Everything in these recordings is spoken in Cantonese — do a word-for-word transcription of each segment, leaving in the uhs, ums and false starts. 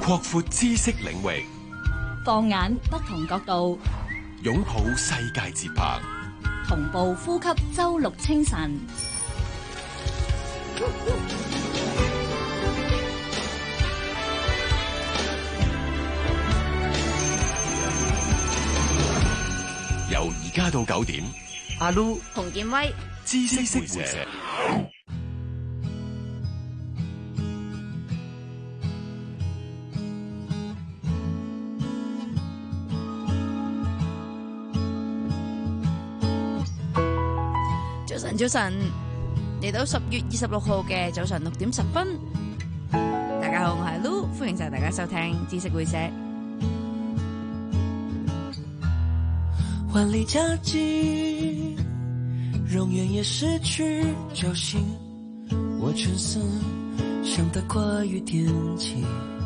擴闊知識領域， 放眼不同角度， 擁抱世界節拍， 同步呼吸周六清晨。 由而家到九點， 阿 Lu、 洪建威、 知識會社。 早晨，早晨，嚟到十月二十六號嘅早晨六點十分。大家好，我係 Lu， 歡迎晒大家收聽知識會社。 萬里佳績，容顏也失去侥幸。我沉思，想得跨越天際，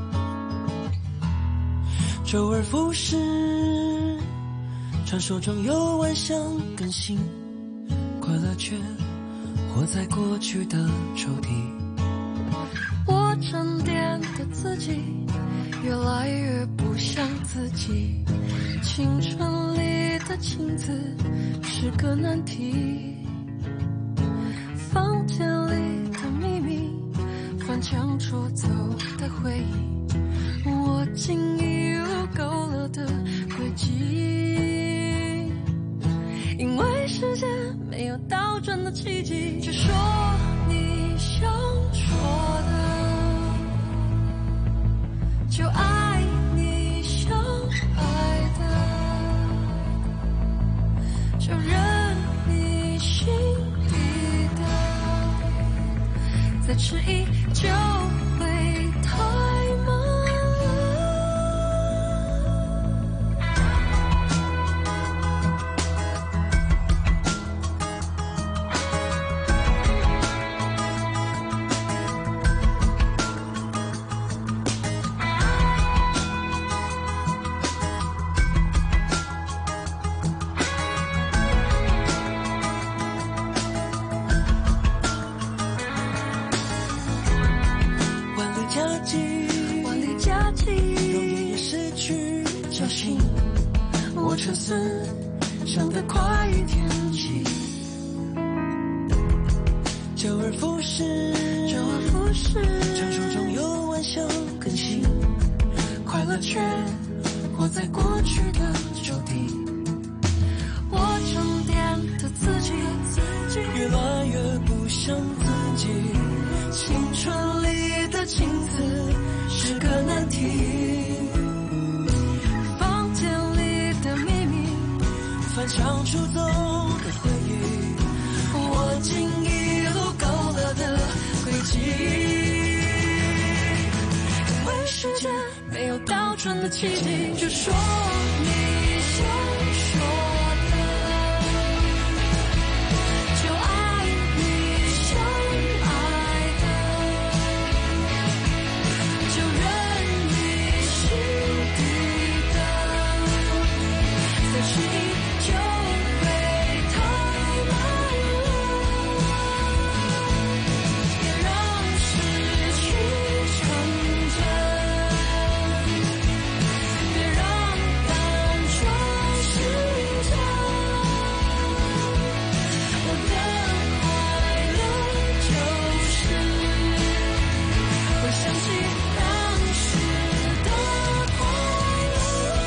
周而復始，傳說中有萬象更新，快樂卻活在過去的抽屜。我沉澱的自己，越來越不像自己。青春裡的情字是個難題，房間裡的秘密，翻牆出走的回憶，我經已入夠了的軌跡。因為世界沒有倒轉的奇蹟，就說你想說的，就愛你想愛的，就任你心底的，再遲疑就會太慢。我沉思，想得跨越天際，周而復始，周而復始，傳說中有萬象更新，快樂卻活在過去的抽屜。我沉澱的自己，越來越不像自己。青春裡的情字是個難題。翻牆出走的回憶，我經一路勾勒的軌跡。因為世界沒有倒轉的奇蹟，就說你想說的，就愛你想愛的，就任你心底的，再遲疑就會太慢了，別讓失去成真，別讓單純是真。我的快樂就是會想起當時的快樂。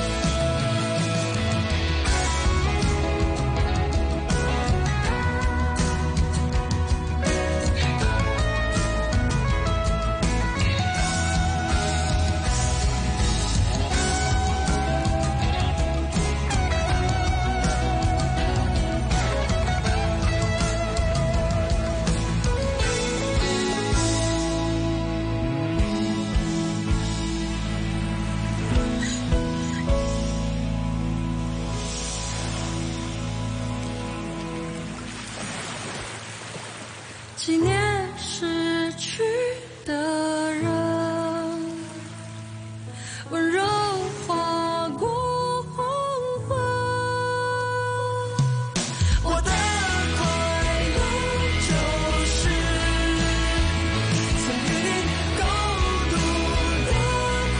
紀念逝去的人，溫柔劃過黃昏。我的快樂就是曾與你共度的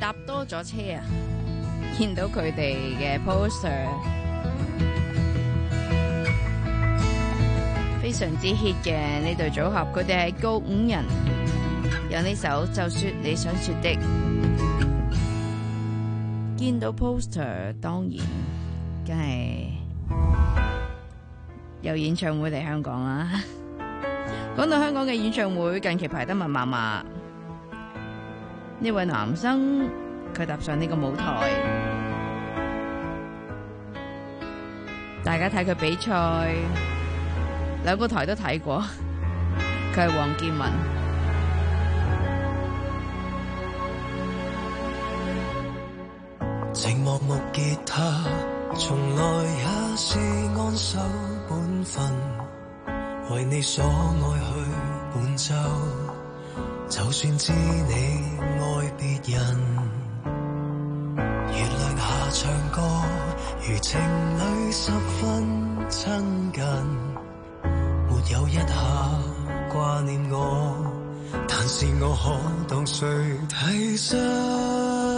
搭多咗車啊，見到佢哋嘅 poster 非常之 hit 嘅呢對組合，佢哋係告五人，有呢首就說你想說的。見到 poster 當然梗係有演唱會嚟香港啦。講到香港嘅演唱會，近期排得密麻麻。呢位男生佢踏上呢個舞台，大家睇佢比賽，兩個台都睇過。佢係黃建文。 寂寞木吉他，從來也是安守本分，為你所愛去伴奏，就算知你愛別人。月亮下唱歌，如情侶十分親近，沒有一下掛念我，但是我可當誰替身？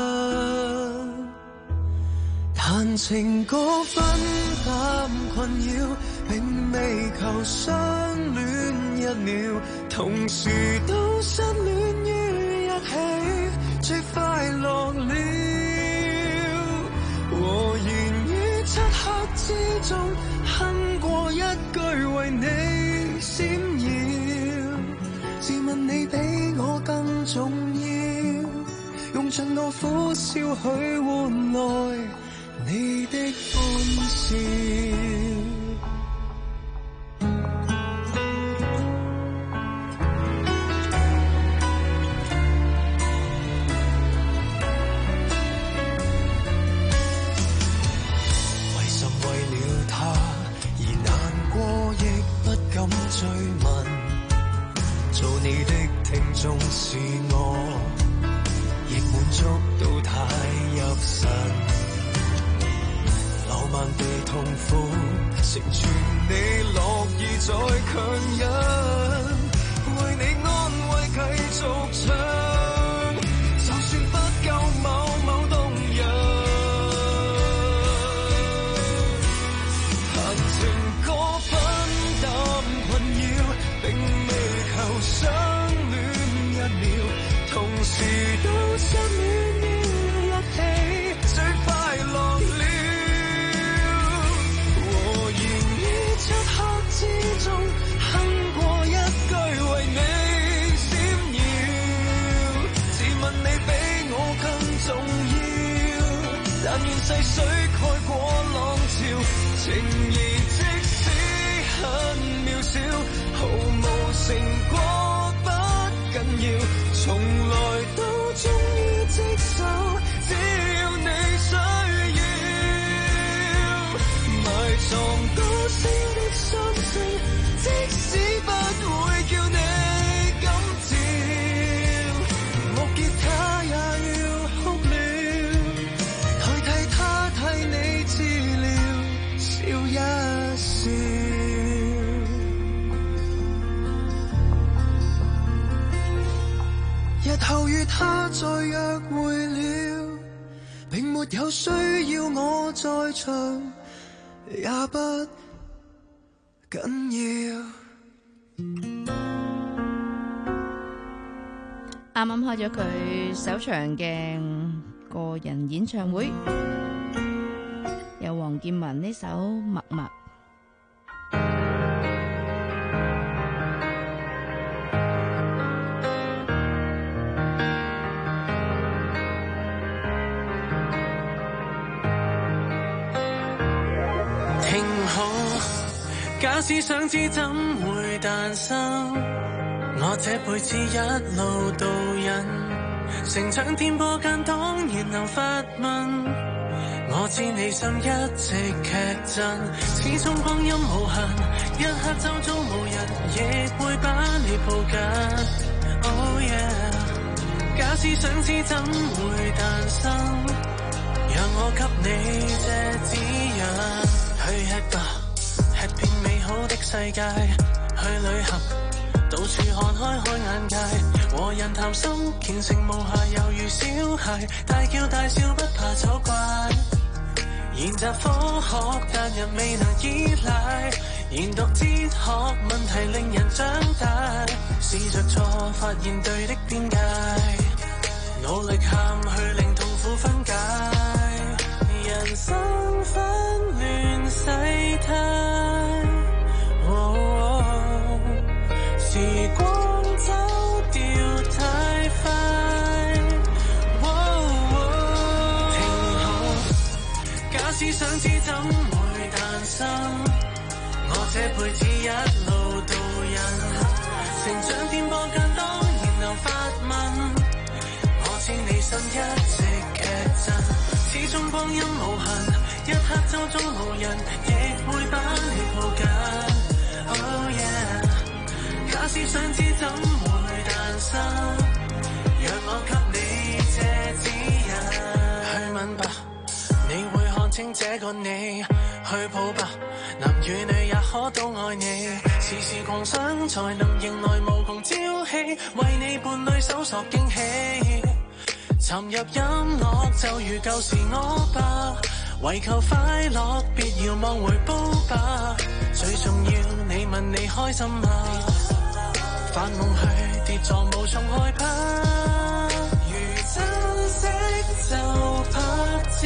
談情過分擔困擾，並未求相戀一秒，同時都失戀於一起，最快樂了。和言於漆黑之中，哼過一句為你閃耀，自問你比我更重要，用盡我苦笑去換來你的歡笑。為什為了他而難過，亦不敢追問。做你的聽眾是我，亦滿足到太入神。浪漫地痛苦，成全你樂意再強忍，為你安慰繼續唱，就算不夠某某動人。談情過分擔困擾，並未求相戀一秒，同時都失戀於一起，最快樂了。漆黑之中，哼過一句為你閃耀，自問你比我更重要，但願細水蓋過浪潮，情誼即使很渺小，毫無成果不緊要，從來都忠於職守，只要你需要，埋藏高聲的心聲，即使不會叫你感召，木吉他也要哭了，代替他替你治療，笑一笑。日後與他再約會了，並沒有需要我在場，也不緊要。 啱啱開咗佢首場嘅個人演唱會，有黃建文呢首《默默》。 聽好，假使想知怎會誕生，我這輩子一路導引，成長天波間當然能發問。我知你心一直劇震，始終光陰無限，一刻周遭無人，亦會把你抱緊。Oh yeah， 假使想知怎會誕生，讓我給你這指引。去吃吧，吃遍美好的世界，去旅行，到到處看開開眼界，和人談心虔誠無瑕，猶如小孩，大叫大笑不怕醜怪。研習科學但人未能依賴，研讀哲學問題令人長大，試着錯發現對的邊界，努力喊去令痛苦分解，人生紛亂世態，哦哦，時光走掉太快，哦哦，停好，假使想知怎會誕生，我這輩子一路導引，成長顛簸間當然能發問，我知你心一直劇震，始終光陰無痕，一刻周中無人，亦會把你抱緊。Oh yeah， 假使想知怎會誕生，讓我給你這指引，去吻吧，你會看清這個你，去抱吧，男與女也可都愛你，時時狂想才能迎來無窮朝氣，為你伴侶搜索驚喜，沉入音樂就如舊時我吧，為求快樂別遙望回報吧，最重要你問你開心嗎，發夢去跌撞無從害怕，如珍惜就拍照，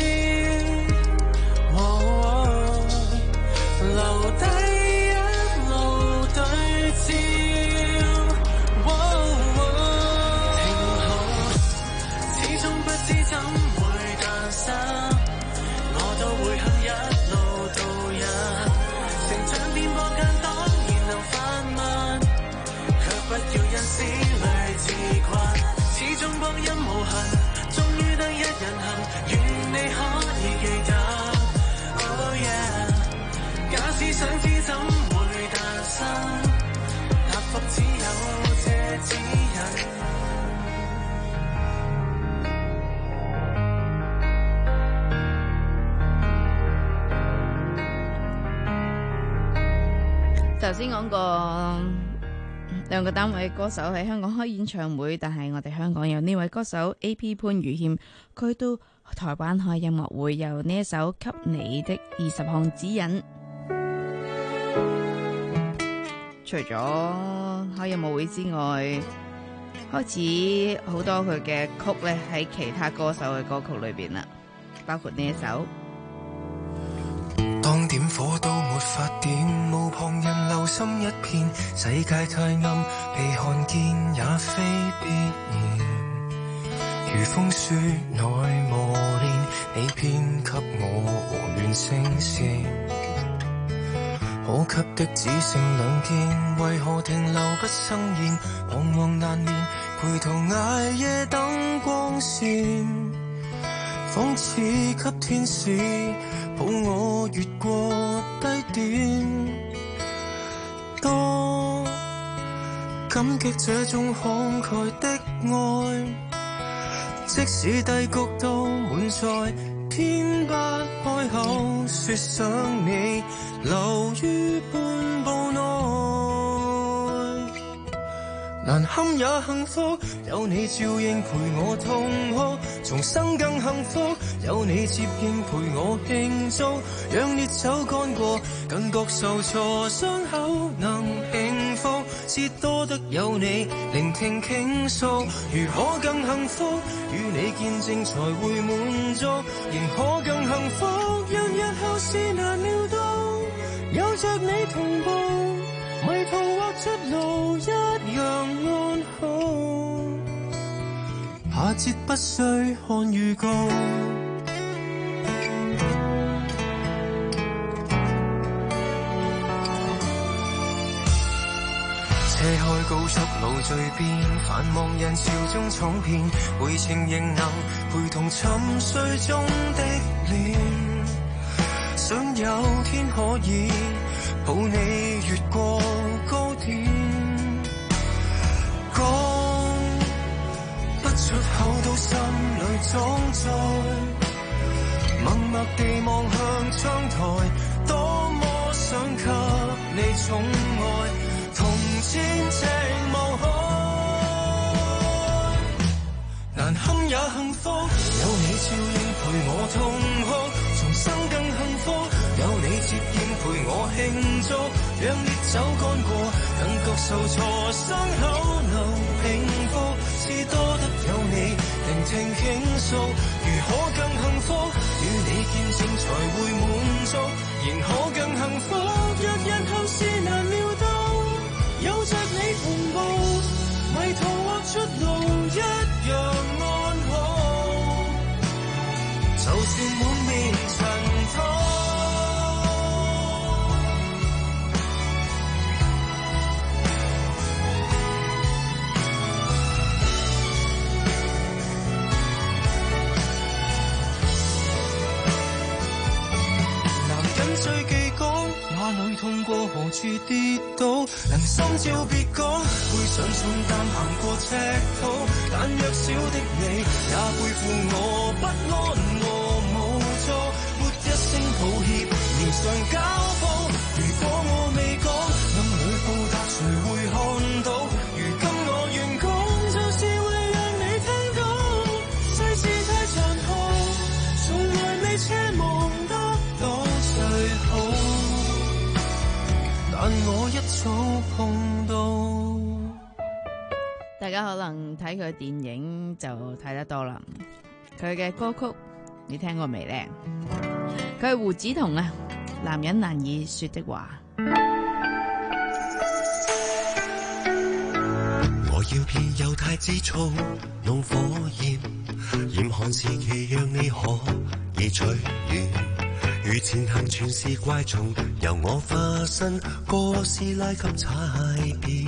哦哦，留低一路對照，哦哦，停好，始終不知怎會誕生，我都會肯一路導引，成長顛簸間當然能發問，卻不要因思慮自困，始終光陰無痕，終於得一人行，願你可以記得。Oh yeah， 假使想知怎會誕生，答覆只有這指引。 頭先講過兩個單位歌手喺香港開演唱會，但係我哋香港有呢位歌手 A P 潘宇謙，佢到台灣開音樂會，有呢一首給你的二十項指引。除咗開音樂會之外，開始好多佢嘅曲咧喺其他歌手嘅歌曲裏邊啦，包括呢一首。 當點火都沒法點，無旁人留心一片，世界太暗，被看見也非必然。如風雪內磨練，你偏給我和暖聲線，可給的只剩兩件，為何停留不生厭？往往難眠，陪同捱夜等光線，仿似給天使抱我越過低點，多感激這種慷慨的愛，即使低谷都滿載，偏不開口說想你，留於半步內，難堪也幸福，有你照應陪我痛哭，重生更幸福，有你接應陪我慶祝，讓烈酒乾過，更覺受挫傷口能平復，至多得有你聆聽傾訴，如可更幸福，與你見證才會滿足，仍可更幸福，讓日後事難料到，有着你同步，迷途或出路一樣安好，下節不需看預告。車開高速路最邊，繁忙人潮中闖遍，回程仍能陪同沉睡中的臉，想有天可以抱你越過高點，講不出口到心裏裝載，默默地望向窗台，多麼想給你寵愛，同千尺也幸福，有你照應陪我痛哭，重生更幸福，有你接應陪我慶祝，讓烈酒乾過，等各受挫傷口能平復，至多得有你聆聽傾訴，如可更幸福，與你見證才會滿足，仍可更幸福，若日後是難料到，有着你同步，迷途或出路一樣安好，就算滿面塵土。最忌講哪裏痛過何處跌倒，能心照別講，背上重擔行過赤土，但弱小的你也背負我不安和無助，沒一聲抱歉面上交付，如果我未講暗裏報答誰會看到，如今我願講就是為讓你聽到，世事太殘酷，從來未奢望得到最好，但我一早碰到。 大家可能睇佢電影就睇得多啦，佢嘅歌曲你聽過未呢？佢係胡子彤啊，男人難以說的話。 我要變有太子醋，弄火焰，嚴寒時期讓你可以取暖。如前行全是怪蟲，由我化身哥斯拉級踩遍。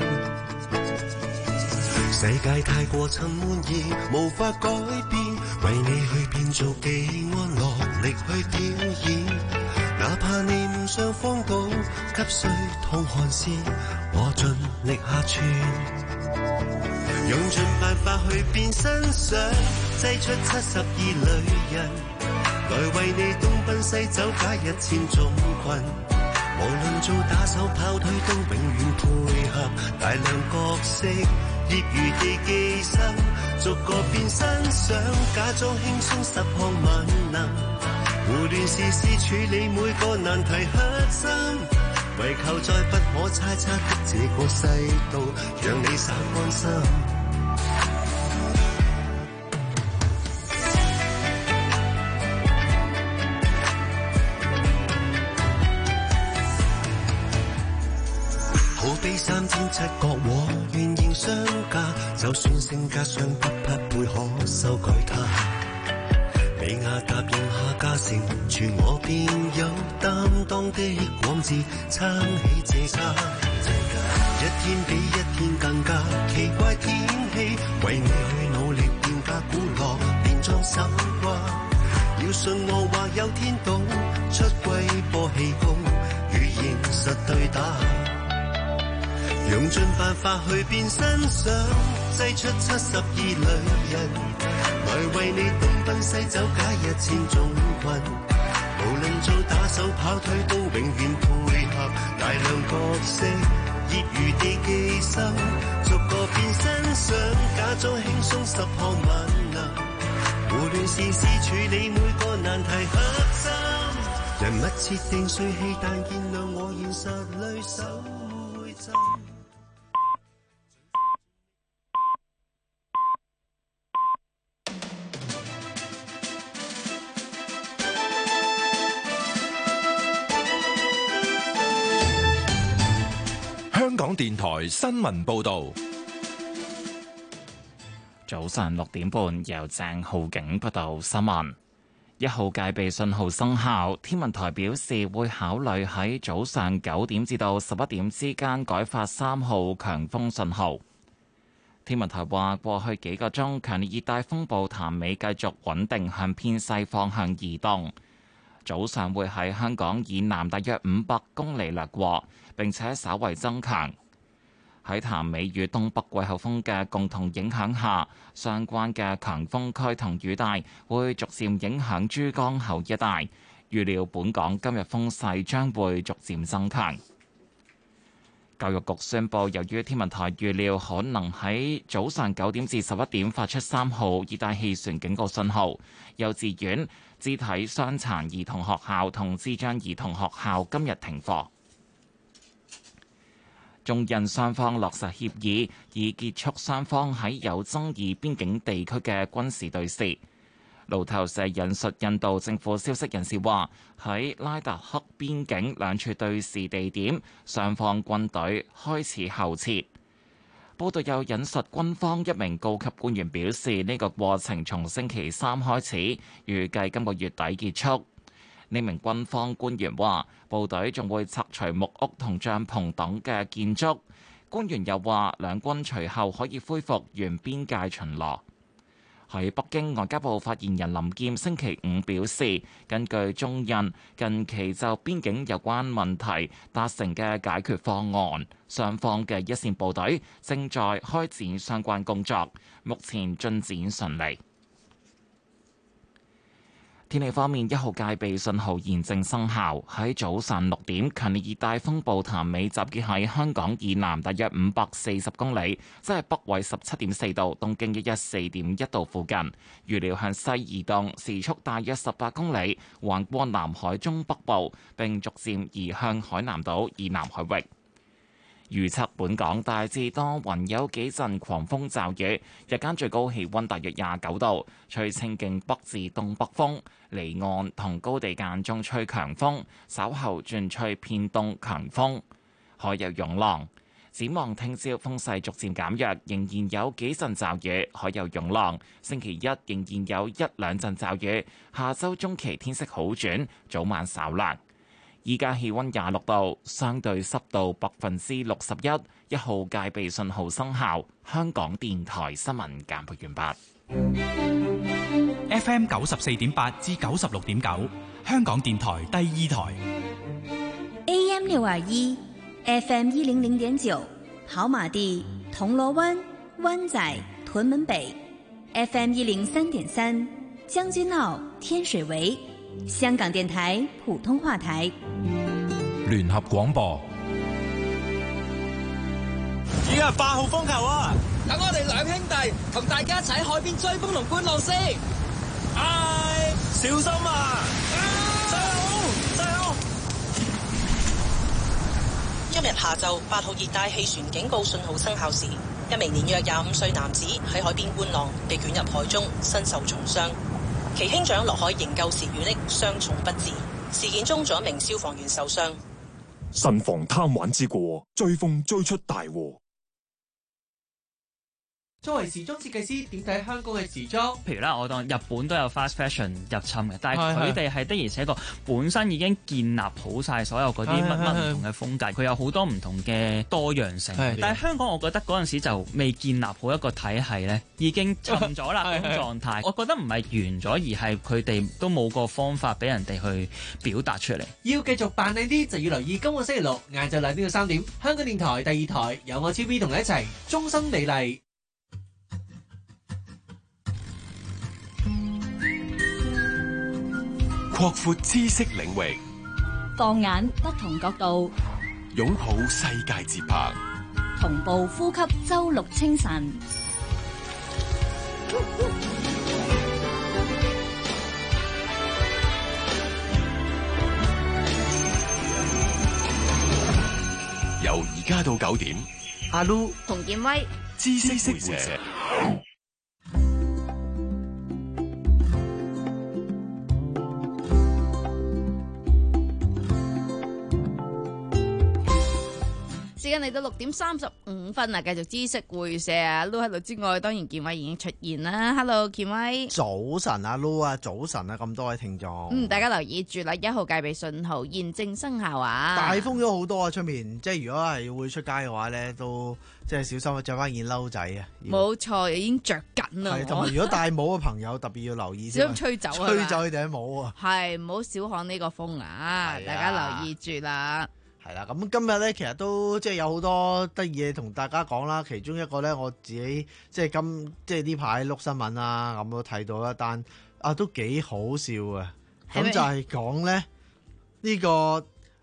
世界太過沉悶而無法改變，為你去變做技安樂力去表演。哪怕你唔想荒島，給水痛寒時，我盡力下穿。用盡辦法去變身相，擠出七十二類人，來為你東奔西走假一千種困，無論做打手跑腿都永遠配合，大量角色業餘地寄生，逐個變身想假裝輕鬆十項萬能，胡亂試試處理每個難題核心，為求在不可猜測的這個世道，讓你稍安心。三千七角和圓形相加，就算性格上不匹配，可修改它。美亞答應下家成全我，便有擔當的廣志撐起這家。一天比一天更加奇怪天氣，為你去努力變加古樂，變裝手掛。要信我話有天道，出龜波氣功，與現實對打。用盡辦法去變身相，擠出七十二類人，來為你東奔西走解一千種困，無論做打手跑腿都永遠配合，大量角色業餘地寄生，逐個變身相假裝輕鬆十項萬能，胡亂試試處理每個難題核心，人物設定帥氣，但見諒我現實裏手會震。 香港電台新聞報道， 早上六點半由鄭浩景報道新聞。一號戒備信號生效，天文台表示會考慮喺早上九點至到十一點之間改發三號強風信號。天文台話，過去幾個鐘，強烈熱帶風暴譚美繼續穩定向偏西方向移動，早上會喺香港以南大約五百公里掠過，並且稍為增強。喺譚美與東北季候風嘅共同影響下，相關嘅強風區同雨帶會逐漸影響珠江口一帶。預料本港今日風勢將會逐漸增強。 教育局宣布，由於天文台預料可能喺早上九點至十一點發出三號熱帶氣旋警告信號，幼稚園、肢體傷殘兒童學校同智障兒童學校今日停課。中印雙方落實協議，以結束雙方喺有爭議邊境地區嘅軍事對峙。路透社引述印度政府消息人士話，喺拉達克邊境兩處對峙地點，雙方軍隊開始後撤。報道又引述軍方一名高級官員表示，呢個過程從星期三開始，預計今個月底結束。呢名軍方官員話，部隊仲會拆除木屋同帳篷等嘅建築。官員又話，兩軍隨後可以恢復沿邊界巡邏。喺北京，外交部發言人林劍星期五表示，根據中印近期就邊境有關問題達成嘅解決方案，雙方嘅一線部隊正在開展相關工作，目前進展順利。天氣方面，一號戒備信號現正生效。喺早上六點，強烈熱帶風暴譚美集結喺香港以南大約五百四十公里，即係北緯十七點四度、東經一一四點一度附近。預料向西移動，時速大約十八公里，橫過南海中北部，並逐漸移向海南島以南海域。預測本港大致多雲，有幾陣狂風驟雨，日間最高氣溫大約廿九度，吹清勁北至東北風，離岸同高地間中吹強風，稍後轉吹偏東強風，海有湧浪。展望聽朝風勢逐漸減弱，仍然有幾陣驟雨，海有湧浪。星期一仍然有一兩陣驟雨，下周中期天色好轉，早晚稍涼。依家氣溫廿六度，相對濕度百分之六十一，一號戒備信號生效。香港電台新聞簡報完畢。 F M 九十四點八至九十六點九，香港電台第二台。 A M 六二一，F M 一零零點九，跑馬地、銅鑼灣、灣仔、屯門北 ，F M 一零三點三，將軍澳、天水圍。香港電台普通話台聯合廣播。 而家八號風球啊！等我哋兩兄弟同大家一齊喺海邊追風同觀浪先。唉，小心啊！加油！加油！ 今日下晝八號熱帶氣旋警告信號生效時，一名年約廿五歲男子喺海邊觀浪，被捲入海中，身受重傷。其兄長落海營救時遇溺，傷重不治。事件中，仲有一名消防員受傷。 慎防貪玩之過，追風追出大禍。 作為時裝設計師，點睇香港嘅時裝？ 譬如啦，我當日本都有 fast fashion 入侵嘅，但係佢哋係的而且確本身已經建立好晒所有嗰啲乜乜唔同嘅風格，佢有好多唔同嘅多樣性。但係香港，我覺得嗰陣時就未建立好一個體系咧，已經沉咗啦嗰種狀態。我覺得唔係完咗，而係佢哋都冇個方法俾人哋去表達出嚟。 要繼續扮靚啲，就要留意今個星期六晏晝兩點到三點，香港電台第二台有我 T V 同你一齊終身美麗。 擴闊知識領域， 放眼不同角度， 擁抱世界節拍， 同步呼吸周六清晨。 由而家到九點， 阿 Lu 同建威知識會社。 時間嚟到六點三十五分啊！繼續知識會社啊，Lu 喺度之外，當然健威已經出現啦。Hello，健威， 早晨啊，Lu 啊，早晨啊，咁多位聽眾， 嗯，大家留意住啦，一號戒備信號現正生效啊！ 大風咗好多啊，出面即係如果係會出街嘅話咧，都即係小心着翻件褸仔啊！ 冇錯，已經着緊啦。 係，同埋如果戴帽嘅朋友特別要留意先， 小心吹走啊！ 吹走佢頂帽啊！ 係，唔好小看呢個風啊！大家留意住啦。 係啦，咁今日咧，其實都即係有好多得意嘢同大家講啦。其中一個咧，我自己即係今即係呢排碌新聞啦，咁都睇到一單啊，都幾好笑嘅。咁就係講咧呢個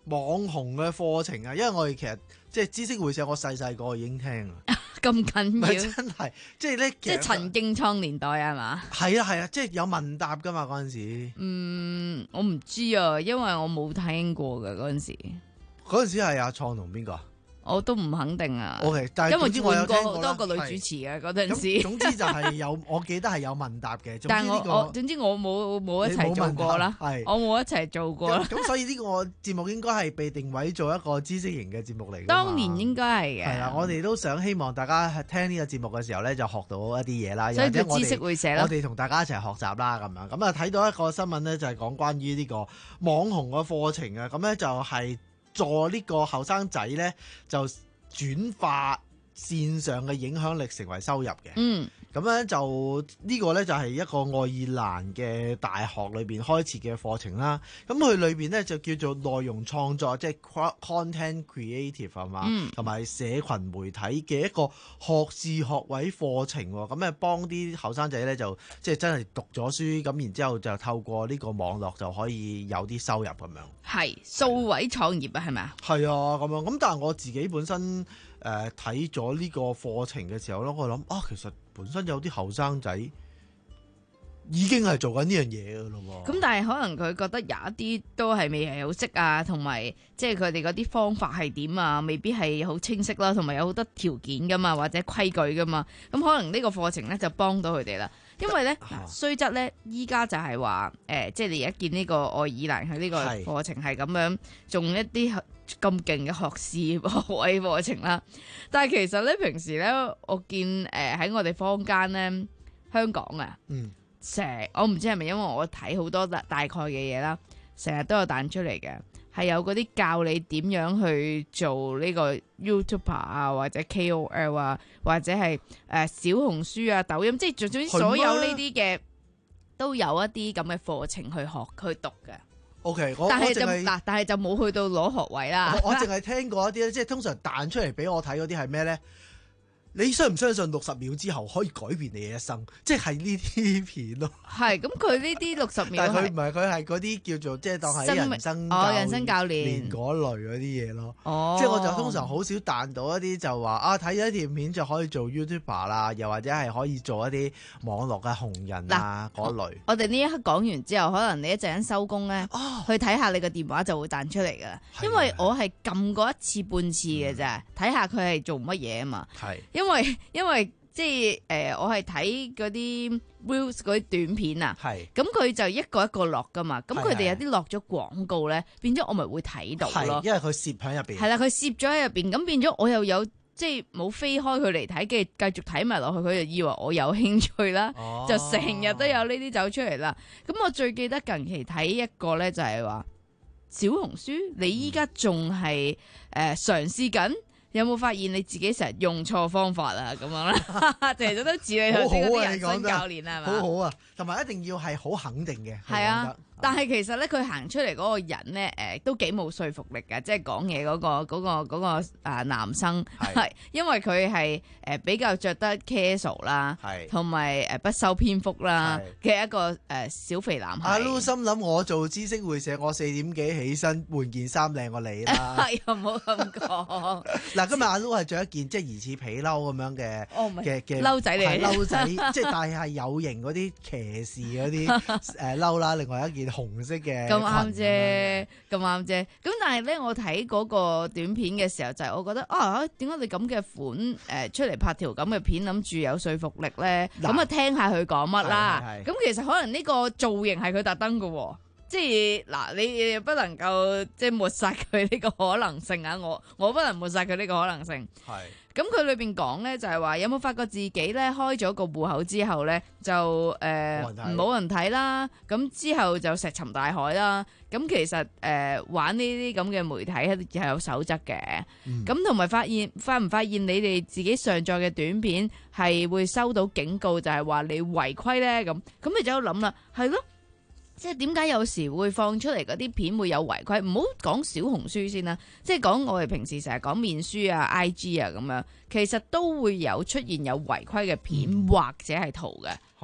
網紅嘅課程啊，因為我哋其實即係知識會社，我細細個已經聽啊， 咁緊要， 真係即係咧， 即係陳敬創年代係嘛？ 係啊係啊，即係有問答噶嘛嗰陣時。 嗯，我唔知啊，因為我冇聽過嘅嗰陣時。 嗰陣時係阿創同邊個？ 我都唔肯定啊。 O K， 但係總之我有聽過多個女主持嘅嗰陣時。 總之就係有，我記得係有問答嘅。 但係我我總之我冇冇一齊做過啦。係，我冇一齊做過啦。 咁所以呢個節目應該係被定位做一個知識型嘅節目嚟。 當年應該係嘅。係啦，我哋都想希望大家聽呢個節目嘅時候咧，就學到一啲嘢啦。 所以叫知識會社啦。 我哋同大家一齊學習啦，咁樣咁啊睇到一個新聞咧，就係講關於呢個網紅嘅課程啊。咁咧就係助呢個後生仔咧就。轉化線上嘅影響力成為收入嘅，嗯，咁咧就呢個咧就係一個愛爾蘭嘅大學裏邊開設嘅課程啦。咁佢裏邊咧就叫做內容創作，即係 content creative 係嘛，同埋社群媒體嘅一個學士學位課程。咁咧幫啲後生仔咧就即係真係讀咗書，咁然之後就透過呢個網絡就可以有啲收入咁樣。 係數位創業啊，係咪啊？ 係啊，咁樣咁，但係我自己本身誒睇咗呢個課程嘅時候咧，我諗啊，其實本身有啲後生仔已經係做緊呢樣嘢㗎咯喎。 咁但係可能佢覺得有一啲都係未係好識啊，同埋即係佢哋嗰啲方法係點啊，未必係好清晰啦，同埋有好多條件噶嘛，或者規矩噶嘛。咁可能呢個課程咧就幫到佢哋啦。因為咧，雖則咧，依家就係話誒，即係你而家見呢個愛爾蘭佢呢個課程係咁樣，仲一啲咁勁嘅學士學位課程啦。但係其實咧，平時咧，我見誒喺、呃、我哋坊間咧，香港啊，成、嗯、我唔知係咪因為我睇好多大概嘅嘢啦，成日都有彈出嚟嘅。係有嗰啲教你點樣去做呢個 YouTuber 啊，或者 K O L 啊，或者係誒、呃、小紅書啊、抖音，即係總之所有呢啲嘅都有一啲咁嘅課程去學去讀嘅。 OK， 但係就嗱，但係就冇去到攞學位啦。 我淨係聽過一啲咧，即係通常彈出嚟俾我睇嗰啲係咩咧？你相唔相信六十秒之後可以改變你嘅一生？即係呢啲片咯。係， 咁佢呢啲六十秒， 但係佢唔係，佢係嗰啲叫做即係當係人生哦人生教練嗰類嗰啲嘢咯。 哦， 即係我就通常好少彈到一啲就話啊睇咗一條片就可以做 YouTuber 啦，又或者係可以做一啲網絡嘅紅人啊嗰類。 我哋呢一刻講完之後，可能你一陣間收工咧，哦、去睇下你個電話就會彈出嚟噶啦。因為我係撳過一次半次嘅啫，睇下佢係做乜嘢啊嘛。係。因為因為即係誒、呃，我係睇嗰啲 reels 嗰啲短片啊，咁佢就一個一個落噶嘛，咁佢哋有啲落咗廣告咧，變咗我咪會睇到咯， 因為佢攝喺入邊， 係啦，佢攝咗喺入邊，咁變咗我又有即係冇飛開佢嚟睇，跟住繼續睇埋落去，佢就以為我有興趣啦，哦、就成日都有呢啲走出嚟啦。咁我最記得近期睇一個咧，就係話小紅書，你依家仲係誒嘗試緊。呃有冇發現你自己成日用錯方法啊？咁樣啦，成日都自你頭先嗰啲人生教練啊，係嘛？ 好好啊，同埋一定要係好肯定嘅。 係啊，但係其實咧，佢行出嚟嗰個人咧，誒、呃、都幾冇說服力嘅，即係講嘢嗰個嗰、嗰個嗰、嗰個啊男生係，因為佢係誒比較着得 casual 啦，同埋誒不修邊幅啦嘅一個誒、呃、小肥男孩。 阿 Lu 心諗我做知識會社，我四點幾起身換件衫靚過你啦。 係又唔好咁講。 嗱，今日阿 Lu 係着一件即係疑似皮褸咁樣嘅嘅嘅褸仔嚟， 褸仔即係但係有型嗰啲騎士嗰啲誒褸啦，另外一件紅色嘅。 咁啱啫，咁啱啫。咁但係咧，我睇嗰個短片嘅時候，就係、是、我覺得啊，點解你咁嘅款誒、呃、出嚟拍條咁嘅片，諗住有說服力咧？咁啊，聽下佢講乜啦。咁其實可能呢個造型係佢特登嘅。即係嗱，你不能夠即係抹殺佢呢個可能性啊！我我不能抹殺佢呢個可能性。係。咁佢裏邊講咧，就係話有冇發覺自己咧開咗個戶口之後咧，就誒冇人睇啦。咁之後就石沉大海啦。咁其實誒、呃、玩呢啲咁嘅媒體係有守則嘅。咁同埋發現發唔發現你哋自己上載嘅短片係會收到警告，就係話你違規咧咁。咁你就喺度諗啦，係咯。即係點解有時會放出嚟嗰啲片會有違規？唔好講小紅書先啦，即係講我哋平時成日講面書啊、I G 啊咁樣，其實都會有出現有違規嘅片、嗯、或者係圖嘅。咁、哦、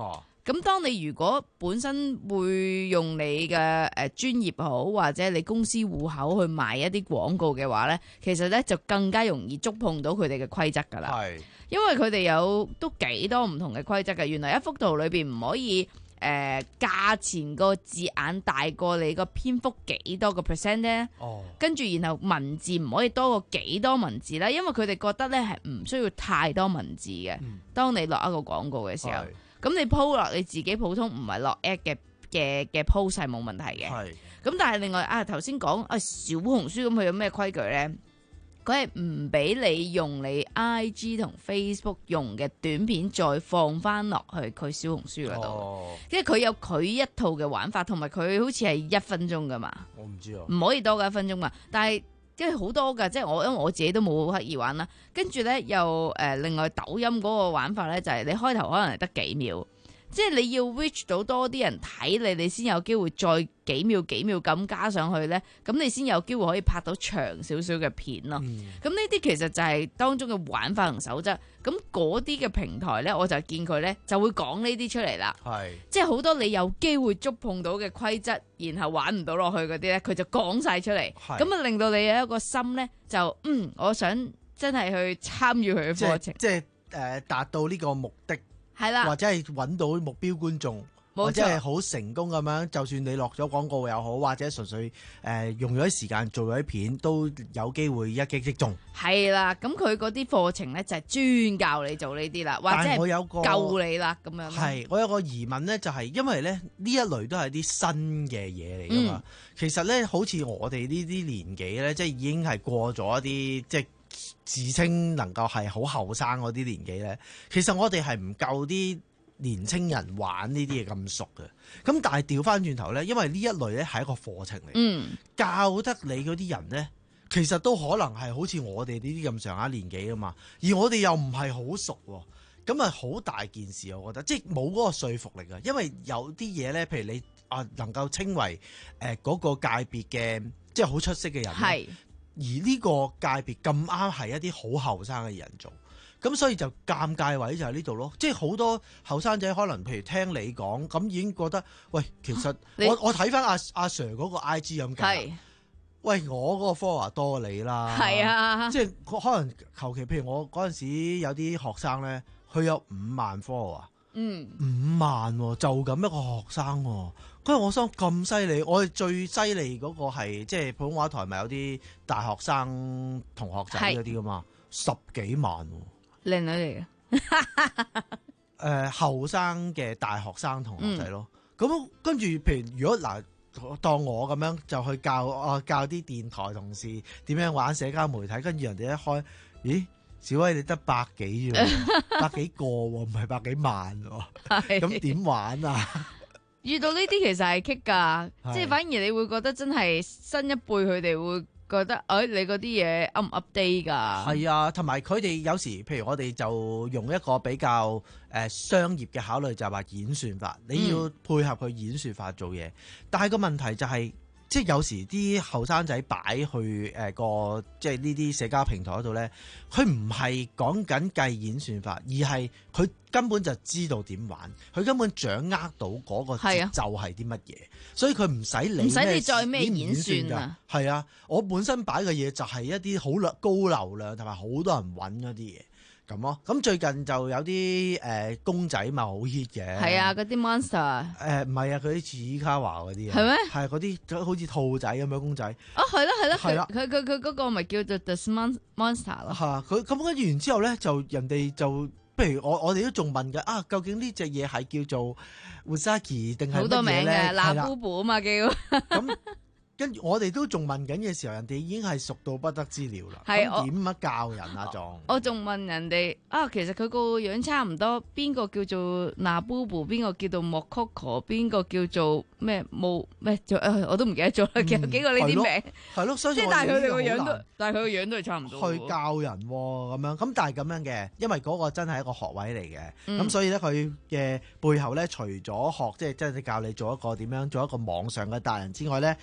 咁當你如果本身會用你嘅誒專業好，或者你公司戶口去賣一啲廣告嘅話咧，其實咧就更加容易觸碰到佢哋嘅規則㗎啦。係，因為佢哋有都幾多唔同嘅規則㗎。原來一幅圖裏邊唔可以誒、呃、價錢個字眼大過你個篇幅幾多個 percent 咧。哦。跟住然後文字唔可以多過幾多文字啦，因為佢哋覺得咧係唔需要太多文字嘅。嗯、當你落一個廣告嘅時候。咁你 po 落你自己普通唔係落 ad 嘅嘅嘅 post 係冇問題嘅。係。咁但係另外啊，頭先講啊小紅書咁佢有咩規矩咧？佢係唔俾你用你 I G 同 Facebook 用嘅短片再放翻落去佢小紅書嗰度。哦。因為佢有佢一套嘅玩法，同埋佢好似係一分鐘噶嘛。我唔知啊。唔可以多過一分鐘嘛，但係。即係好多㗎，即係我因為我自己都冇刻意玩啦。跟住咧又誒、呃，另外抖音嗰個玩法咧就係、是、你開頭可能係得幾秒，即係你要 reach 到多啲人睇你，你先有機會再幾秒幾秒咁加上去咧，咁你先有機會可以拍到長少少嘅片咯。咁呢啲其實就係當中嘅玩法同守則。咁嗰啲嘅平台咧，我就見佢咧就會講呢啲出嚟啦。係，即係好多你有機會觸碰到嘅規則，然後玩唔到落去嗰啲咧，佢就講晒出嚟。咁啊令到你有一個心咧，就嗯，我想真係去參與佢嘅課程。即係誒達到呢個目的，係啦，或者係揾到目標觀眾。或者係好成功咁樣，就算你落咗廣告又好，或者純粹誒、呃、用咗啲時間做咗啲片，都有機會一擊即中。係啦，咁佢嗰啲課程咧就係專教你做呢啲啦，或者係救你啦咁樣。係，我有個疑問咧，就係、是、因為咧呢一類都係啲新嘅嘢嚟㗎嘛。嗯、其實咧，好似我哋呢啲年紀咧，即係已經係過咗一啲即係自稱能夠係好後生嗰啲年紀咧。其實我哋係唔夠啲年青人玩呢啲嘢咁熟嘅，咁但係調翻轉頭咧，因為呢一類咧係一個課程嚟，嗯、教得你嗰啲人咧，其實都可能係好似我哋呢啲咁上下年紀啊嘛，而我哋又唔係好熟，咁啊好大件事，我覺得，即係冇嗰個說服力啊，因為有啲嘢咧，譬如你啊能夠稱為誒嗰個界別嘅，即係好出色嘅人，係而呢個界別咁啱係一啲好後生嘅人做。咁所以就尷尬位就喺呢度咯，即係好多後生仔可能譬如聽你講，咁已經覺得，喂，其實我我睇翻阿阿 Sir 嗰個 I G 咁計，喂，我嗰個 follower 多你啦，係啊，即係可能求其譬如我嗰陣時有啲學生咧，佢有五萬 follower，嗯，五萬就咁一個學生，跟住我想咁犀利，我哋最犀利嗰個係即係普通話台咪有啲大學生同學仔嗰啲噶嘛，十幾萬。靚女嚟嘅，誒後生嘅大學生同學仔咯，咁、嗯、跟住譬如如果嗱當我咁樣就去教啊教啲電台同事點樣玩社交媒體，跟住人哋一開，咦，小威你得百幾啫，百幾個唔係百幾萬喎，咁點玩啊？遇到呢啲其實係棘㗎，即係反而你會覺得真係新一輩佢哋會覺得，誒、哎，你嗰啲嘢 up 唔 update 㗎？係啊，同埋佢哋有時，譬如我哋就用一個比較誒、呃、商業嘅考慮，就係話演算法，你要配合佢演算法做嘢。嗯、但係個問題就係、是，即係有時啲後生仔擺去誒、呃、個即係呢啲社交平台嗰度咧，佢唔係講緊計演算法，而係佢根本就知道點玩，佢根本掌握到嗰個節奏係啲乜嘢，啊、所以佢唔使理唔使你再咩演算啊。係啊，我本身擺嘅嘢就係一啲好高流量同埋好多人揾嗰啲嘢。咁咯，咁最近就有啲誒、呃、公仔咪好 hit 嘅，係啊，嗰啲 monster，誒唔係啊，佢啲似伊卡華嗰啲啊，係咩？係嗰啲好似兔仔咁樣公仔，哦，係咯係咯，係啦，佢佢佢嗰個咪叫做 The Monster 咯，嚇，佢咁跟住完之後咧，就人哋就，譬如我我哋都仲問嘅啊，究竟呢隻嘢係叫做 Wazaki 定係好多名嘅，嗱 Bubu 啊嘛叫，咁。跟住我哋都仲問緊嘅時候，人哋已經係熟到不得之了啦。係我點乜教人啊？仲我仲問人哋啊，其實佢個樣差唔多，邊個叫做 Nabubu， 邊個叫做 Mokoko， 邊個叫做咩冇咩？我都唔記得咗啦。其實有幾個呢啲名係咯，即係但係佢哋個樣都，但係佢個樣都係差唔多。去教人咁、哦、樣，咁但係咁樣嘅，因為嗰個真係一個學位嚟嘅，咁、嗯、所以咧佢嘅背後咧，除咗學即係真係教你做一個點樣做一個網上嘅達人之外咧，佢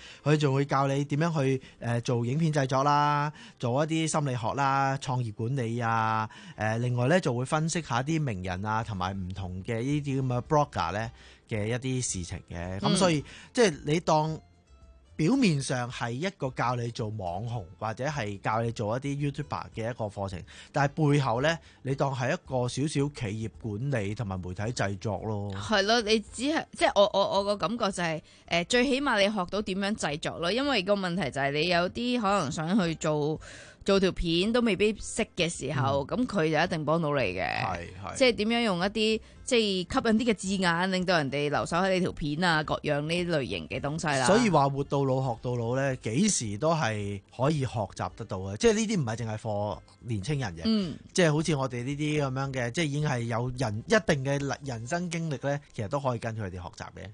仲會教你點樣去誒、呃、做影片製作啦，做一啲心理學啦、創業管理啊。誒、呃，另外咧就會分析下啲名人啊，同埋唔同嘅呢啲咁嘅 blogger 咧嘅一啲事情嘅。咁、嗯、所以即係你當表面上係一個教你做網紅或者係教你做一啲 YouTuber 嘅一個課程，但係背後咧你當係一個少少企業管理同埋媒體製作咯。 係咯，你只係即係我我我個感覺就係、是、誒、呃、最起碼你學到點樣製作咯，因為個問題就係你有啲可能想去做做條片都未必識嘅時候，咁佢、嗯、就一定幫到你嘅。係係，即係點樣用一啲即係吸引啲嘅字眼，令到人哋留守喺你條片啊，各樣呢類型嘅東西啦。 所以話活到老學到老咧，幾時都係可以學習得到嘅。即係呢啲唔係淨係課年青人嘅，嗯、即係好似我哋呢啲咁樣嘅，即係已經係有人一定嘅人生經歷咧，其實都可以跟佢哋學習嘅。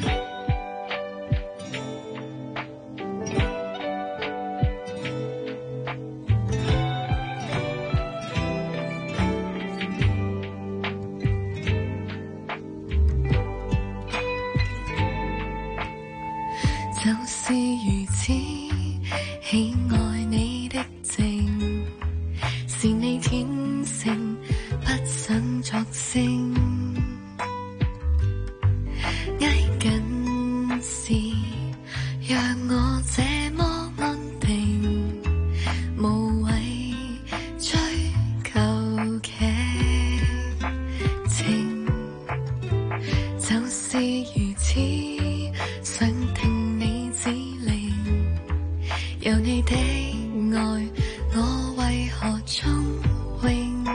就是如此喜愛你的靜，是你天性不想作聲，挨緊時讓我這麼安定，無謂追求劇情，就是如此想聽有你的愛，我為何聰穎？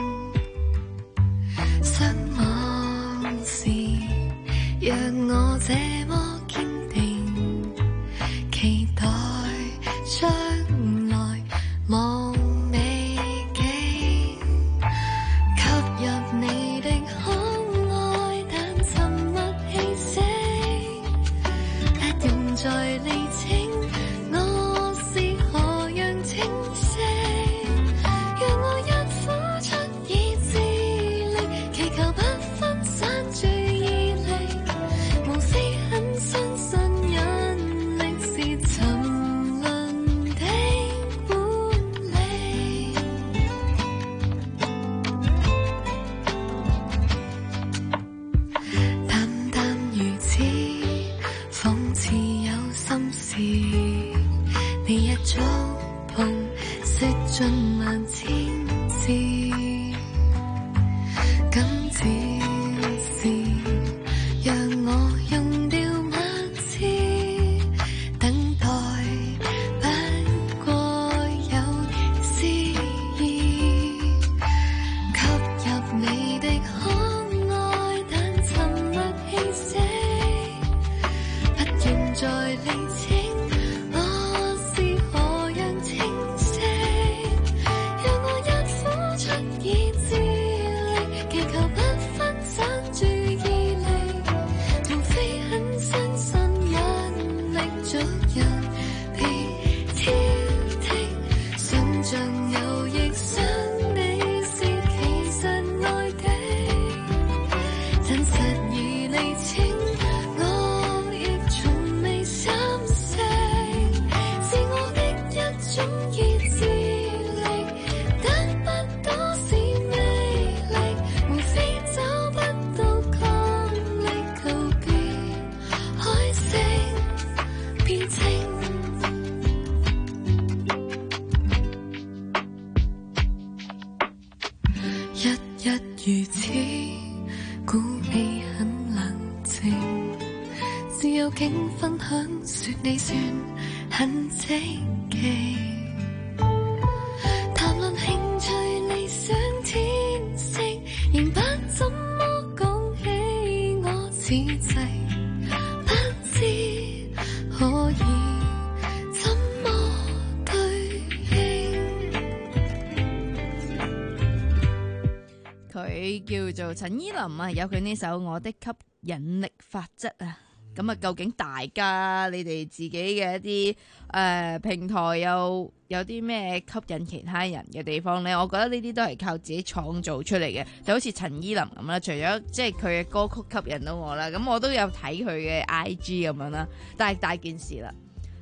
相望時，讓我這麼堅定，期待將來望你景，吸入你的可愛，但沉默氣息，不用再理清。你一觸碰，識盡萬千字，今只是讓我用掉萬次，等待不過有詩意，吸入你的可愛，但沉默氣息，不用再理清。如此，估你很冷靜，只有景分享，說你算很積極。談論興趣、理想、天性，仍不怎麼講起我此際，不知可以怎麼對應。 佢叫做陳依林啊，有佢呢首《我的吸引力法則》啊。咁啊，究竟大家你哋自己嘅一啲誒、呃、平台有有啲咩吸引其他人嘅地方呢？我覺得呢啲都係靠自己創造出嚟嘅，就好似陳依林咁啦。除咗即係佢嘅歌曲吸引到我啦，咁我都有睇佢嘅 I G 咁樣啦。但係大件事啦，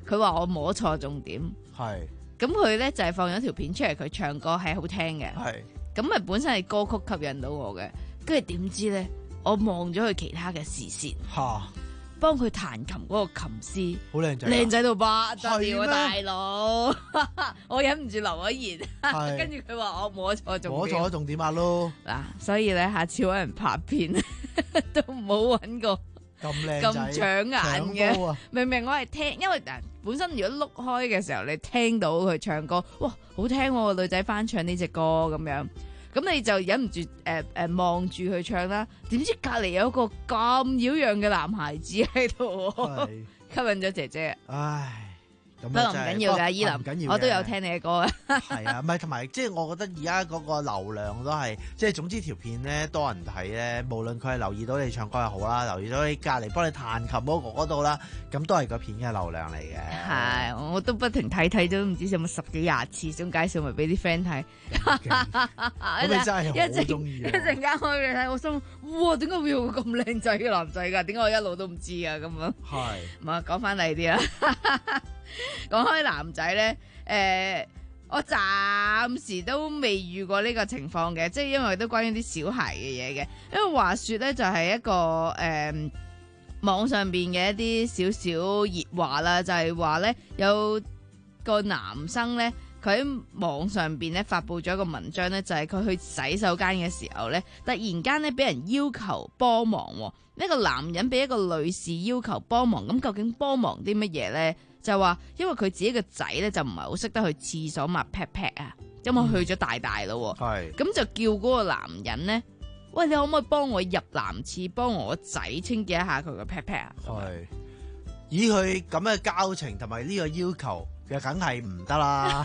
佢話我摸錯重點。 係。 咁佢咧就係、是、放咗條片出嚟，佢唱歌係好聽嘅。 係。 咁咪本身係歌曲吸引到我嘅，跟住點知咧，我望咗佢其他嘅視線。 嚇！ 幫佢彈琴嗰個琴師， 好靚仔， 靚仔到不得了啊！大佬，我忍唔住留咗言，跟住佢話我摸錯重點， 摸錯重點啊咯。 嗱，所以咧，下次揾人拍片都唔好揾個咁靚咁搶眼嘅。 啊、 明明我係聽，因為嗱本身如果碌開嘅時候，你聽到佢唱歌，哇，好聽喎！女仔翻唱呢隻歌咁樣。咁你就忍唔住誒誒望住佢唱啦，點知隔離有一個咁妖樣嘅男孩子喺度，吸引咗姐姐。 唉， 不過唔緊要㗎，依林， 唔緊要， 我都有聽你嘅歌嘅。 係啊，唔係同埋即係我覺得而家嗰個流量都係，即係總之條片咧多人睇咧，無論佢係留意到你唱歌又好啦，留意到你隔離幫你彈琴嗰個嗰度啦，咁都係個片嘅流量嚟嘅。 係，我都不停睇睇咗，唔知有冇十幾廿次，想介紹埋俾啲 friend 睇。 咁你真係好中意啊！ 一陣間開嚟睇，我心哇，點解會有個咁靚仔嘅男仔㗎？點解我一路都唔知啊？咁樣係， 唔係講翻第啲啦。講開男仔咧，誒、呃，我暫時都未遇過呢個情況嘅，即係因為都關於啲小孩嘅嘢嘅。因為話說咧，就係、是、一個誒、呃、網上邊嘅一啲少少熱話啦，就係話咧有個男生咧，佢喺網上邊咧發佈咗一個文章咧，就係、是、佢去洗手間嘅時候咧，突然間咧俾人要求幫忙，呢、這個男人俾一個女士要求幫忙，咁究竟幫忙啲乜嘢咧？就話因為佢自己個仔咧就唔係好識得去廁所抹 pat pat 啊，咁我去咗大大咯，係、嗯，咁就叫嗰個男人咧，喂，你可唔可以幫我入男廁，幫我仔清潔一下佢個 pat pat 啊？ 係，以佢咁嘅交情同埋呢個要求，佢梗係唔得啦。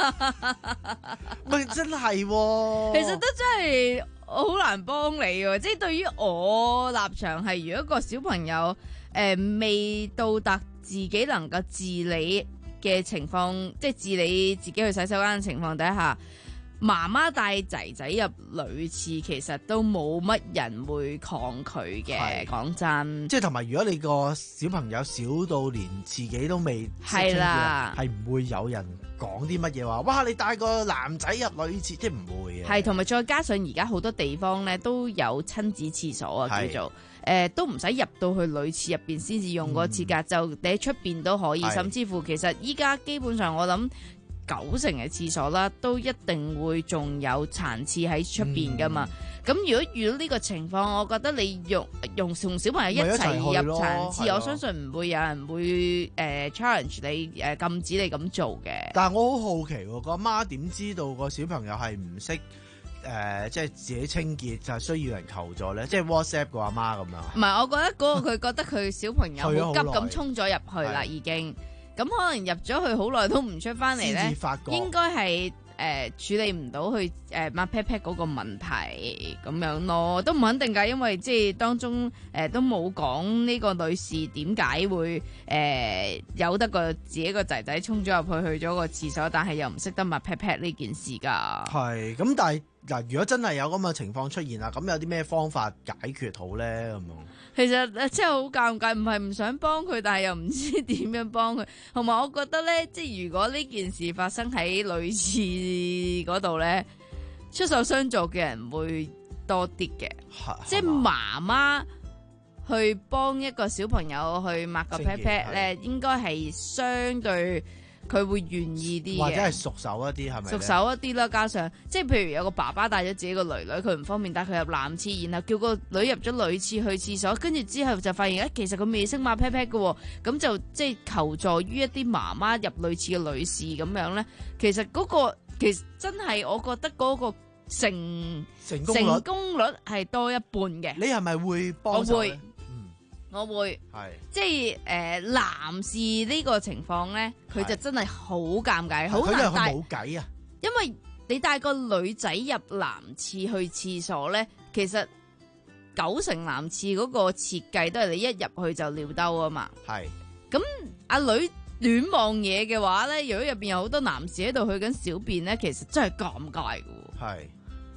咪真係、哦， 其實都真係好難幫你喎，即係對於我立場係，如果個小朋友誒、呃、未到達自己能夠自理嘅情況，即係自理自己去洗手間嘅情況底下，媽媽帶仔仔入女廁，其實都冇乜人會抗拒嘅。講真， 即係同埋，如果你個小朋友少到連自己都未係啦， 係唔會有人講啲乜嘢話。哇！你帶個男仔入女廁，即係唔會嘅。 係，同埋再加上而家好多地方咧都有親子廁所啊，叫做。誒、呃、都唔使入到去女廁入邊先至用個廁格，嗯、就你喺出邊都可以，甚至乎其實依家基本上我諗九成嘅廁所啦，都一定會仲有殘廁喺出邊噶嘛。咁、嗯、如果遇到呢個情況，我覺得你用用同小朋友一齊入殘廁，我相信唔會有人會誒、呃、challenge 你誒、呃、禁止你咁做嘅。 但係我好好奇喎，個阿媽點知道個小朋友係唔識？誒、呃，即係自己清潔就係需要人求助咧，即係 WhatsApp 個阿媽咁樣。 唔係，我覺得嗰個佢覺得佢小朋友好急咁衝咗入去啦，已經。咁可能入咗去好耐都唔出翻嚟咧，應該係誒處理唔到去誒抹 pat pat 嗰個問題咁樣咯，都唔肯定㗎，因為即係當中誒、呃、都冇講呢個女士點解會誒、呃、有得個自己個仔仔衝咗入去去咗個廁所，但係又唔識得抹 pat pat 呢件事㗎。係， 咁但係。嗱，如果真係有咁嘅情況出現啦，咁有啲咩方法解決好咧？咁樣其實真係好尷尬，唔係唔想幫佢，但係又唔知點樣幫佢。同埋我覺得咧，即係如果呢件事發生喺女廁嗰度咧，出手相助嘅人會多啲嘅，即係媽媽去幫一個小朋友去抹個 pat pat 咧，應該係相對。佢會願意啲嘅， 或者係熟手一啲，係咪？ 熟手一啲啦，加上即係譬如有個爸爸帶咗自己個女女，佢唔方便帶佢入男廁，然後叫個女入咗女廁去廁所，跟住之後就發現誒，其實佢未識抹 pat pat 嘅，咁就即係求助於一啲媽媽入女廁嘅女士咁樣咧。其實嗰個其實真係我覺得嗰個成成功率成功率係多一半嘅。 你係咪會幫手咧？ 我會， 係即係誒、呃、男士呢個情況咧，佢就真係好尷尬，好難帶。 冇計啊！ 因為你帶個女仔入男廁去廁所咧，其實九成男廁嗰個設計都係你一入去就尿兜啊嘛。係。咁阿女亂望嘢嘅話咧，如果入邊有好多男士喺度去緊小便咧，其實真係尷尬㗎喎。係。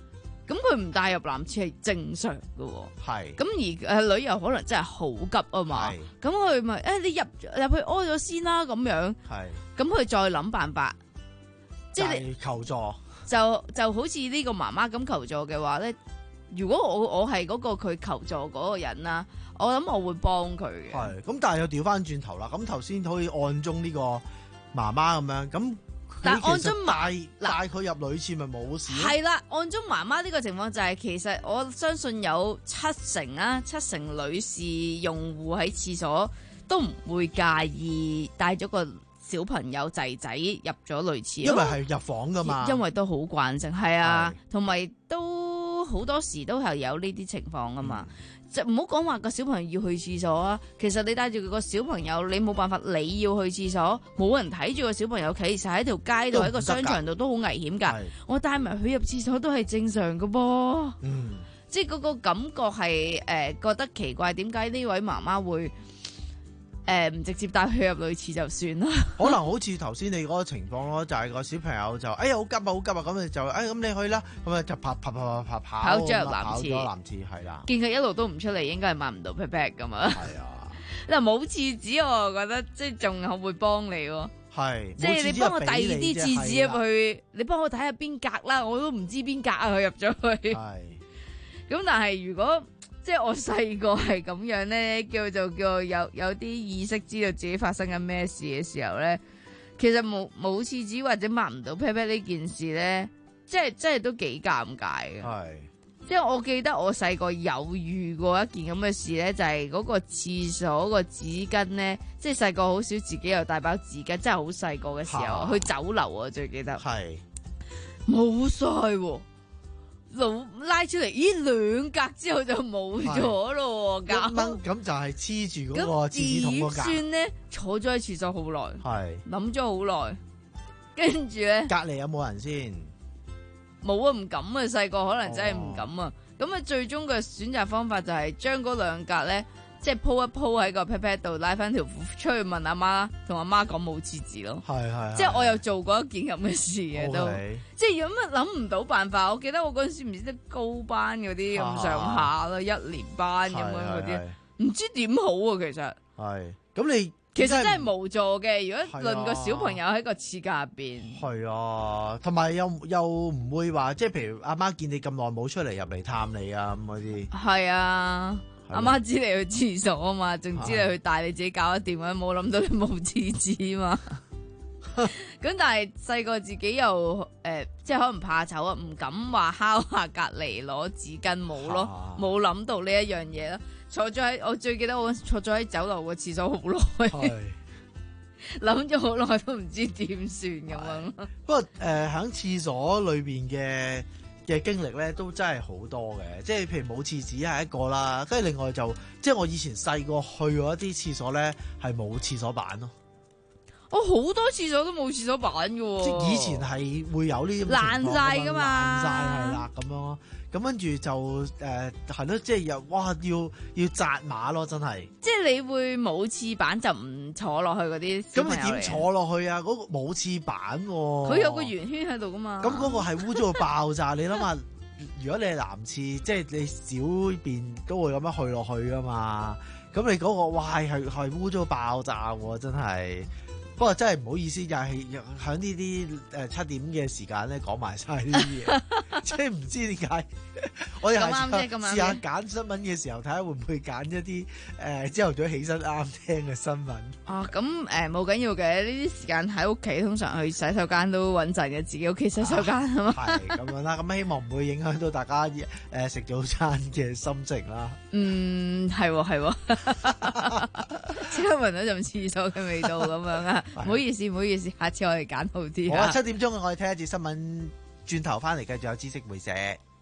咁佢唔帶入男廁係正常嘅喎。 係。 咁而誒女又可能真係好急啊嘛。係。咁佢咪誒你入入去屙咗先啦咁樣。係。咁佢再諗辦法，即係你求助。 就就好似呢個媽媽咁求助嘅話咧，如果我我係嗰個佢求助嗰個人啦，我諗我會幫佢嘅。 係。咁但係又調翻轉頭啦，咁頭先可以按中呢個媽媽咁樣咁。但係按中帶帶佢入女廁咪冇事？ 係啦，按中媽媽呢個情況就係、是、其實我相信有七成啊，七成女士用戶喺廁所都唔會介意帶咗個小朋友仔仔入咗女廁， 因為係入房噶嘛， 因為都好慣性，係啊，同埋都好多時都係有呢啲情況噶嘛。嗯，就唔好講話個小朋友要去廁所啊！其實你帶住個小朋友，你冇辦法，你要去廁所，冇人睇住個小朋友，其實喺條街度，喺個商場度都好危險㗎。我帶埋佢入廁所都係正常㗎噃。嗯，即係嗰個感覺係誒、呃、覺得奇怪，點解呢位媽媽會誒唔、呃、直接帶佢入女廁就算啦？ 可能好似頭先你嗰個情況咯，就係、是、個小朋友就哎呀好急啊好急啊，咁你就哎咁你去啦，咁啊就跑跑跑跑跑跑咗入男廁， 跑咗男廁係啦。 見佢一路都唔出嚟，應該係抹唔到 pat pat 㗎嘛。係啊，嗱冇廁紙我覺得即係仲會幫你喎。係，即係你幫我遞啲廁紙入去，你幫我睇下邊格啦，我都唔知邊格啊佢入咗去。係，咁但係如果即係我細個係咁樣咧，叫做叫有有啲意識知道自己發生緊咩事嘅時候咧，其實冇冇廁紙或者抹唔到 pat pat 呢件事咧，即係即係都幾尷尬嘅。係，即係我記得我細個有遇過一件咁嘅事咧，就係、是、嗰個廁所個紙巾咧，即係細個好少自己又帶包紙巾，真係好細個嘅時候去酒樓我最記得係冇晒喎。老拉出嚟，咦兩格之後就冇咗咯，咁咁就係黐住嗰個廁紙筒嗰格。點算咧？坐咗喺廁所好耐，係諗咗好耐，跟住咧隔籬有冇人先？ 冇啊，唔敢啊，細個可能真係唔敢啊。咁啊、哦，最終嘅選擇方法就係將嗰兩格咧，即係鋪一鋪喺個 pat pat 度，拉翻條褲出去問阿媽，同阿媽講冇廁紙咯。係係，即係我又做過一件咁嘅事嘅都，即係有乜諗唔到辦法。我記得我嗰陣時唔知得高班嗰啲咁上下咯，一年班咁樣嗰啲，唔知點好啊。其實係，咁你其實真係無助嘅。如果論個小朋友喺個廁格入邊，係啊，同埋又又唔會話，即係譬如阿媽見你咁耐冇出嚟入嚟探你啊咁嗰啲，係啊。阿媽知你去廁所啊嘛，仲知你去帶你自己搞得掂啊，冇諗到你冇廁紙嘛。咁但係細個自己又誒、呃，即係可能怕醜啊，唔敢話敲下隔籬攞紙巾，冇咯，冇諗到呢一樣嘢咯。坐咗喺我最記得我坐咗喺酒樓個廁所好耐，諗咗好耐都唔知點算咁樣。不過誒，喺廁所裏邊嘅嘅經歷咧都真係好多嘅，即係譬如冇廁紙係一個啦，跟住另外就即係我以前細個去過一啲廁所咧係冇廁所板咯。我好多廁所都冇廁所板嘅喎，即係以前係會有呢啲爛晒㗎嘛，爛晒係啦咁咯。咁跟住就誒係咯，即係又哇要要紮馬咯，真係。即係你會冇廁板就唔坐落去嗰啲。咁你點坐落去啊？嗰、嗰個冇廁板喎。佢有個圓圈喺度噶嘛。咁嗰個係污糟到爆炸，你諗下，如果你係男廁，即係你小便都會咁樣去落去噶嘛。咁你嗰、嗰個哇係係污糟到爆炸喎，真係。不過真係唔好意思，又係喺呢啲誒七點嘅時間咧講埋晒呢啲嘢，即係唔知點解。我又試下揀新聞嘅時候，睇下會唔會揀一啲誒朝頭早起身啱聽嘅新聞。哦，咁誒冇緊要嘅，呢啲時間喺屋企，通常去洗手間都穩陣嘅，自己屋企洗手間係嘛。係咁樣啦，咁希望唔會影響到大家誒食、呃、早餐嘅心情啦。嗯，係喎係喎，即刻聞到陣廁所嘅味道咁樣啊！唔好意思，唔好意思，下次我哋揀好啲。好啊，七點鐘我哋睇一節新聞，轉頭翻嚟繼續有知識會社。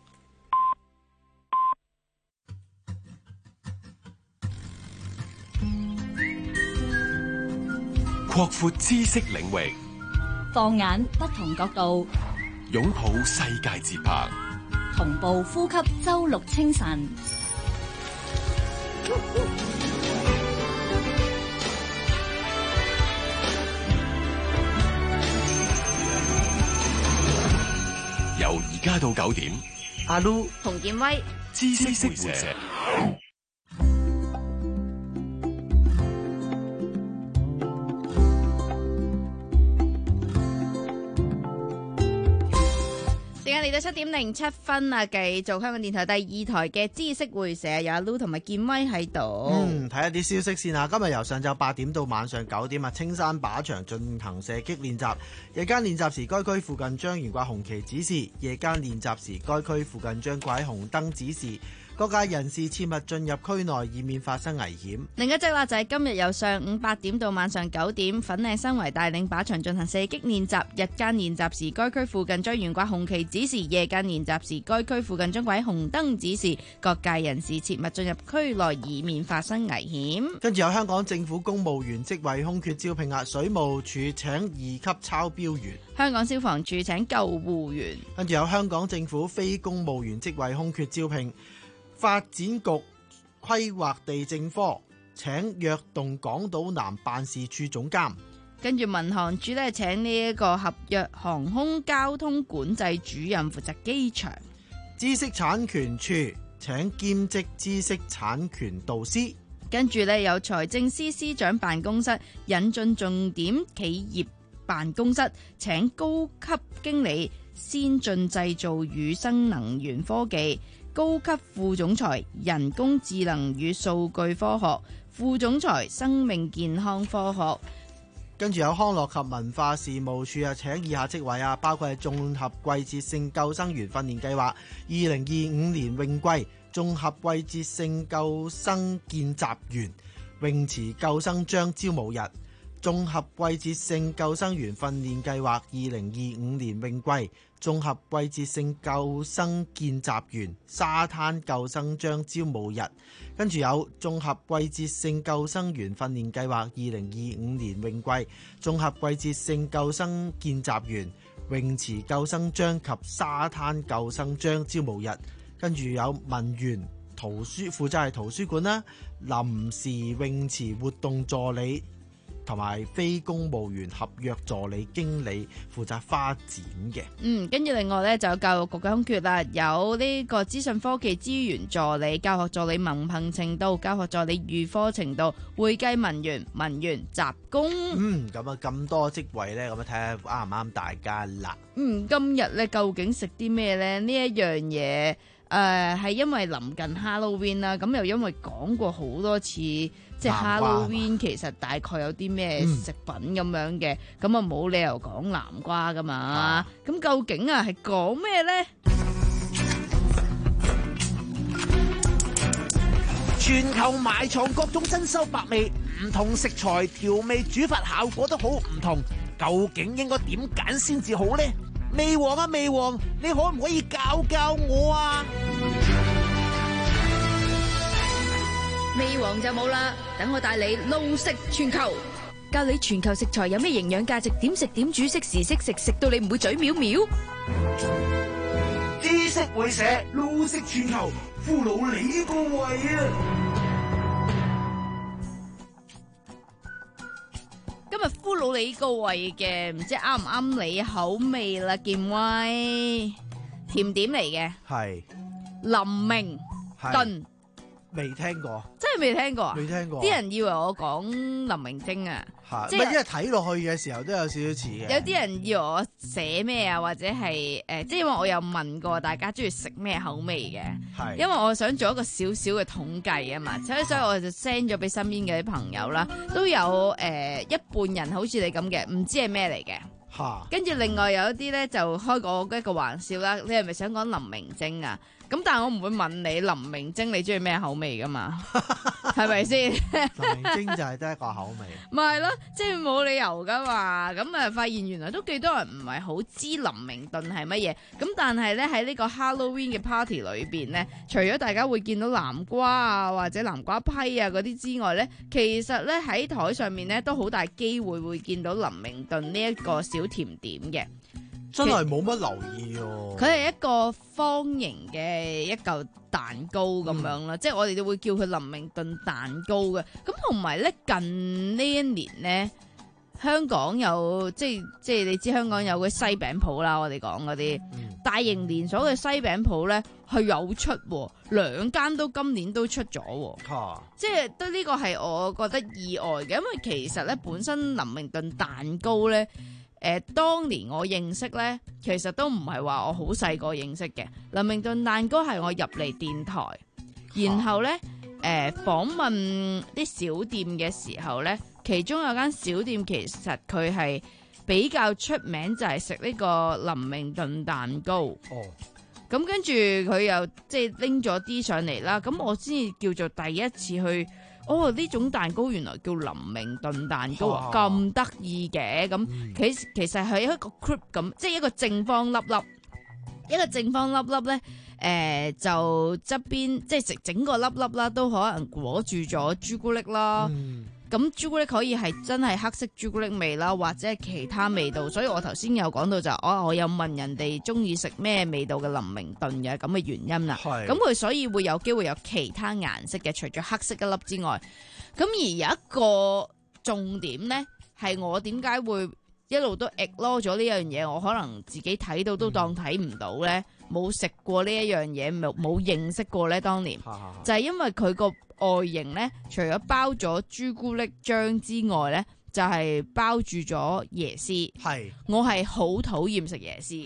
擴闊知識領域， 放眼不同角度， 擁抱世界節拍， 同步呼吸周六清晨。 由而家到九點， 阿 Lu、 洪建威， 知識會社。 時間嚟到七點零七分啊！繼續香港電台第二台嘅知識會社，有阿 Lu 同埋建威喺度。 嗯，睇一啲消息先啊！今日由上晝八點到晚上九點啊，青山靶場進行射擊練習。夜間練習時，該區附近將懸掛紅旗指示；夜間練習時，該區附近將掛紅燈指示。各界人士切勿進入區內，以免發生危險。 另一則啦，就係今日由上午八點到晚上九點，粉嶺新圍帶領靶場進行射擊練習。日間練習時，該區附近將懸掛紅旗指示；夜間練習時，該區附近將掛紅燈指示。各界人士切勿進入區內，以免發生危險。 跟住有香港政府公務員職位空缺招聘啊，水務署請二級抄標員。 香港消防處請救護員。 跟住有香港政府非公務員職位空缺招聘。發展局規劃地政科請躍動港島南辦事處總監， 跟住民航處咧請呢一個合約航空交通管制主任負責機場。 知識產權處請兼職知識產權導師。 跟住咧有財政司司長辦公室引進重點企業辦公室請高級經理先進製造與新能源科技。高級副總裁人工智能與數據科學，副總裁生命健康科學。 跟住有康樂及文化事務處啊，請以下職位啊，包括係綜合季節性救生員訓練計劃二零二五年泳季綜合季節性救生見習員泳池救生章招募日，綜合季節性救生員訓練計劃二零二五年泳季綜合季節性救生見習員沙灘救生章招募日，跟住有綜合季節性救生員訓練計劃二零二五年泳季綜合季節性救生見習員泳池救生章及沙灘救生章招募日，跟住有文員圖書負責係圖書館啦，臨時泳池活動助理同埋非公務員合約助理經理負責花展嘅。 嗯，跟住另外咧就有教育局嘅空缺啦，有呢個資訊科技資源助理、教學助理文憑程度、教學助理預科程度、會計文員、文員、雜工。 嗯，咁啊咁多職位咧，咁啊睇下啱唔啱大家啦。 嗯，今日咧究竟食啲咩咧？呢一樣嘢誒係因為臨近 Halloween 啦，咁又因為講過好多次。即係 Halloween 其實大概有啲咩食品咁樣嘅，咁啊冇理由講南瓜噶嘛，咁、啊、究竟啊係講咩呢？ 全球埋藏各種珍饈百味，唔同食材調味煮法效果都好唔同，究竟應該點揀先至好呢？味王啊味王，你可唔可以教教我啊？ 味王就冇啦，等我帶你路食全球，教你全球食材有咩營養價值，點食點煮，適時適食，食到你唔會嘴藐藐。 知識會社路食全球，俘虜你個胃啊！ 今日俘虜你個胃嘅，唔知啱唔啱你口味啦，建威，甜點嚟嘅， 係林明頓。 未聽過， 真係未聽過啊！ 未聽過， 啲人以為我講林明禎啊， 即係因為睇落去嘅時候都有少少似嘅。 有啲人以為我寫咩啊，或者係誒、呃，即係因為我有問過大家中意食咩口味嘅，係因為我想做一個少少嘅統計啊嘛，所以所以我就 send 咗俾身邊嘅啲朋友啦，都有誒、呃、一半人好似你咁嘅，唔知係咩嚟嘅。跟住另外有一啲咧就開過一個玩笑啦，你係咪想講林明禎啊？咁但係我唔會問你林明禎你中意咩口味噶嘛，係咪先？ 林明禎就係得一個口味， 咪係咯，即係冇理由噶嘛。咁啊，發現原來都幾多人唔係好知林明頓係乜嘢。咁但係咧喺呢個 Halloween 嘅 party 裏邊咧，除咗大家會見到南瓜啊或者南瓜批啊嗰啲之外咧，其實咧喺台上面咧都好大機會會見到林明頓呢一個小甜點嘅。 真係冇乜留意喎。 佢係一個方形嘅一嚿蛋糕咁樣啦，嗯、即係我哋都會叫佢林明頓蛋糕嘅。咁同埋咧，近呢一年咧，香港有即係即係你知香港有個西餅鋪啦，我哋講嗰啲。 大型連鎖嘅西餅鋪咧係有出，兩間都今年都出咗， 啊、 即係都呢個係我覺得意外嘅，因為其實咧本身林明頓蛋糕咧，誒、呃、當年我認識咧，其實都唔係話我好細個認識嘅。林明頓蛋糕係我入嚟電台，然後咧誒訪問啲小店嘅時候咧，其中有間小店其實佢係比較出名就係食呢個林明頓蛋糕，哦，咁跟住佢又即係拎咗啲上嚟啦，咁我先至叫做第一次去，哦，呢種蛋糕原來叫林明頓蛋糕啊，咁得意嘅，咁其其實係一個 crepe 咁，即係一個正方粒粒，一個正方粒粒咧，誒、呃、就側邊即係食整個粒粒啦，都可能裹住咗朱古力啦。嗯，咁朱古力可以係真係黑色朱古力味啦，或者係其他味道，所以我頭先有講到就係，哦，我有問人哋中意食咩味道嘅林明頓嘅咁嘅原因啦。咁佢所以會有機會有其他顏色嘅，除咗黑色一粒之外。咁而有一個重點呢，係我點解會一路都 ignore 咗呢樣嘢，我可能自己睇到都當睇唔到呢，冇食過呢一樣嘢，冇冇認識過呢。當年就係因為佢個外形咧，除咗包咗朱古力漿之外咧，就係、是、包住咗椰絲。係，我係好討厭食椰絲嘅。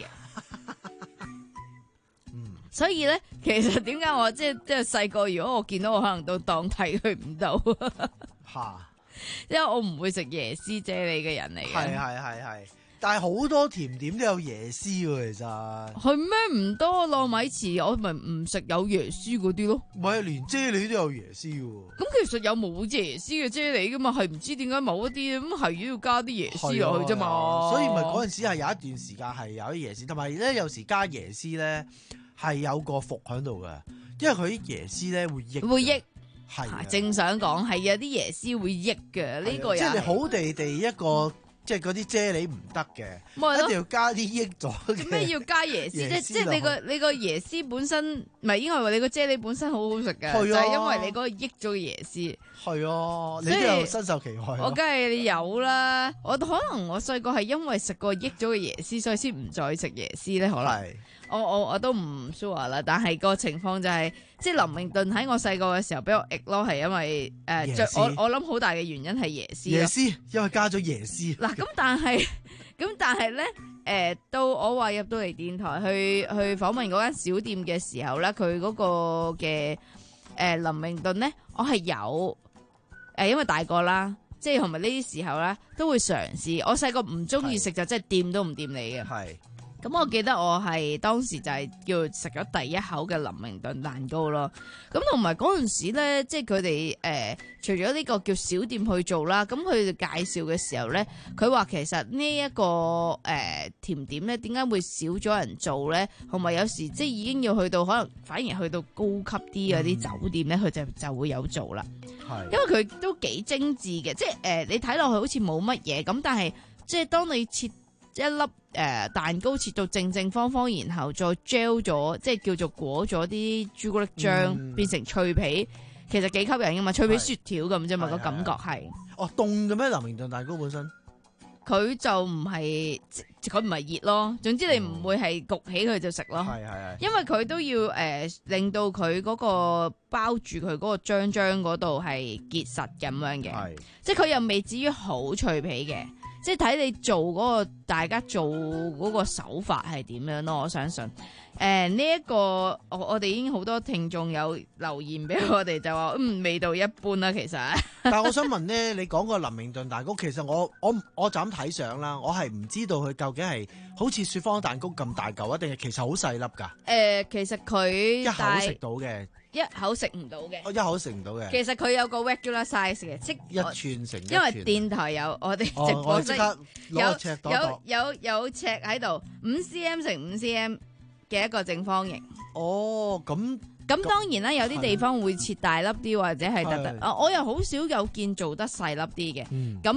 嗯，所以咧，其實點解我即係即係細個，如果我見到我可能都當睇佢唔到。吓，因為我唔會食椰絲啫喱嘅人嚟嘅。 係係係係。但係好多甜點都有椰絲喎，其實係咩？唔多糯米糍，我咪唔食有椰絲嗰啲咯。 唔係，連啫喱都有椰絲喎。 咁其實有冇椰絲嘅啫喱噶嘛？係唔知點解某一啲咁係要加啲椰絲落去啫嘛。 所以咪嗰陣時係有一段時間係有啲椰絲，同埋咧有時加椰絲咧係有個伏喺度嘅，因為佢啲椰絲咧會益。會益係正想講係有啲椰絲會益嘅呢個。 即係你好地地一個。即係嗰啲啫喱唔得嘅，一定要加啲益咗嘅。 咩要加椰絲啫？即係你個你個椰絲本身，唔係應該話你個啫喱本身好好食嘅，就係因為你嗰個益咗嘅椰絲。係啊，你都有身受其害。我梗係有啦，我可能我細個係因為食過益咗嘅椰絲，所以先唔再食椰絲咧。可能我我我都唔 sure 啦，但係個情況就係、是，即係林明頓喺我細個嘅時候俾我益咯，係因為誒、呃，我我諗好大嘅原因係椰絲。 椰絲，因為加咗椰絲。 嗱，咁但係，咁但係咧，誒、呃，到我話入到嚟電台去去訪問嗰間小店嘅時候咧，佢嗰個嘅誒、呃、林明頓咧，我係有誒、呃，因為大個啦，即係同埋呢啲時候咧，都會嘗試。我細個唔中意食就真係掂都唔掂你嘅。係。咁我記得我係當時就係叫食咗第一口嘅林明頓蛋糕咯。咁同埋嗰陣時咧，即係佢哋誒除咗呢個叫小店去做啦，咁佢哋介紹嘅時候咧，佢話其實呢、這、一個誒、呃、甜點咧，點解會少咗人做咧？同埋有，有時即係已經要去到可能反而去到高級啲嗰啲酒店咧，佢、嗯、就就會有做啦。係，因為佢都幾精緻嘅，即係誒、呃、你睇落去好似冇乜嘢咁，但係即係當你切一粒誒、呃、蛋糕切到正正方方，然後再 gel 咗，即係叫做裹咗啲朱古力漿、嗯，變成脆皮，其實幾吸引噶嘛，脆皮雪條咁啫嘛，個感覺係。哦，凍嘅咩？林明頓蛋糕本身，佢就唔係，佢唔係熱咯。總之你唔會係焗起佢就食咯。係係係。因為佢都要誒、呃、令到佢嗰個包住佢嗰個漿漿嗰度係結實咁樣嘅。係。即係佢又未至於好脆皮嘅。即係睇你做嗰、那個，大家做嗰個手法係點樣咯？我相信，誒呢一個我我哋已經好多聽眾有留言俾我哋，就話嗯味道一般啦，其實。 但係我想問咧，你講個林明頓蛋糕，其實我我我就咁睇相啦，我係唔知道佢究竟係好似雪芳蛋糕咁大嚿啊，定係其實好細粒㗎？誒、 呃，其實佢一口食到嘅。 一口食唔到嘅， 我一口食唔到嘅。 其實佢有個 regular size 嘅，即一寸成一寸。 因為電台有我哋直播室、哦、有尺多多有有有尺喺度，五 cm 乘五 cm 嘅一個正方形。 哦，咁咁當然啦，有啲地方會切大粒啲或者係特特。啊，我又好少有見做得細粒啲嘅。咁、嗯、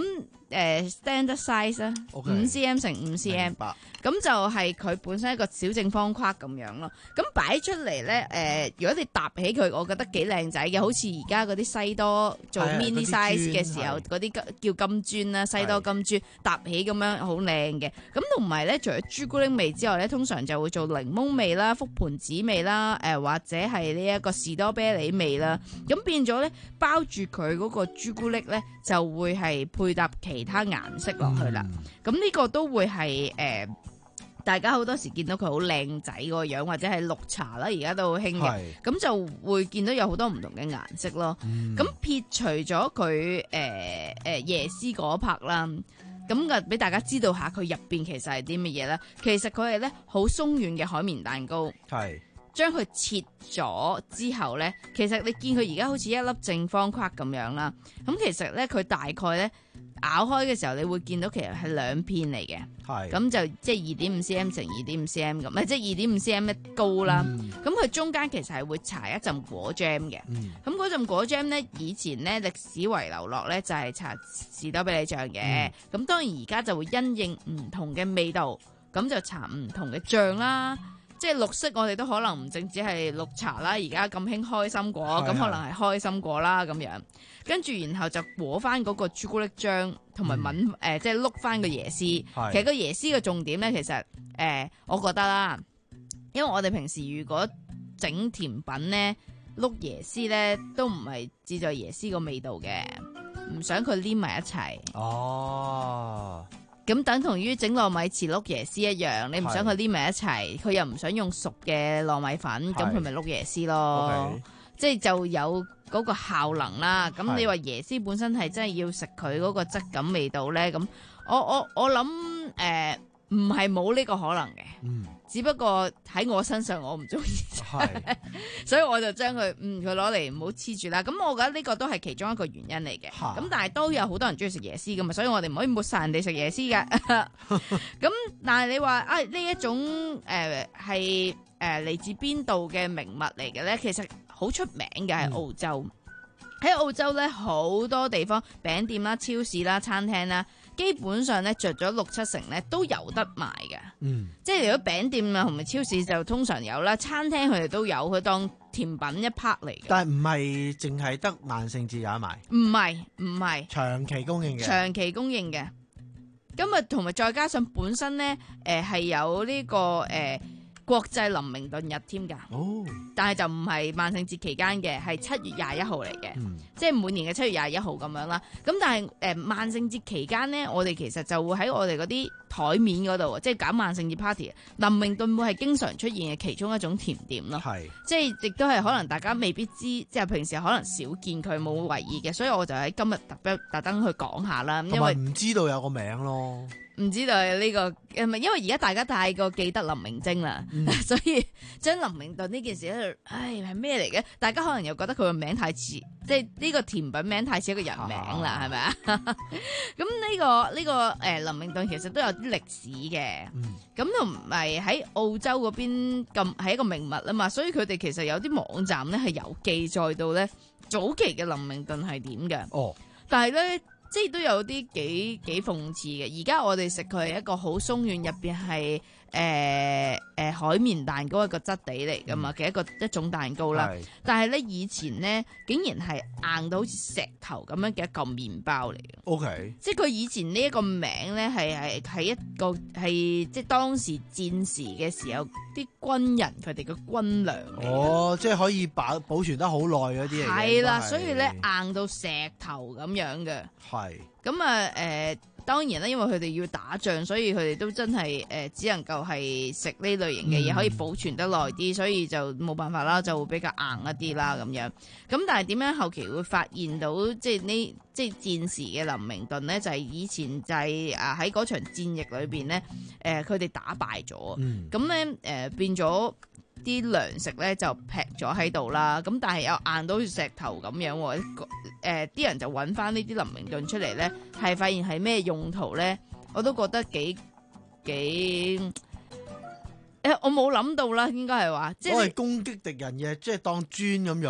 誒 standard size 啦，五 cm 乘五 cm，咁就係佢本身一個小正方框咁樣咯。咁擺出嚟咧，誒、呃，如果你搭起佢，我覺得幾靚仔嘅，好似而家嗰啲西多做 mini size 嘅時候，嗰啲叫金磚啦，西多金磚搭起咁樣好靚嘅。咁同埋咧，除咗朱古力味之外咧，通常就會做檸檬味啦、覆盆子味啦，誒、呃、或者係呢一個士多啤梨味啦。咁變咗咧，包住佢嗰個朱古力咧，就會係配搭其他顏色落去啦。咁呢、嗯、個都會係誒。呃大家好多時見到佢好靚仔個樣，或者係綠茶啦，而家都好興嘅，咁就會見到有好多唔同嘅顏色咯。咁、嗯、撇除咗佢誒誒椰絲嗰一 part 啦，咁啊俾大家知道下佢入邊其實係啲乜嘢啦。其實佢係咧好鬆軟嘅海綿蛋糕，係將佢切咗之後咧，其實你見佢而家好似一粒正方框咁樣啦。咁其實咧佢大概咧。咬開嘅時候，你會見到其實係兩片嚟嘅，咁就即係二點五 cm 乘二點五 cm 咁，即係二點五 cm 高啦。咁佢、嗯、中間其實係會搽一陣果醬嘅，咁嗰陣果醬咧，以前咧歷史遺留落咧就係搽士多啤梨醬嘅，咁、嗯、當然而家就會因應唔同嘅味道，咁就搽唔同嘅醬啦。即係綠色，我哋都可能唔淨止係綠茶啦，而家咁興開心果，咁可能係開心果啦咁樣。跟住然後就裹翻嗰個朱古力漿，同埋抿誒，即係碌翻個椰絲。其實個椰絲嘅重點咧，其實誒、呃，我覺得啦，因為我哋平時如果整甜品咧，碌椰絲咧都唔係志在椰絲個味道嘅，唔想佢黏埋一齊。哦。咁等同於整糯米糍碌椰絲一樣，你唔想佢黏埋一齊，佢又唔想用熟嘅糯米粉，咁佢咪碌椰絲咯。Okay. 即係就有嗰個效能啦。咁你話椰絲本身係真係要食佢嗰個質感味道咧？咁我我我諗誒，唔係冇呢個可能嘅。嗯。只不過喺我身上我唔中意，所以我就將佢嗯佢攞嚟唔好黐住啦。咁我覺得呢個都係其中一個原因嚟嘅。咁但係都有好多人中意食椰絲噶嘛，所以我哋唔可以抹晒人哋食椰絲㗎。咁但係你話啊呢一種誒係誒嚟自邊度嘅名物嚟嘅咧？其實好出名嘅係澳洲。喺、嗯、澳洲咧好多地方餅店啦、超市啦、餐廳啦。基本上咧着咗六七成咧都有得賣嘅，嗯，即係如果餅店啊同埋超市就通常有啦，餐廳佢哋都有，佢當甜品一 part 嚟嘅。但係唔係淨係得萬聖節有得賣，唔係唔係長期供應嘅，長期供應嘅。咁啊同埋再加上本身咧誒係有呢、這個誒。呃國際林明頓日添㗎，哦、但係就唔係萬聖節期間嘅，係七月廿一號嚟嘅，嗯、即係每年嘅七月廿一號咁樣啦。咁但係誒、呃、萬聖節期間咧，我哋其實就會喺我哋嗰啲台面嗰度，即係搞萬聖節 party，林明頓會係經常出現嘅其中一種甜點咯。係是，即係亦都係可能大家未必知，即係平時可能少見佢冇為意嘅，所以我就喺今日特別特登去講下啦。因為唔知道有個名咯。唔知道呢、這個係咪因為而家大家太過記得林明禎啦，嗯、所以將林明頓呢件事喺度，唉係咩嚟嘅？大家可能又覺得佢個名太似，即係呢個甜品名太似一個人名啦，係咪啊？咁呢、這個呢、這個誒、呃、林明頓其實都有啲歷史嘅，咁同埋喺澳洲嗰邊咁係一個名物啊嘛，所以佢哋其實有啲網站咧係有記載到咧早期嘅林明頓係點嘅。哦，但係咧。即係都有啲幾幾諷刺嘅，而家我哋食佢係一個好鬆軟，入邊係誒誒海綿蛋糕一個質地嚟噶嘛嘅一個一種蛋糕啦。是但係咧以前咧竟然係硬到好似石頭咁樣嘅一嚿麵包嚟嘅。O K，即係佢以前呢一個名咧係係係一個係即係當時戰時嘅時候啲軍人佢哋嘅軍糧。哦，即係可以保保存得好耐嗰啲嚟。係啦，所以咧硬到石頭咁樣嘅。係咁啊，誒、呃，當然啦，因為佢哋要打仗，所以佢哋都真係誒、呃，只能夠係食呢類型嘅嘢，嗯、可以保存得耐啲，所以就冇辦法啦，就會比較硬一啲啦，咁樣。咁但係點樣後期會發現到即係呢，即係戰時嘅林明頓咧，就係、是、以前就係啊喺嗰場戰役裏邊咧，誒、呃，佢哋打敗咗，咁咧誒變咗。啲糧食咧就劈咗喺度啦，咁但係又硬到好似石頭咁樣，誒、呃、啲人就揾翻呢啲林明頓出嚟咧，係發現係咩用途咧？我都覺得幾幾誒、欸，我冇諗到啦，應該係話即係攻擊敵人嘅，即係當磚咁用。誒、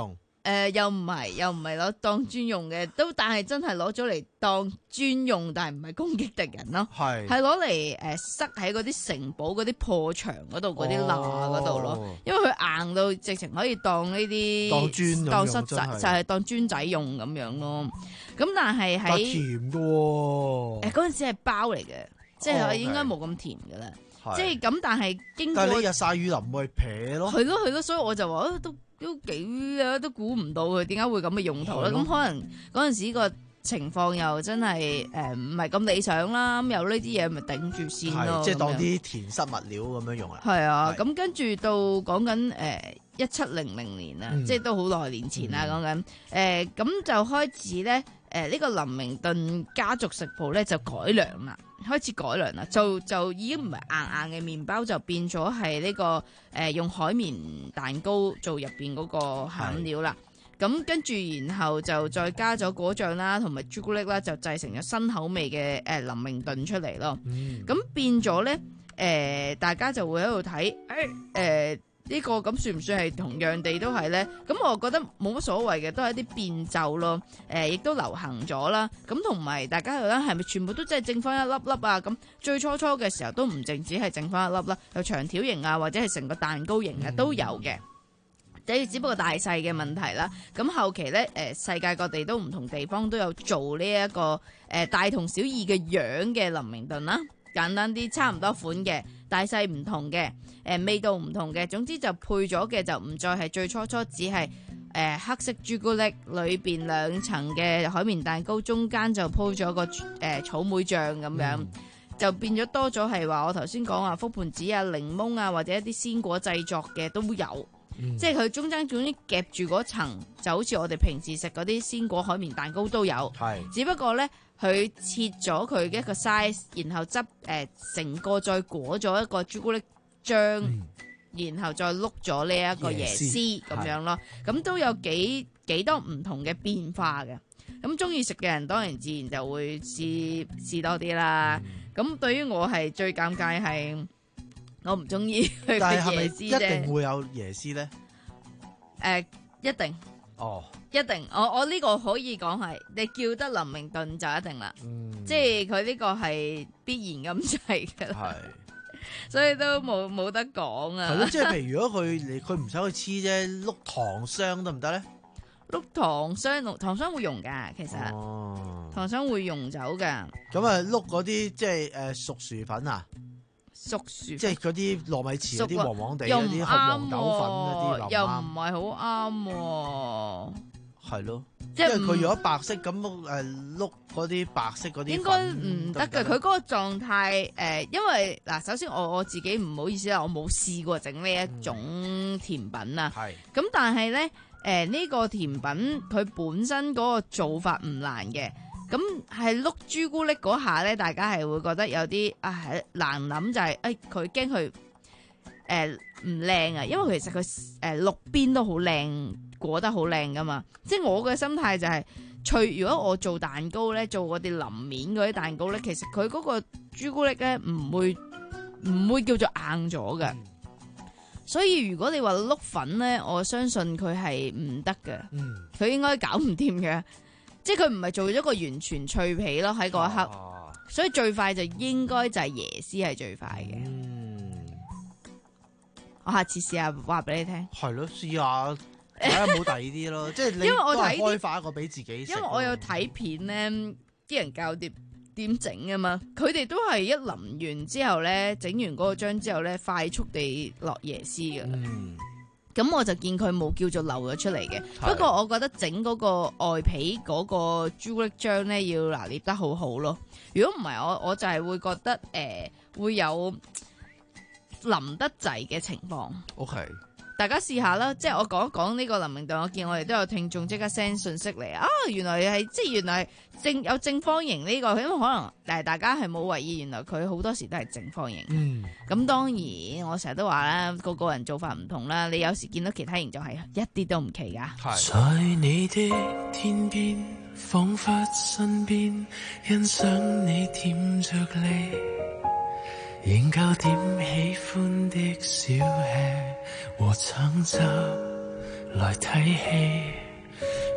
誒又唔係又唔係攞當專用嘅，都但係真係攞咗嚟當專用，但係唔係攻擊敵人咯，係係攞嚟誒塞喺嗰啲城堡嗰啲破牆嗰度嗰啲罅嗰度咯，因為佢硬到直情可以當呢啲當磚當塞仔就係當磚仔用咁樣咯。咁但係喺甜嘅喎， 誒嗰陣時係包嚟嘅，即係應該冇咁甜嘅啦。即係咁，但係經過但係你日曬雨淋咪撇咯， 係咯係咯，所以我就話都都幾啊，都估唔到佢點解會咁嘅用途咧。咁可能嗰陣時個情況又真係誒唔係咁理想啦。咁有呢啲嘢咪頂住先咯， 即係當啲填塞物料咁樣用啊。 係啊，咁跟住到講緊誒一七零零年啊，嗯、即係都好耐年前啦。講緊誒咁就開始咧誒呢個林明頓家族食譜咧就改良啦。開始改良啦，就就已經唔係硬硬嘅麵包，就變咗係呢個誒、呃、用海綿蛋糕做入邊嗰個餡料啦。咁跟住然後就再加咗果醬啦，同埋朱古力啦，就製成咗新口味嘅誒、呃、林明頓出嚟咯。咁、嗯、變咗咧誒，大家就會喺度睇誒誒。呃呢個咁算唔算係同樣地都係呢？咁我覺得冇乜所謂嘅，都係一啲變奏咯。誒、呃，亦都流行咗啦。咁同埋大家覺得係咪全部都真係正方一粒粒啊？咁最初初嘅時候都唔淨止係正方一粒啦，有長條形啊，或者係成個蛋糕形啊都有嘅。即係、嗯、只不過大細嘅問題啦。咁後期呢，誒、呃、世界各地都唔同地方都有做呢、這、一個誒、呃、大同小異嘅樣嘅林明頓啦。簡單啲，差唔多款嘅，大細唔同嘅，誒、呃、味道唔同嘅，總之就配咗嘅就唔再係最初初只係誒、呃、黑色朱古力裏邊兩層嘅海綿蛋糕，中間就鋪咗個誒、呃、草莓醬咁樣，嗯、就變咗多咗係話我頭先講話覆盆子啊、檸檬啊或者一啲鮮果製作嘅都有，嗯、即係佢中間總之夾住嗰層，就好似我哋平時食嗰啲鮮果海綿蛋糕都有，是只不過呢。佢切咗佢嘅一個 size，然後執誒成個再裹咗一個朱古力漿，嗯、然後再碌咗呢一個椰絲咁樣咯。咁都有幾幾多唔同嘅變化嘅。咁中意食嘅人當然自然就會試試多啲啦。咁、嗯、對於我係最尷尬係我唔中意佢嘅椰絲啫。 一定會有椰絲咧？誒、 呃，一定。哦，一定，我我呢個可以講係，你叫得林明頓就一定啦，嗯、即係佢呢個係必然咁滯嘅啦，係，所以都冇冇得講啊。係咯， 即係譬如如果佢你佢唔使去黐啫，碌糖霜得唔得咧？ 碌糖霜，糖霜會溶噶，其實，哦、糖霜會溶走噶。 咁啊，碌嗰啲即係誒熟薯粉啊。 熟薯即係嗰啲糯米糍嗰啲黃黃地嗰啲黃豆粉嗰啲， 又唔係好啱。 係咯，即係佢如果白色咁誒碌嗰啲白色嗰啲， 應該唔得嘅。佢嗰個狀態誒，因為嗱，首先我我自己唔好意思啦，我冇試過整呢一種甜品啊。係咁、嗯，但係咧誒呢、呃呢個甜品佢本身嗰個做法唔難嘅。咁係碌朱古力嗰下咧，大家係會覺得有啲啊難諗，就係誒佢驚佢誒唔靚啊，因為其實佢誒六邊都好靚，裹得好靚噶嘛。即係我嘅心態就係、是，除如果我做蛋糕咧，做嗰啲淋面嗰啲蛋糕咧，其實佢嗰個朱古力咧唔會唔會叫做硬咗嘅。嗯、所以如果你話碌粉咧，我相信佢係唔得嘅，佢、嗯、應該搞唔掂嘅。即係佢唔係做咗個完全脆皮咯，喺嗰一刻，啊、所以最快就應該就係椰絲係最快嘅。嗯，我下次試下話俾你聽。 係咯，試下睇下冇第二啲咯。即係你因為我睇開發一個俾自己食。 因為我有睇片咧，啲人教碟點整啊嘛，佢哋都係一淋完之後咧，整完嗰個漿之後咧，快速地落椰絲噶啦。嗯。咁我就見佢冇叫做漏咗出嚟嘅，是不過我覺得整嗰個外皮嗰個朱古力漿咧要拿捏得好好咯。如果唔係，我我就係會覺得誒、呃、會有淋得滯嘅情況。OK。大家試下啦，即係我講一講呢個林明頓，我見我哋都有聽眾即刻 send 信息嚟啊！原來係即係原來正有正方形呢、這個，因為可能但係大家係冇為意，原來佢好多時都係正方形。嗯，咁當然我成日都話啦，個個人做法唔同啦。你有時見到其他形狀係一啲都唔奇噶。 在你的天邊，彷彿身邊，欣賞你舔着脷，研究點喜歡的小吃和橙汁來睇戲。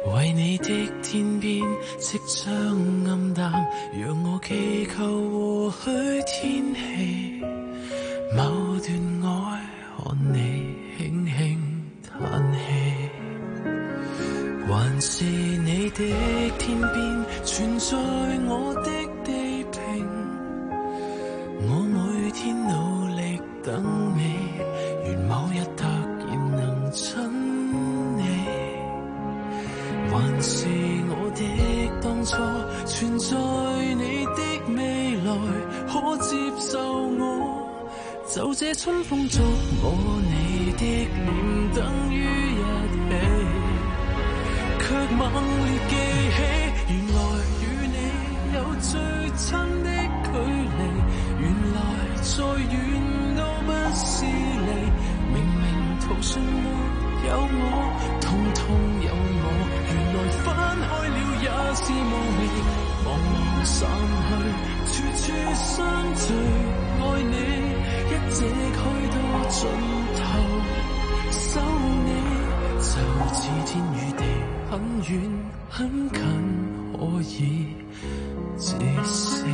為你的天邊即將暗淡，讓我祈求和煦天氣。某段愛看你輕輕嘆氣，還是你的天邊存在我的地平。我每天努力等你，願某日突然能親你。還是我的當初存在你的未來，可接受我？就這春風觸摸你的臉，等於一起，卻猛烈記起，原來與你有最親的距離，原來再遠都不是離。明明途上沒有我，通通有我，原來分開了也是無味，茫茫散去，處處相聚，愛你一直去到盡頭，守你就似天與地，很遠很近，可以至死。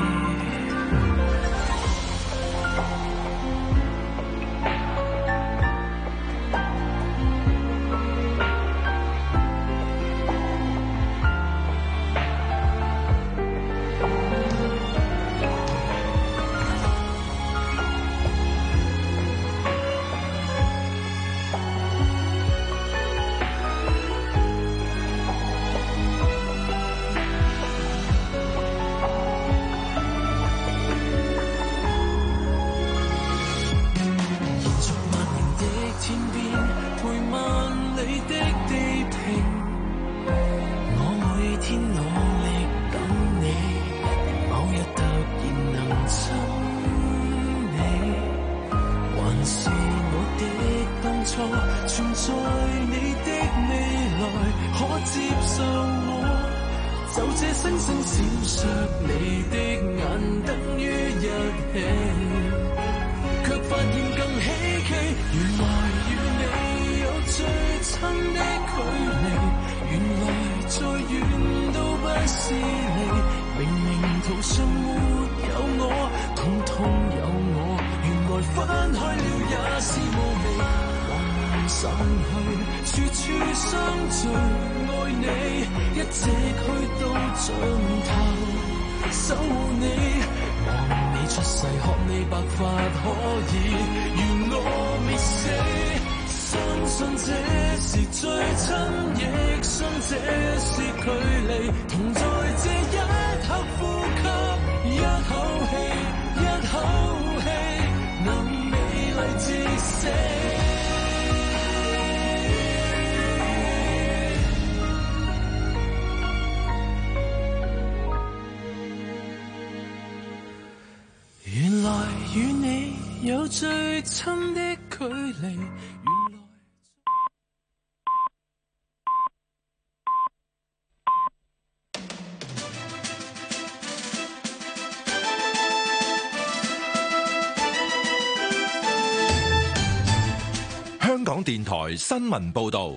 原來與你有最親的距離，原來香港電台新聞報導，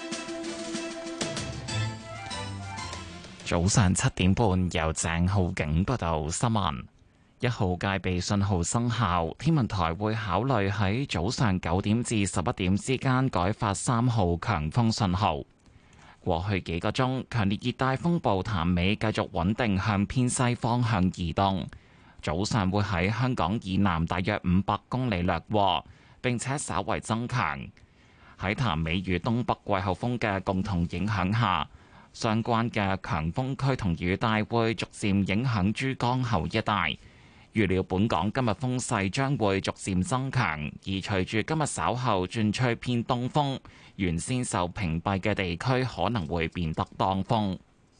早上七點半由鄭浩景報道新聞。一號戒備信號生效，天文台會考慮喺早上九點至十一點之間改發三號強風信號。過去幾個鐘，強烈熱帶風暴譚美繼續穩定向偏西方向移動，早上會喺香港以南大約五百公里掠過，並且稍為增強。喺譚美與東北季候風嘅共同影響下，相關嘅強風區同雨帶會逐漸影響珠江口一帶。預料本港今日風勢將會逐漸增強，而隨住今日稍後轉吹偏東風，原先受屏蔽嘅地區可能會變得當風。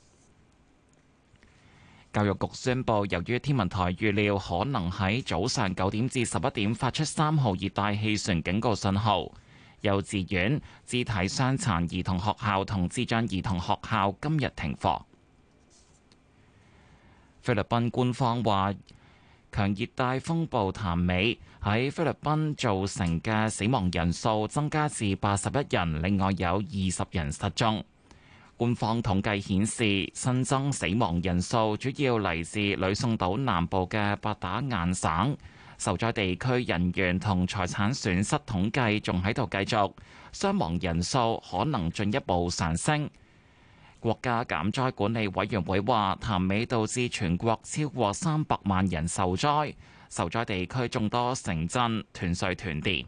教育局宣布，由於天文台預料可能喺早上九點至十一點發出三號熱帶氣旋警告信號，幼稚園、肢體傷殘兒童學校同智障兒童學校今日停課。菲律賓官方話，強熱帶風暴譚美喺菲律賓造成嘅死亡人數增加至八十一人，另外有二十人失蹤。 官方統計顯示，新增死亡人數主要嚟自呂宋島南部嘅八打雁省。受災地區人員同財產損失統計仲喺度繼續，傷亡人數可能進一步上升。國家減災管理委員會話，潭尾導致全國超過三百萬人受災，受災地區眾多城鎮斷水斷電。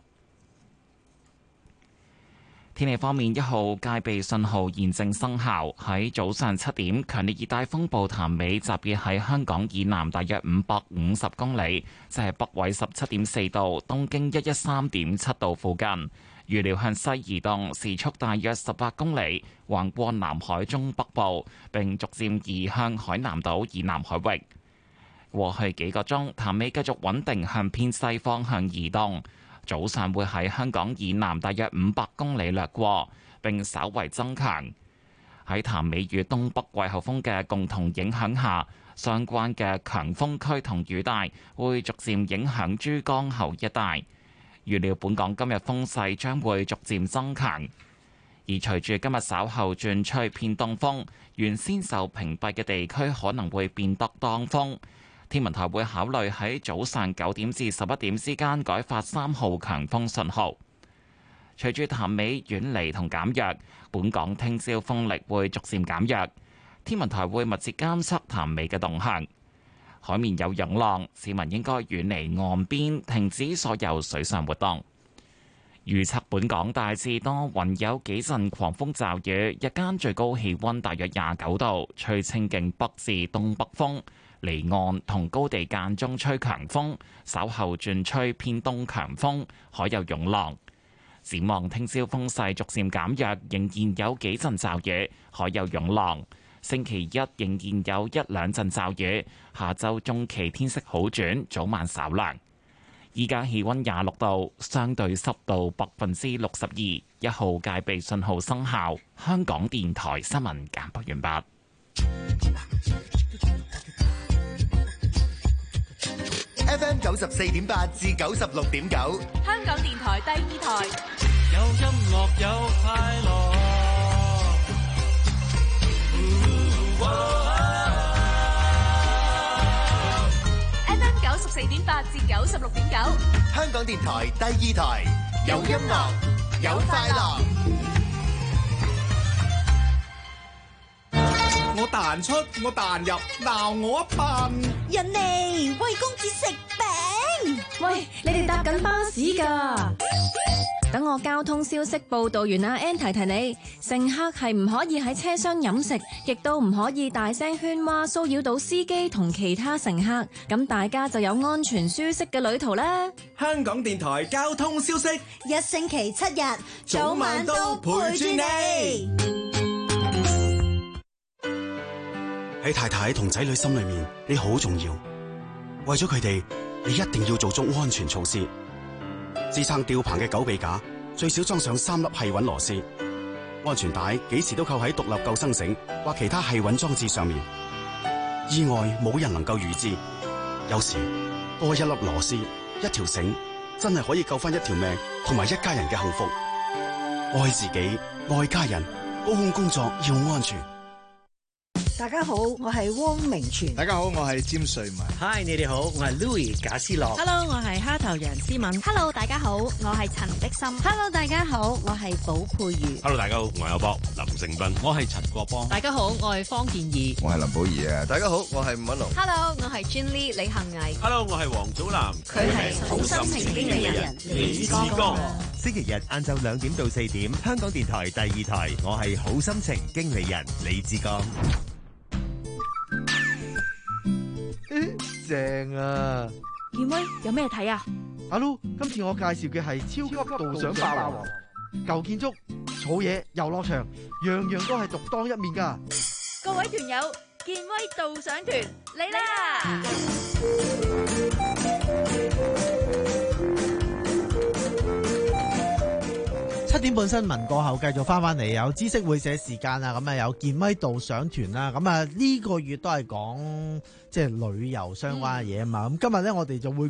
天氣方面，一號戒備信號現正生效。喺早上七點，強烈熱帶風暴潭尾集結喺香港以南大約五百五十公里，即係北緯十七點四度、東經一一三點七度附近。預料向西移動，時速大約十八公里，橫過南海中北部，並逐漸移向海南島以南海域。過去幾個鐘，潭尾繼續穩定向偏西方向移動。早上會喺香港以南大約五百公里掠過，並稍為增強。喺潭尾與東北季候風嘅共同影響下，相關嘅強風區同雨帶會逐漸影響珠江口一帶。預料本港今日風勢將會逐漸增強，而隨住今日稍後轉吹偏東風，原先受屏蔽嘅地區可能會變得當風。天文台會考慮喺早上九點至十一點之間改發三號強風信號。隨住潭尾遠離同減弱，本港聽朝風力會逐漸減弱。天文台會密切監測潭尾嘅動向。海面有湧浪，市民應該遠離岸邊，停止所有水上活動。預測本港大致多雲，有幾陣狂風驟雨，日間最高氣溫大約廿九度，吹清勁北至東北風。離岸同高地間中吹強風，稍後轉吹偏東強風，海有湧浪。展望聽朝風勢逐漸減弱，仍然有幾陣驟雨，海有湧浪。星期一仍然有一兩陣驟雨，下週中期天色好轉，早晚稍涼。依家氣溫廿六度，相對濕度百分之六十二，一號戒備信號生效。香港電台新聞簡報完畢。 F M 九十四點八至九十六點九， 香港電台第二台， 有音樂有快樂。 F M 九十四點八至九十六點九， 香港電台第二台，有音樂有快樂。 我彈出，我彈入，鬧我一棒。 人嚟喂公子食餅。 喂，你哋搭緊巴士㗎？等我交通消息報道完阿 Ann 提提你，乘客係唔可以喺車廂飲食，亦都唔可以大聲喧嘩騷擾到司機同其他乘客，咁大家就有安全舒適嘅旅途啦。 香港電台交通消息， 一星期七日，早晚都陪住你。 喺太太同仔女心裏面，你好重要。為咗佢哋，你一定要做足安全措施。支撐吊棚嘅狗臂架最少裝上三粒繫穩螺絲，安全帶幾時都扣喺獨立救生繩或其他繫穩裝置上面。意外冇人能夠預知，有時多一粒螺絲、一條繩，真係可以救翻一條命同埋一家人嘅幸福。愛自己，愛家人，高空工作要安全。 大家好，我係汪明荃。 大家好，我係詹瑞文。 Hi， 你哋好，我係 Louis 賈思樂。 Hello， 我係蝦頭楊思敏。 Hello， 大家好，我係陳碧心。 Hello， 大家好，我係寶佩如。 Hello， 大家好，我係阿博林盛斌。 我係陳國邦。 大家好，我係方健儀。 我係林寶儀啊。 大家好，我係伍允龍。 Hello， 我係 Jin Lee 李幸毅。 Hello， 我係黃祖藍。 佢係好心情經理人李志剛。 星期日晏晝兩點到四點，香港電台第二台，我係好心情經理人李志剛。 正啊！ 健威有咩睇啊？ 阿 Lu， 今次我介紹嘅係超級導賞霸王，舊建築、草野、遊樂場，樣樣都係獨當一面噶。 各位團友，健威導賞團嚟啦！ 七點半新聞過後，繼續翻翻嚟有知識會社時間啊！咁啊有健威導賞團啦，咁啊呢個月都係講即係旅遊相關嘅嘢啊嘛。咁、嗯、今日咧我哋就會講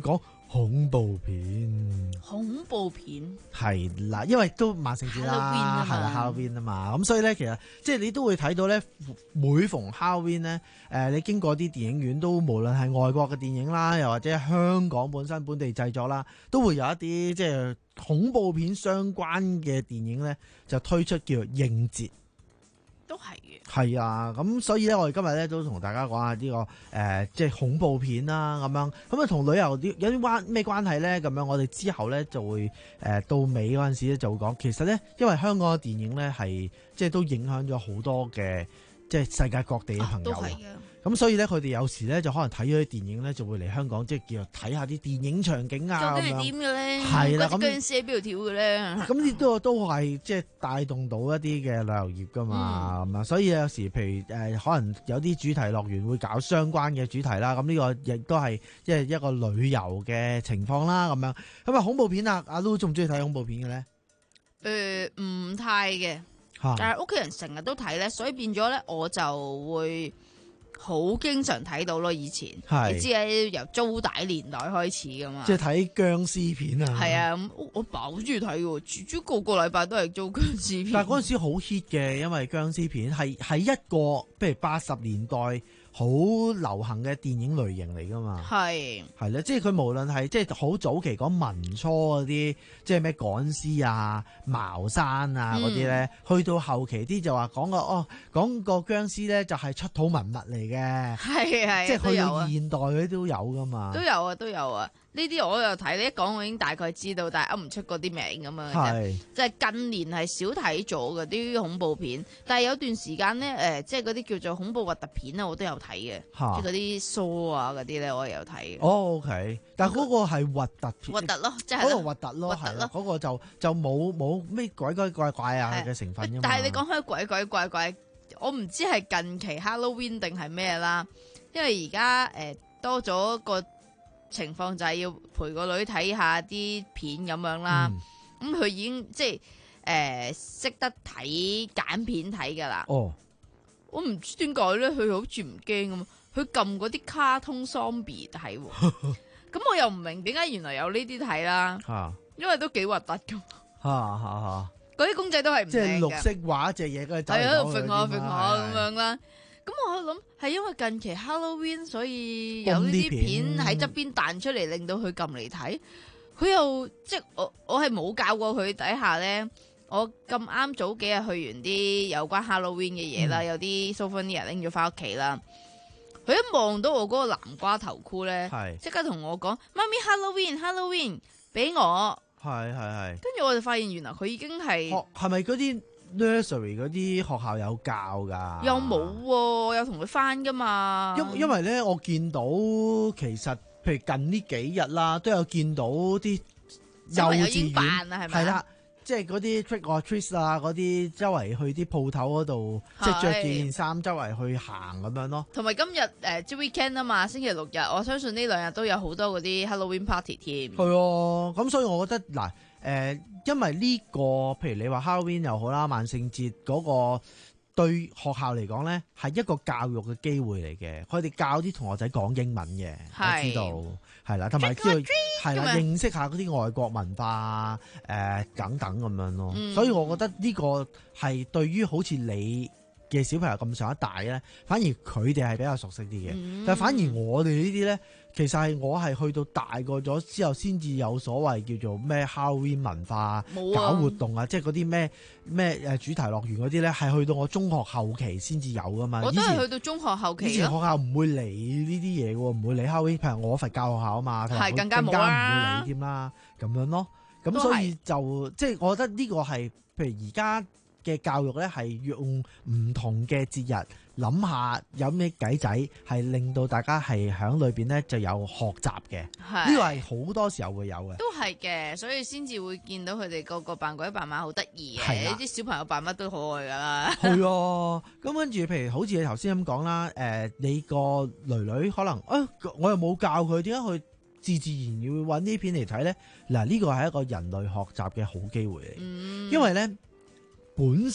恐怖片， 恐怖片係啦，因為都萬聖節啦，係啦 Halloween 啊嘛，咁所以咧，其實即係你都會睇到咧，每逢 Halloween 咧，誒，你經過啲電影院都無論係外國嘅電影啦，又或者香港本身本地製作啦，都會有一啲即係恐怖片相關嘅電影咧，就推出叫做應節。 都係嘅， 係啊，咁所以咧，我哋今日咧都同大家講下呢個誒、呃，即係恐怖片啦，咁樣咁啊，同旅遊啲有啲關咩關係咧？咁樣我哋之後咧就會誒、呃、到尾嗰陣時咧就會講，其實咧因為香港嘅電影咧係即係都影響咗好多嘅即係世界各地嘅朋友啊。咁所以咧，佢哋有時咧就可能睇咗啲電影咧，就會嚟香港，即係叫做睇下啲電影場景啊咁樣。 究竟係點嘅咧？ 係啦，咁僵屍喺邊度跳嘅咧？ 咁呢都都係即係帶動到一啲嘅旅遊業噶嘛，咁啊、嗯，所以有時譬如誒、呃，可能有啲主題樂園會搞相關嘅主題啦。咁呢個亦都係即係一個旅遊嘅情況啦。咁樣咁啊，恐怖片啊，阿 Lu 中唔中意睇恐怖片嘅咧？ 誒、呃，唔太嘅，但係屋企人成日都睇咧，所以變咗咧，我就會。好經常睇到咯，以前你知係由租帶年代開始噶嘛， 即係睇僵屍片啊。係啊，咁我爸好中意睇嘅，豬豬個個禮拜都係租僵屍片。 但係嗰陣時好 hit 嘅，因為僵屍片係係一個，譬如八十年代好流行嘅電影類型嚟噶嘛。係係咧，即係佢無論係即係好早期講民初嗰啲，即係咩趕屍啊、茅山啊嗰啲咧，嗯、去到後期啲就話講個哦，講個僵屍咧就係出土文物嚟嘅，係係，即係去到現代嗰啲都有噶嘛， 都有啊都有啊。呢啲我又睇，你一講我已經大概知道，但係噏唔出嗰啲名咁樣嘅，即係近年係少睇咗嘅啲恐怖片，但係有段時間咧，誒、呃，即係嗰啲叫做恐怖核突片啊，我都有睇嘅，即係嗰啲蘇啊嗰啲咧，我又有睇嘅。 哦 OK， 但係嗰個係核突片， 核突咯，即係嗰個核突咯，係咯，嗰個就就冇冇咩鬼鬼怪怪啊嘅成分。 但係你講開鬼鬼怪怪，我唔知係近期 Halloween 定係咩啦，因為而家誒多咗個情況就係要陪個女睇下啲片咁樣啦，咁佢、嗯、已經即係誒識得睇揀片睇噶啦。哦，我唔知點解咧，佢好似唔驚咁，佢撳嗰啲卡通 zombie 睇，咁我又唔明點解原來有呢啲睇啦，啊、因為都幾核突噶。吓吓吓，嗰啲公仔都係唔即係綠色畫隻嘢，佢係喺度揈下揈下咁樣啦。咁我諗係因為近期 Halloween，所以有呢啲片喺側邊彈出嚟，令到佢撳嚟睇。佢又即係我我係冇教過佢底下咧。我咁啱早幾日去完啲有關 Halloween 嘅嘢啦，嗯、有啲 souvenir 拎咗翻屋企啦。佢一望到我嗰個南瓜頭箍咧，即刻同我講：媽咪 Halloween Halloween 俾我。係係係。跟住我就發現原來佢已經係係咪嗰啲？nursery 嗰啲學校有教噶， 又冇喎，有同佢翻噶嘛？ 因因為咧，我見到其實譬如近呢幾日啦，都有見到啲幼稚園係啦，即係嗰啲 trick or treat 啊，嗰啲周圍去啲鋪頭嗰度，即係着住件衫周圍去行咁樣咯。 同埋今日誒即係 weekend 啊嘛，星期六日，我相信呢兩日都有好多嗰啲 Halloween party 添。 係啊，咁所以我覺得嗱。誒、呃，因為呢、這個，譬如你話 Halloween 又好啦，萬聖節嗰個對學校嚟講咧，係一個教育嘅機會嚟嘅。佢哋教啲同學仔講英文嘅，是我知道係啦，同埋知道係啦，認識下嗰啲外國文化誒、呃、等等咁樣咯。嗯、所以我覺得呢個係對於好似你嘅小朋友咁上一代咧，反而佢哋係比較熟悉啲嘅。嗯、但係反而我哋呢啲咧。其實係我係去到大個咗之後，先至有所謂叫做咩 Halloween 文化、啊、搞活動啊，即係嗰啲咩咩誒主題樂園嗰啲咧，係去到我中學後期先至有噶嘛。 我都係去到中學後期。 以前學校唔會理呢啲嘢嘅，唔會理 Halloween。譬如我佛教學校啊嘛，係更加冇啦，唔會理添啦，咁樣咯。咁所以就即係我覺得呢個係譬如而家嘅教育咧，係用唔同嘅節日。諗下有咩計仔係令到大家係喺裏邊咧就有學習嘅，呢個係好多時候會有嘅， 都係嘅，所以先至會見到佢哋個個扮鬼扮馬好得意嘅，啲、啊、小朋友扮乜都可愛噶啦。係啊，咁跟住譬如好似你頭先咁講啦，誒、呃，你個女女可能誒、哎，我又冇教佢，點解佢自自然要搵呢片嚟睇咧？嗱，呢個係一個人類學習嘅好機會嚟，嗯、因為咧本身。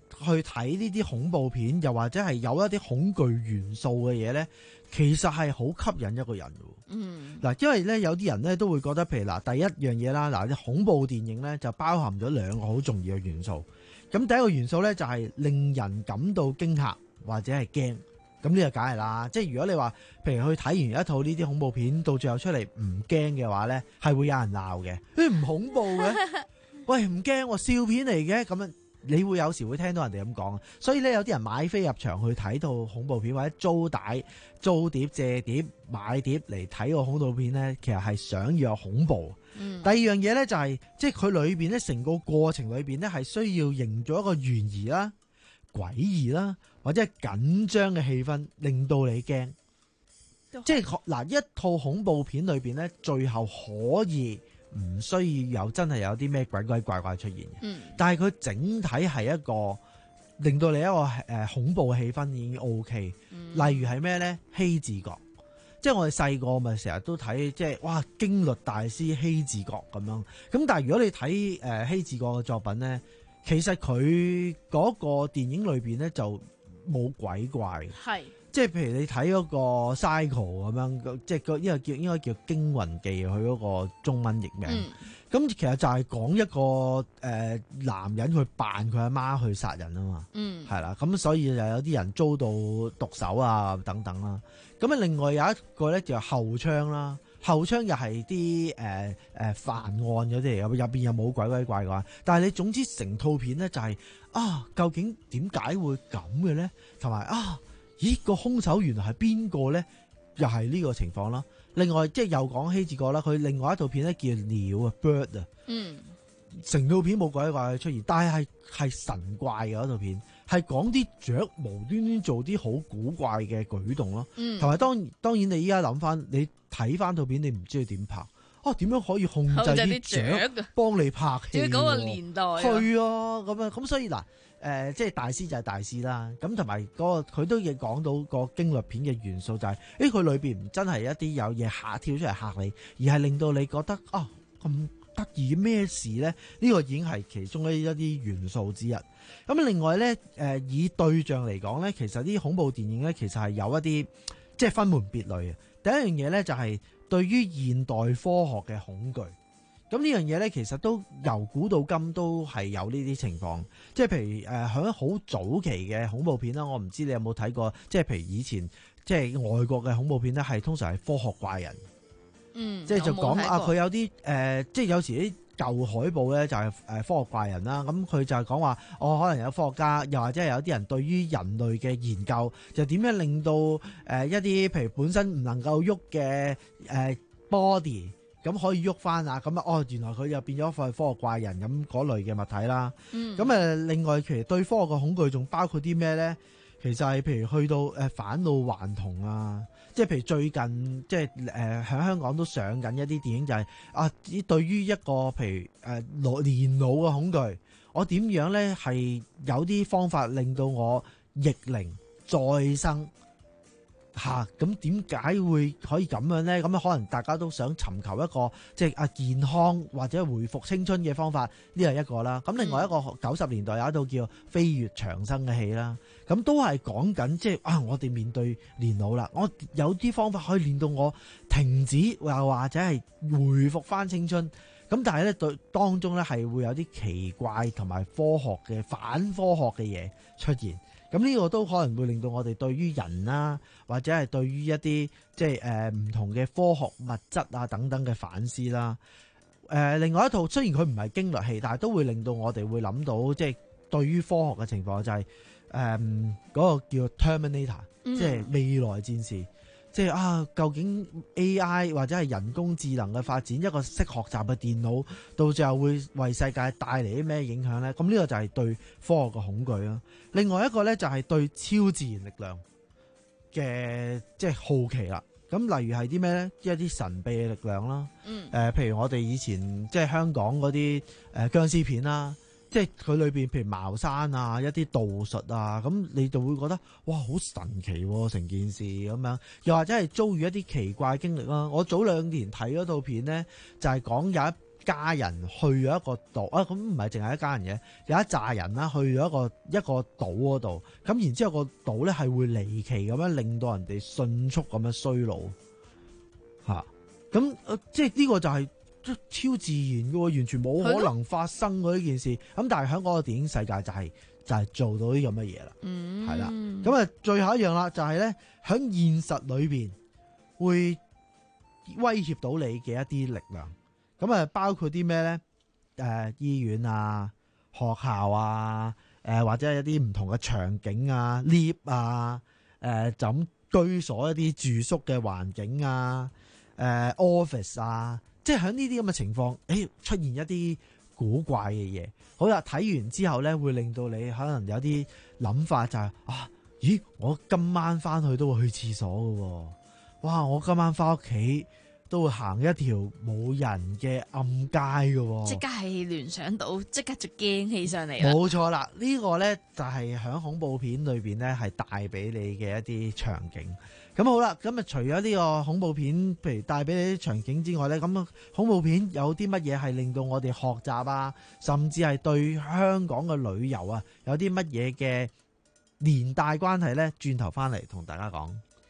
去睇呢啲恐怖片，又或者係有一啲恐懼元素嘅嘢咧，其實係好吸引一個人嘅。 嗯， 嗱，因為咧有啲人咧都會覺得，譬如嗱，第一樣嘢啦，嗱，啲恐怖電影咧就包含咗兩個好重要嘅元素。咁第一個元素咧就係令人感到驚嚇或者係驚。咁呢個梗係啦，即係如果你話，譬如去睇完一套呢啲恐怖片，到最後出嚟唔驚嘅話咧，係會有人鬧嘅。誒唔恐怖嘅，喂唔驚喎，笑片嚟嘅咁樣。你會有時會聽到人哋咁講，所以咧有啲人買飛入場去睇套恐怖片，或者租帶、租碟、借碟、買碟嚟睇個恐怖片咧，其實係想要有恐怖。嗯、第二樣嘢咧就係、是，即係佢裏邊咧成個過程裏邊咧係需要營造一個懸疑啦、詭異啦，或者係緊張嘅氣氛，令到你驚。即係嗱，一套恐怖片裏邊咧，最後可以唔需要有真係有啲咩鬼鬼怪怪出現嘅，嗯、但係佢整體係一個令到你一個誒、呃、恐怖嘅氣氛已經 O K。嗯、例如係咩咧？希治閣，即係我哋細個咪成日都睇，即係哇驚慄大師希治閣咁樣。咁但係如果你睇誒希治閣嘅作品咧，其實佢嗰個電影裏邊咧就冇鬼怪嘅。係。即係譬如你睇嗰個 Cycle 咁樣，即係個呢個叫應該叫《驚魂記》佢嗰個中文譯名。咁、嗯、其實就係講一個誒、呃、男人去扮佢阿媽去殺人啊嘛。嗯，係啦。咁所以就有啲人遭到毒手啊等等啦。咁啊，另外有一個咧就係後窗啦。後窗又係啲誒誒犯案嗰啲嚟，入邊又冇鬼鬼怪怪。但係你總之成套片咧就係、是、啊，究竟點解會咁嘅咧？同埋啊。咦，個兇手原來係邊個咧？又係呢個情況啦。另外，即係又講希治閣啦，佢另外一套片咧叫鳥啊 ，bird 啊。嗯。成套片冇鬼怪出現，但係係神怪嘅嗰套片，係講啲雀無端端做啲好古怪嘅舉動咯。嗯。同埋當當然你依家諗翻，你睇翻套片，你唔知佢點拍。哦、啊，點樣可以控制啲雀幫你拍戲？ 要嗰個年代。 係啊，咁樣咁所以嗱。誒、呃，即係大師就係大師啦。咁同埋嗰個佢都亦講到個驚慄片嘅元素、就係，就係誒佢裏邊唔真係一啲有嘢嚇跳出嚟嚇你，而係令到你覺得啊咁得意咩事咧？呢、呢個已經係其中一一啲元素之一。咁另外咧，誒、呃、以對象嚟講咧，其實啲恐怖電影咧，其實係有一啲即係分門別類嘅。第一樣嘢咧就係對於現代科學嘅恐懼。咁呢樣嘢咧，其實都由古到今都係有呢啲情況，即係譬如誒喺好早期嘅恐怖片啦，我唔知你有冇睇過，即係譬如以前即係外國嘅恐怖片咧，係通常係科學怪人，嗯，即係就講啊佢有啲誒、呃，即係有時啲舊海報咧就係誒科學怪人啦，咁佢就係講話，哦可能有科學家，又或者係有啲人對於人類嘅研究，就點樣令到誒一啲譬如本身唔能夠喐嘅誒 body。咁可以喐翻啊！咁啊，哦，原來佢又變咗塊科學怪人咁嗰類嘅物體啦。咁誒、嗯，另外其實對科學嘅恐懼仲包括啲咩咧？其實係譬如去到誒返老還童啊，即係譬如最近即係誒喺香港都上緊一啲電影就係、是、啊，對於一個譬如誒老年老嘅恐懼，我點樣咧係有啲方法令到我逆齡再生？嚇，咁點解會可以咁樣咧？咁可能大家都想尋求一個即係啊健康或者回復青春嘅方法，呢係一個啦。咁另外一個九十年代有一套叫《飛越長生》嘅戲啦，咁都係講緊即係啊，我哋面對年老啦，我有啲方法可以令到我停止，又或者係回復翻青春。咁但係咧對當中咧係會有啲奇怪同埋科學嘅反科學嘅嘢出現。咁呢個都可能會令到我哋對於人啦，或者係對於一啲即係誒唔同嘅科學物質啊等等嘅反思啦。誒、呃，另外一套雖然佢唔係驚慄戲，但係都會令到我哋會諗到即係對於科學嘅情況就係誒嗰個叫 Terminator，嗯、即係未來戰士。即係啊，究竟 A I 或者係人工智能嘅發展，一個識學習嘅電腦，到最後會為世界帶嚟啲咩影響咧？咁呢個就係對科學嘅恐懼啦。另外一個咧就係對超自然力量嘅即係好奇啦。咁例如係啲咩咧？一啲神秘嘅力量啦。嗯。誒、呃，譬如我哋以前即係香港嗰啲誒殭屍片啦。即係佢裏邊，譬如茅山啊，一啲道術啊，咁你就會覺得哇，好神奇成、啊、件事咁樣。又或者係遭遇一啲奇怪經歷啦。我早兩年睇嗰套片咧，就係、是、講有一家人去咗一個島啊，咁唔係淨係一家人嘅，有一紮人啦去咗一個一個島嗰度，咁然之後個島咧係會離奇咁樣令到人哋迅速咁樣衰老嚇，咁、啊呃、即係呢個就係超自然嘅喎，完全冇可能發生嘅呢件事。咁但係喺嗰個電影世界就係、是、就係、是、做到呢咁嘅嘢啦，係啦、嗯。咁啊，最後一樣啦，就係咧喺現實裏邊會威脅到你嘅一啲力量。咁啊，包括啲咩咧？誒、呃，醫院啊、學校啊、誒、呃、或者係一啲唔同嘅場景啊、lift 啊、誒、呃、就咁居所一啲住宿嘅環境啊、誒、呃、office 啊，即係喺呢啲咁嘅情況，誒出現一啲古怪嘅嘢。好啦，睇完之後咧，會令到你可能有啲諗法、就係，就係啊，咦，我今晚翻去都會去廁所㗎喎，哇，我今晚翻屋企都會行一條冇人嘅暗街嘅， 即刻係聯想到，即刻就驚起上嚟啦。 冇錯啦，呢、呢個呢就係喺恐怖片裏邊呢係帶俾你嘅一啲場景。咁好啦，咁啊除咗呢個恐怖片，譬如帶俾你啲場景之外呢，咁恐怖片有啲乜嘢係令到我哋學習啊，甚至係對香港嘅旅遊啊有啲乜嘢嘅連帶關係呢？轉頭翻嚟同大家講。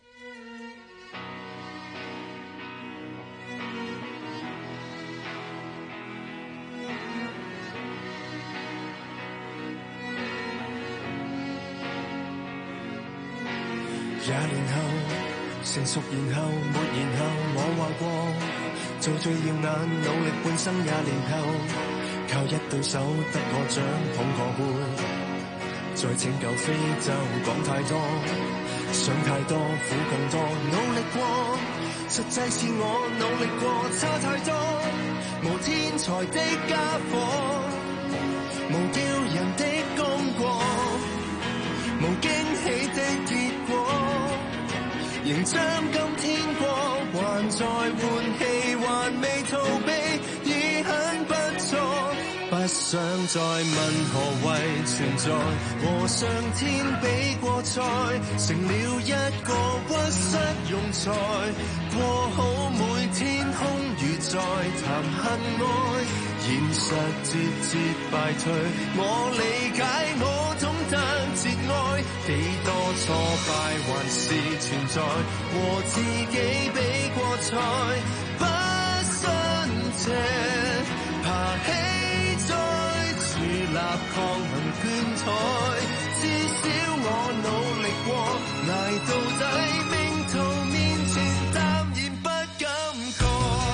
廿年後成熟，然後沒然後，我話過做最耀眼，努力半生。廿年後靠一對手得個獎，捧個杯，再拯救非洲。講太多，想太多，苦更多，努力過，實際是我努力過，差太多，無天才的家伙，無叫人的功過，無驚喜的結果，仍將今天過，還在換氣，還未逃避，已很不錯。不想再問何謂存在，和上天比過賽，成了一個屈膝庸才。過好每天空餘在談恨愛，現實節節敗退。我理解，我懂得節哀，幾多挫敗還是存在，和自己比過賽。不信邪，爬起再樹立抗衡倦怠，至少我努力過，捱到底，命途面前淡然不感慨。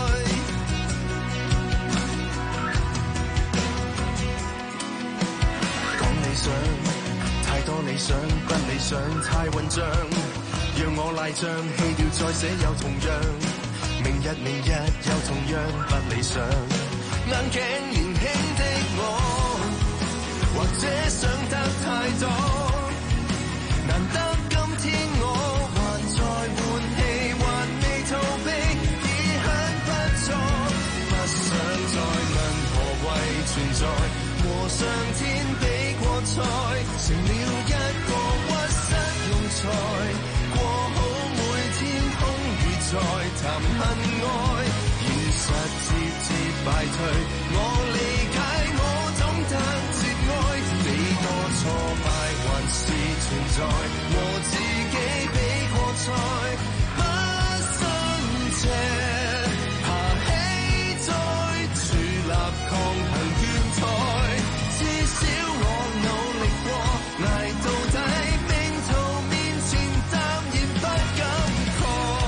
講理想，太多理想，不理想太混帳，讓我賴帳，棄掉再寫有同樣。明日明日又同樣不理想，硬頸年輕的我，或者想得太多，難得今天我還在換氣，還未逃避，已很不錯。不想再問何謂存在，和上天比過賽，成了一個屈膝庸才。過好每天空餘在談恨愛，現實節節敗退。我理解，我懂得節哀，幾多挫敗還是存在，和自己比過賽。不信邪，爬起再樹立抗衡倦怠，至少我努力過，捱到底，命途面前淡然不感慨。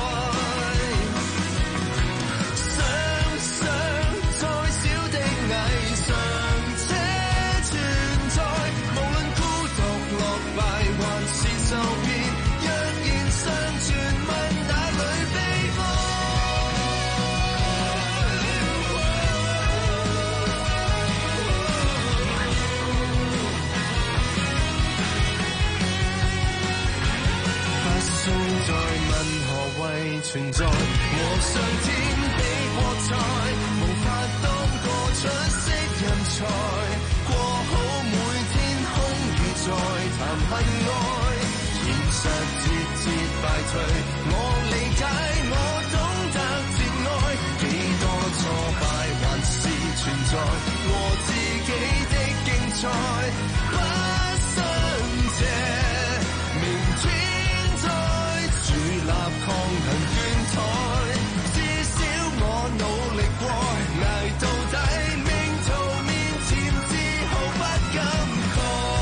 想想再小的偽尚且存在，無論孤獨落敗還是受騙，若然尚存，問哪裏悲哀？不需再問何謂存在，和上天比過賽，無法當個出色人才。過好每天空餘在談恨愛，現實節節敗退。我理解，我懂得節哀，幾多挫敗還是在，不信邪，明天再樹立抗衡倦怠，至少我努力過，捱到底，命途面前自豪不感慨。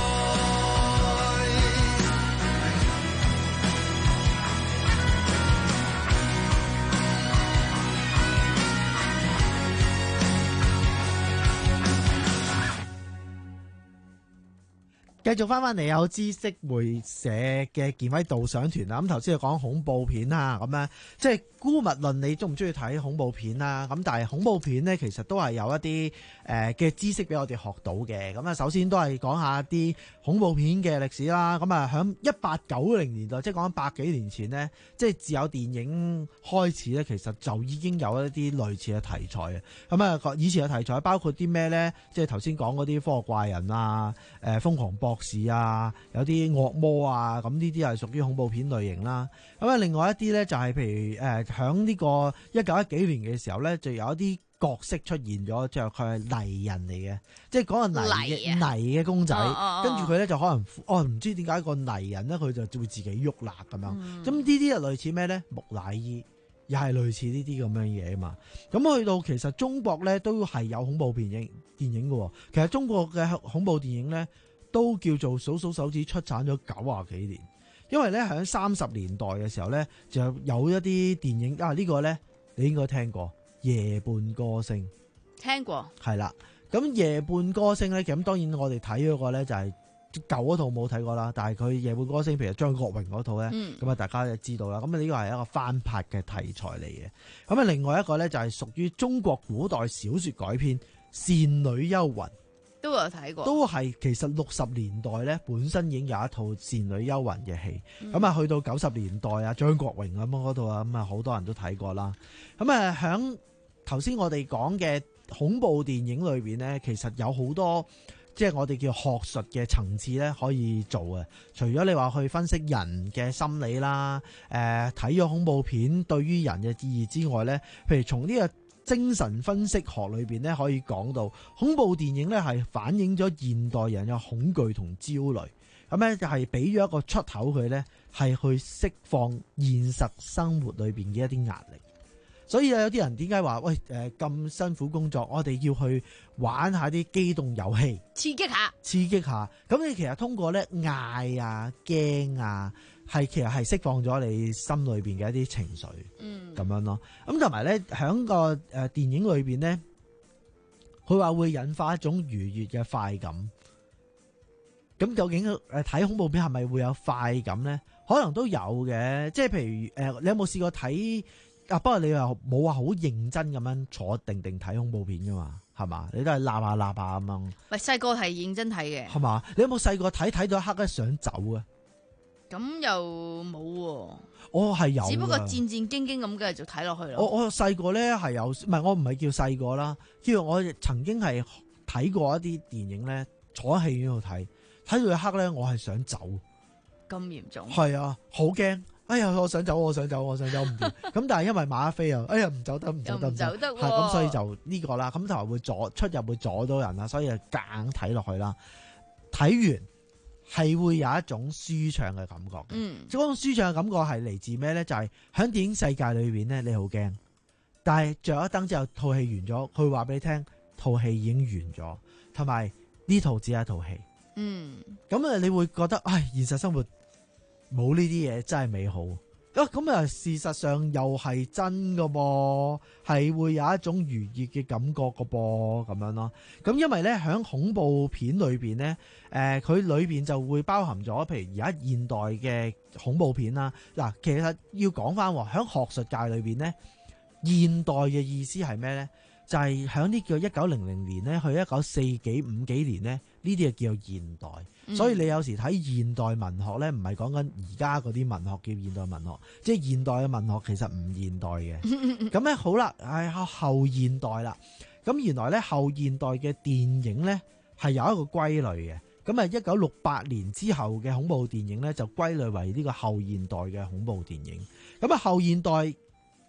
繼續翻翻嚟有知識會社嘅健威導賞團啦，咁頭先就講恐怖片啦，咁咧即係姑勿論你中唔中意睇恐怖片啦，咁但係恐怖片呢，其實都係有一啲誒嘅知識俾我哋學到嘅。咁啊首先都係講下啲恐怖片嘅歷史啦，咁啊響一八九零年代，即係講緊百幾年前呢，即係自有電影開始呢，其實就已經有一啲類似嘅題材嘅。咁啊以前嘅題材包括啲咩呢？即係頭先講嗰啲科學怪人啊，誒瘋狂博士啊，有啲惡魔啊，咁呢啲係屬於恐怖片類型啦。咁啊，另外一啲咧就係譬如誒，響呢個一九一幾年嘅時候咧，就有一啲角色出現咗，就佢係泥人嚟嘅，即係講個泥嘅泥嘅公仔， 哦哦哦跟住佢咧就可能哦唔知點解個泥人咧佢就會自己喐啦咁樣。咁呢啲係類似咩咧？木乃伊。又係類似呢啲咁樣嘢啊嘛，咁去到其實中國咧都係有恐怖電影電影嘅，其實中國嘅恐怖電影咧都叫做數數手指出產咗九啊幾年，因為咧喺三十年代嘅時候咧就有一啲電影啊，呢個咧你應該聽過《夜半歌聲》， 聽過係啦，咁《夜半歌聲》咧咁當然我哋睇嗰個咧就係。舊嗰套冇睇過啦，但係佢《夜半歌聲》譬如張國榮嗰套咧，咁啊、嗯、大家就知道啦。咁啊呢個係一個翻拍嘅題材嚟嘅。咁啊另外一個咧就係屬於中國古代小說改編《倩女幽魂》， 都有睇過。都係其實六十年代咧本身已經有一套《倩女幽魂》嘅戲，咁啊、嗯、去到九十年代啊張國榮咁嗰套啊咁啊好多人都睇過啦。咁啊響頭先我哋講嘅恐怖電影裏邊咧，其實有好多。即係我哋叫學術嘅層次咧，可以做嘅。除咗你話去分析人嘅心理啦，誒睇咗恐怖片對於人嘅意義之外咧，譬如從呢個精神分析學裏邊咧，可以講到恐怖電影咧係反映咗現代人嘅恐懼同焦慮，咁咧就係俾咗一個出口佢咧，係去釋放現實生活裏邊嘅一啲壓力。所以有啲人點解話喂誒咁辛苦工作，我哋要去玩下啲機動遊戲， 刺激下， 刺激下。咁你其實通過咧嗌啊、驚啊，係其實係釋放咗你心裏邊嘅一啲情緒，嗯，咁樣咯。咁同埋咧，喺個誒電影裏邊咧，佢話會引發一種愉悅嘅快感。咁究竟誒睇恐怖片係咪會有快感咧？可能都有嘅，即係譬如誒，你有冇試過睇？啊！不過你又冇話好認真咁樣坐定定睇恐怖片噶嘛，係嘛？你都係揦下揦下咁樣。 喂，細個係認真睇嘅， 係嘛？你有冇細個睇睇到一刻咧想走啊？ 咁又冇喎。 我係有，只不過戰戰兢兢咁繼續睇落去咯。 我我細個咧係有，唔係我唔係叫細個啦，叫我曾經係睇過一啲電影咧，坐喺戲院度睇，睇到一刻咧我係想走。 咁嚴重？係啊，好驚。哎呀，我想走，我想走，我想走唔掂。咁但係因為馬飛啊，哎呀唔走得，唔走得，唔走得，係咁，所以就呢個啦。咁同埋會阻出入會阻到人啦，所以就夾硬睇落去啦。睇完係會有一種舒暢嘅感覺。嗯，嗰種舒暢嘅感覺係嚟自咩咧？就係喺電影世界裏邊咧，你好驚，但係着咗燈之後，套戲完咗，佢話俾你聽，套戲已經完咗，同埋呢套只係一套戲。嗯，咁啊，你會覺得，唉，現實生活。冇呢啲嘢真係美好，啊咁啊事實上又係真噶噃，係會有一種愉悅嘅感覺噶噃，咁樣咯。咁因為咧喺恐怖片裏邊咧，誒、呃、佢裏邊就會包含咗，譬如而家現代嘅恐怖片啦。嗱，其實要講翻喺學術界裏邊咧，現代嘅意思係咩咧？就係喺呢個一九零零年咧，去一九四幾五幾年咧，呢啲就叫做現代。嗯、所以你有時睇現代文學咧，唔係講緊而家嗰啲文學叫現代文學，即係現代嘅文學其實唔現代嘅。咁咧好啦，係後現代啦。咁原來咧後現代嘅電影咧係有一個歸類嘅。咁啊，一九六八年之後嘅恐怖電影咧就歸類為呢個後現代嘅恐怖電影。咁啊，後現代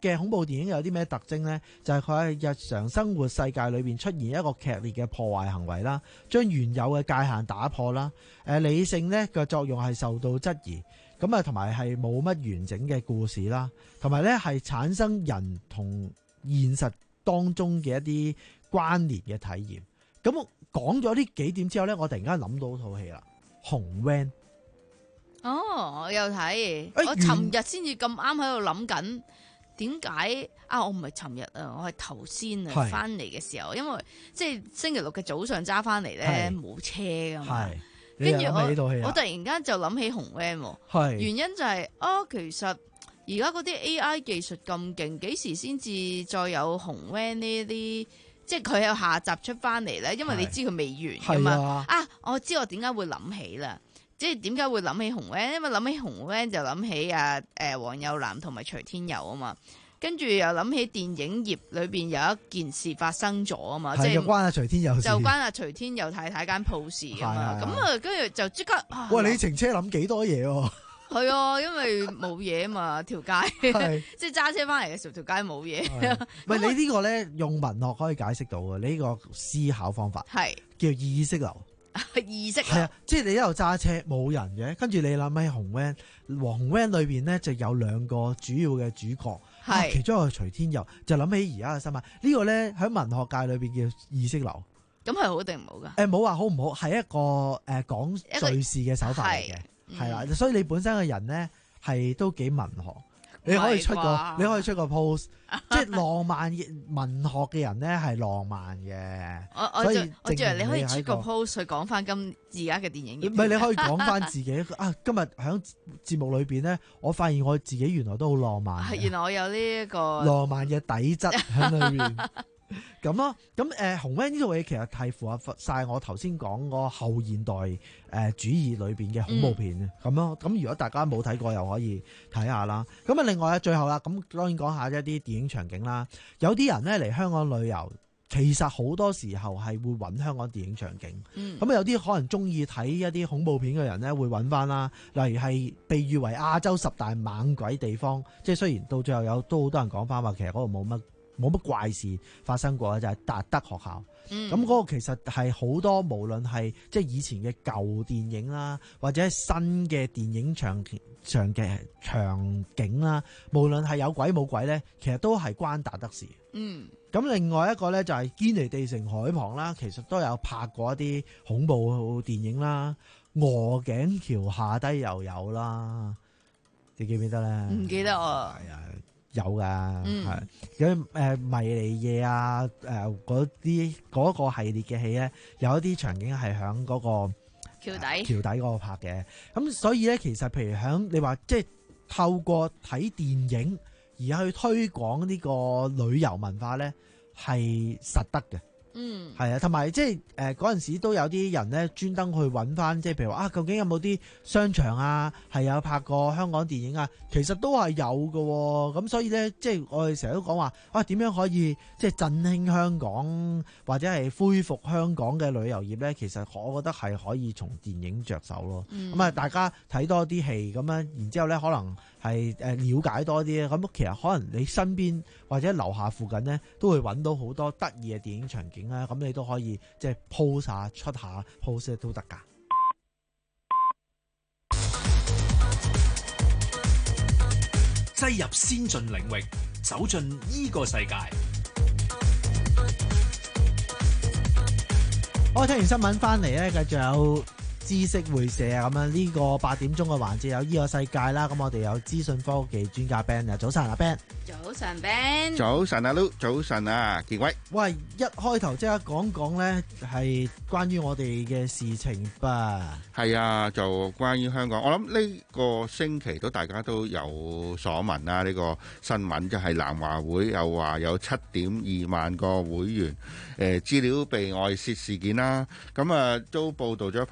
嘅恐怖電影有啲咩特徵呢？就係佢喺日常生活世界裏邊出現一個劇烈嘅破壞行為啦，將原有嘅界限打破啦。誒理性呢嘅作用係受到質疑，咁啊同埋係冇乜完整嘅故事啦，同埋呢係產生人同現實當中嘅一啲關聯嘅體驗。咁講咗呢幾點之後呢，我突然間諗到套戲啦，《紅 van》。 哦，我有睇， 欸、 我尋日先至咁啱喺度諗緊，點解啊？我唔係尋日啊，我係頭先啊翻嚟嘅時候，因為即係星期六嘅早上揸翻嚟咧冇車噶嘛，跟住我我突然間就諗起紅 van， 原因就係、是、啊，其實而家嗰啲 A I 技術咁勁，幾時先至再有紅 van 呢啲？即係佢有下集出翻嚟咧，因為你知佢未完噶嘛。啊，我知我點解會諗起啦。即係點解會諗起紅 van？ 因為諗起紅 van 就諗起啊誒黃又南同埋徐天佑啊嘛，跟住又諗起電影業裏邊有一件事發生咗啊嘛，即係關阿徐天佑事， 就關阿徐天佑太太間鋪事啊嘛，咁啊跟住就即刻喂，你程車諗幾多嘢喎？ 係啊，因為冇嘢啊嘛，條街即係揸車翻嚟嘅時候條街冇嘢。 喂，你呢個咧用文學可以解釋到嘅，你呢個思考方法係叫意識流。 意識係啊，即係你一路揸車冇人嘅，跟住你諗起紅 van， 黃 van 裏邊咧就有兩個主要嘅主角，係、啊、其中一個徐天佑，就諗起而家嘅新聞。呢、這個咧喺文學界裏邊叫意識流。 咁係好定唔好噶？ 誒，冇話好唔好，係一個誒講敘事嘅手法嚟嘅，係啦、嗯。所以你本身嘅人咧係都幾文學。你可以出個你可以出個 post， 即係浪漫文學嘅人咧係浪漫嘅。 我我就我以為你可以出個 post 去講翻今而家嘅電影。 唔係，你可以講翻自己啊！今日喺節目裏邊咧，我發現我自己原來都好浪漫。 原來我有呢一個浪漫嘅底質喺裏邊。咁咯，咁誒、呃、紅 van 呢套嘢其實係符合晒我頭先講個後現代誒、呃、主義裏邊嘅恐怖片嘅咁咯。咁、嗯、如果大家冇睇過，又可以睇下啦。咁啊，另外咧，最後啦，咁當然講下一啲電影場景啦。有啲人咧嚟香港旅遊，其實好多時候係會揾香港電影場景。咁、嗯、有啲可能中意睇一啲恐怖片嘅人咧，會揾翻啦。例如係被譽為亞洲十大猛鬼地方，即係雖然到最後有都好多人講翻話，其實嗰度冇乜。冇乜怪事發生過嘅就係、是、達德學校，咁嗰、嗯、個其實係好多無論係即係以前嘅舊電影啦，或者係新嘅電影場場嘅場景啦，無論係有鬼冇鬼咧，其實都係關達德事。嗯，咁另外一個咧就係堅尼地城海旁啦，其實都有拍過一啲恐怖電影啦，鵝頸橋下低又有啦，你記唔記得咧？ 唔記得啊。 係啊。有噶，係咁誒迷離夜啊，誒嗰啲嗰個系列嘅戲咧，有一啲場景係響嗰個橋底橋底嗰個拍嘅。咁所以咧，其實譬如響你話即係透過睇電影而去推廣呢個旅遊文化咧，係實得嘅。嗯，係啊，同埋即係誒嗰陣時都有啲人咧專登去揾翻，即係譬如話啊，究竟有冇啲商場啊係有拍過香港電影啊？其實都係有嘅，咁所以咧，即係我哋成日都講話啊，點樣可以即係振興香港或者係恢復香港嘅旅遊業咧？其實我覺得係可以從電影着手咯。咁啊、嗯，大家睇多啲戲咁樣，然之後咧可能係誒了解多啲。咁其實可能你身邊或者樓下附近咧都會揾到好多得意嘅電影場景。咁你都可以即係 po 下出下 post 都得噶。 擠入先進領域，走進呢個世界。 我聽完新聞翻嚟咧，繼續有知識會社啊，咁樣呢個八點鐘嘅環節有呢個世界啦。咁我哋有資訊科技專家 Ben 啊，早晨啊 Ben。 早晨 Ben。 早晨啊 Lu，早晨啊傑威。 喂，一開頭即刻講講咧，係關於我哋嘅事情吧。 係啊，就關於香港。我諗呢個星期都大家都有所聞啦。呢個新聞就係南華會又話有七點二萬個會員誒資料被外泄事件啦。咁啊都報導咗一排。咁啊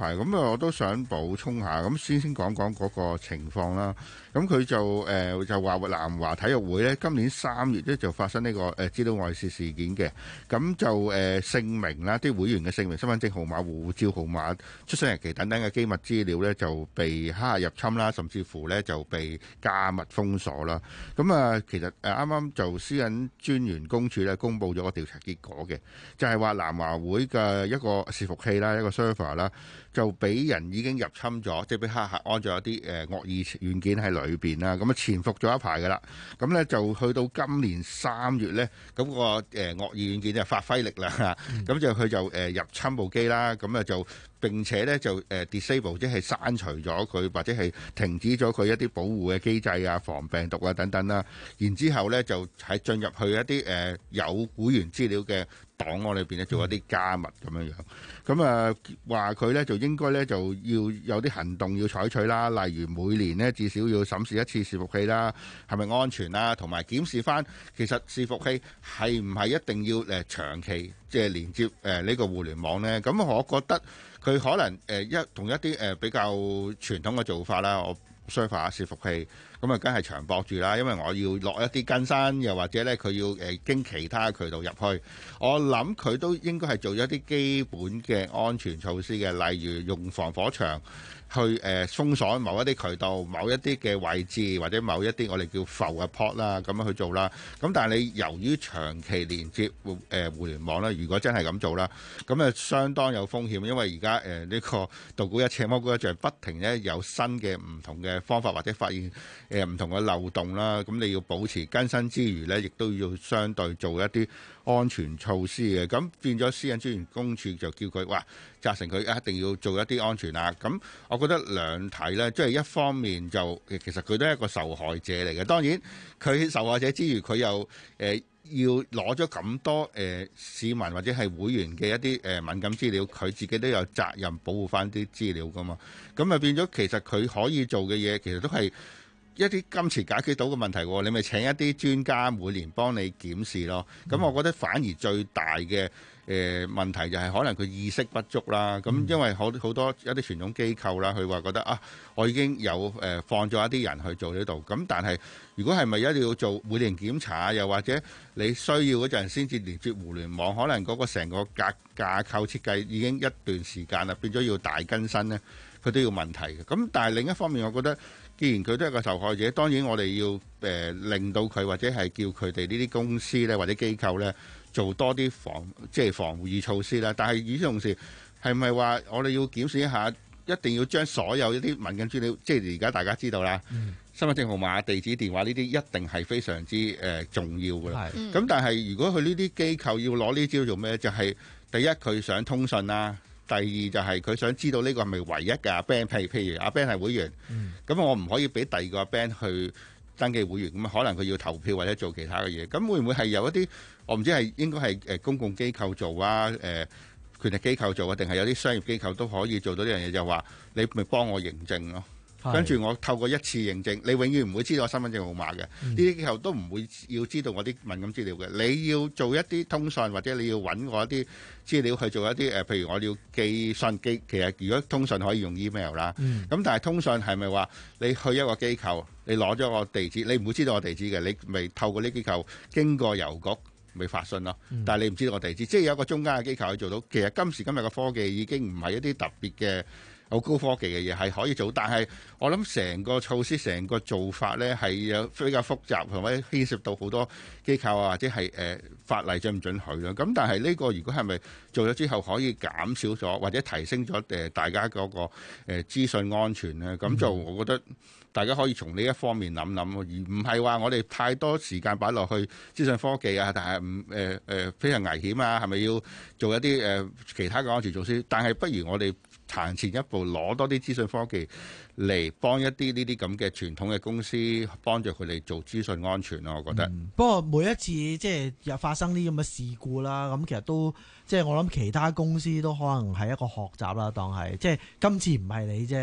我都想補充下，咁先先講講嗰個情況啦。咁佢就誒、呃、就話南華體育會咧，今年三月咧就發生呢、這個誒、呃、資料外泄事件嘅。咁就誒、呃、姓名啦，啲會員嘅姓名、身份證號碼、護照號碼、出生日期等等嘅機密資料咧，就被黑客入侵啦，甚至乎咧就被加密封鎖啦。咁啊，其實誒啱啱就私隱專員公署咧公佈咗個調查結果嘅，就係、是、話南華會嘅一個伺服器啦，一個 server 啦，就俾人已經入侵咗，即係俾黑客安咗一啲誒惡意軟件喺裏邊啦。咁啊潛伏咗一排噶啦，咁咧就去到今年三月咧，咁、那個誒惡意軟件就發揮力啦，咁、嗯、就佢就誒入侵部機啦，咁啊就並且咧就誒 disable 即係刪除咗佢，或者係停止咗佢一啲保護嘅機制啊、防病毒啊等等啦。然之後咧就喺進入去一啲誒有會員資料嘅檔案裏邊咧做一啲加密咁樣樣。咁啊話佢咧就應該咧就要有啲行動要採取啦，例如每年呢至少要審視一次伺服器啦，係咪安全啦，同埋檢視翻其實伺服器係唔係一定要誒長期即係連接誒呢個互聯網呢？咁我覺得佢可能誒一同一啲誒比較傳統嘅做法啦，我 server 伺服器咁啊，梗係長駁住啦，因為我要落一啲更新，又或者咧佢要誒經其他渠道入去。我諗佢都應該係做咗一啲基本嘅安全措施嘅，例如用防火牆去誒封鎖某一啲渠道、某一啲嘅位置，或者某一啲我哋叫浮嘅 port 啦，咁樣去做啦。咁但係你由於長期連接誒互聯網咧，如果真係咁做啦，咁啊相當有風險，因為而家誒呢個道高一尺魔高一丈，不停咧有新嘅唔同嘅方法或者發現誒唔同嘅漏洞啦。咁你要保持更新之餘咧，亦都要相對做一啲安全措施嘅。咁變咗私隱專員公署就叫佢哇，責成佢一定要做一啲安全啊。咁我覺得兩睇咧，即係一方面就其實佢都係一個受害者嚟嘅。當然佢受害者之餘，佢又誒、呃、要攞咗咁多誒、呃、市民或者係會員嘅一啲誒、呃、敏感資料，佢自己都有責任保護翻啲資料噶嘛。咁啊變咗其實佢可以做嘅嘢，其實都係一啲今次解決到嘅問題喎。你咪請一啲專家每年幫你檢視咯。咁我覺得反而最大嘅誒、呃、問題就係可能佢意識不足啦，咁因為好好多一啲傳統機構啦，佢話覺得啊，我已經有誒、呃、放咗一啲人去做呢度，咁但係如果係咪一定要做每年檢查，又或者你需要嗰陣先至連接互聯網，可能嗰個成個架架構設計已經一段時間啦，變咗要大更新呢，佢都要問題嘅。咁但係另一方面，我覺得既然佢都係個受害者，當然我哋要誒、呃、令到佢或者係叫佢哋呢啲公司咧或者機構咧，做多啲防即係防護措施啦，但係與此同時，係咪話我哋要檢視一下，一定要將所有一啲敏感資料，即係而家大家知道啦，嗯、身份證號碼、地址、電話呢啲一定係非常之誒、呃、重要㗎啦。咁、嗯、但係如果佢呢啲機構要攞呢招做咩？就係、是、第一佢想通訊啦，第二就係佢想知道呢個係咪唯一嘅阿 Ben，譬如譬如阿 Ben 係會員，咁、嗯、我唔可以俾第二個阿 Ben 去登記會員，咁可能佢要投票或者做其他嘅嘢，咁會唔會係有一啲我唔知係應該係誒公共機構做啊，誒、呃、權力機構做啊，定係有啲商業機構都可以做到呢樣嘢？就話你咪幫我認證咯，跟住我透過一次認證，你永遠唔會知道我身份證號碼嘅，呢、嗯、啲機構都唔會要知道我啲敏感資料嘅。你要做一啲通訊或者你要揾我一啲資料去做一啲誒，譬如我要寄信機，其實如果通訊可以用 email 啦，咁、嗯、但係通訊係咪話你去一個機構，你攞咗個地址，你唔會知道我地址嘅，你咪透過呢機構經過郵局咪發信咯，嗯、但係你唔知道我地址，即係有一個中間嘅機構去做到。其實今時今日嘅科技已經唔係一啲特別嘅好高科技嘅嘢係可以做，但係我諗成個措施、成個做法呢係有比較複雜，同埋牽涉到好多機構啊，或者係誒、呃、法例准唔准許咯。咁但係呢個如果係咪做咗之後可以減少咗或者提升咗誒大家嗰、那個誒、呃、資訊安全呢？咁就我覺得大家可以從呢一方面諗諗，而唔係話我哋太多時間擺落去資訊科技啊，但係唔誒誒非常危險啊，係咪要做一啲誒、呃、其他嘅安全措施？但係不如我哋行前一步，攞多啲資訊科技嚟幫一啲呢啲咁嘅傳統嘅公司，幫助佢哋做資訊安全咯。我覺得。 嗯、不過每一次即係又發生啲咁嘅事故啦，咁其實都即係我諗其他公司都可能係一個學習啦，當係即係今次唔係你啫，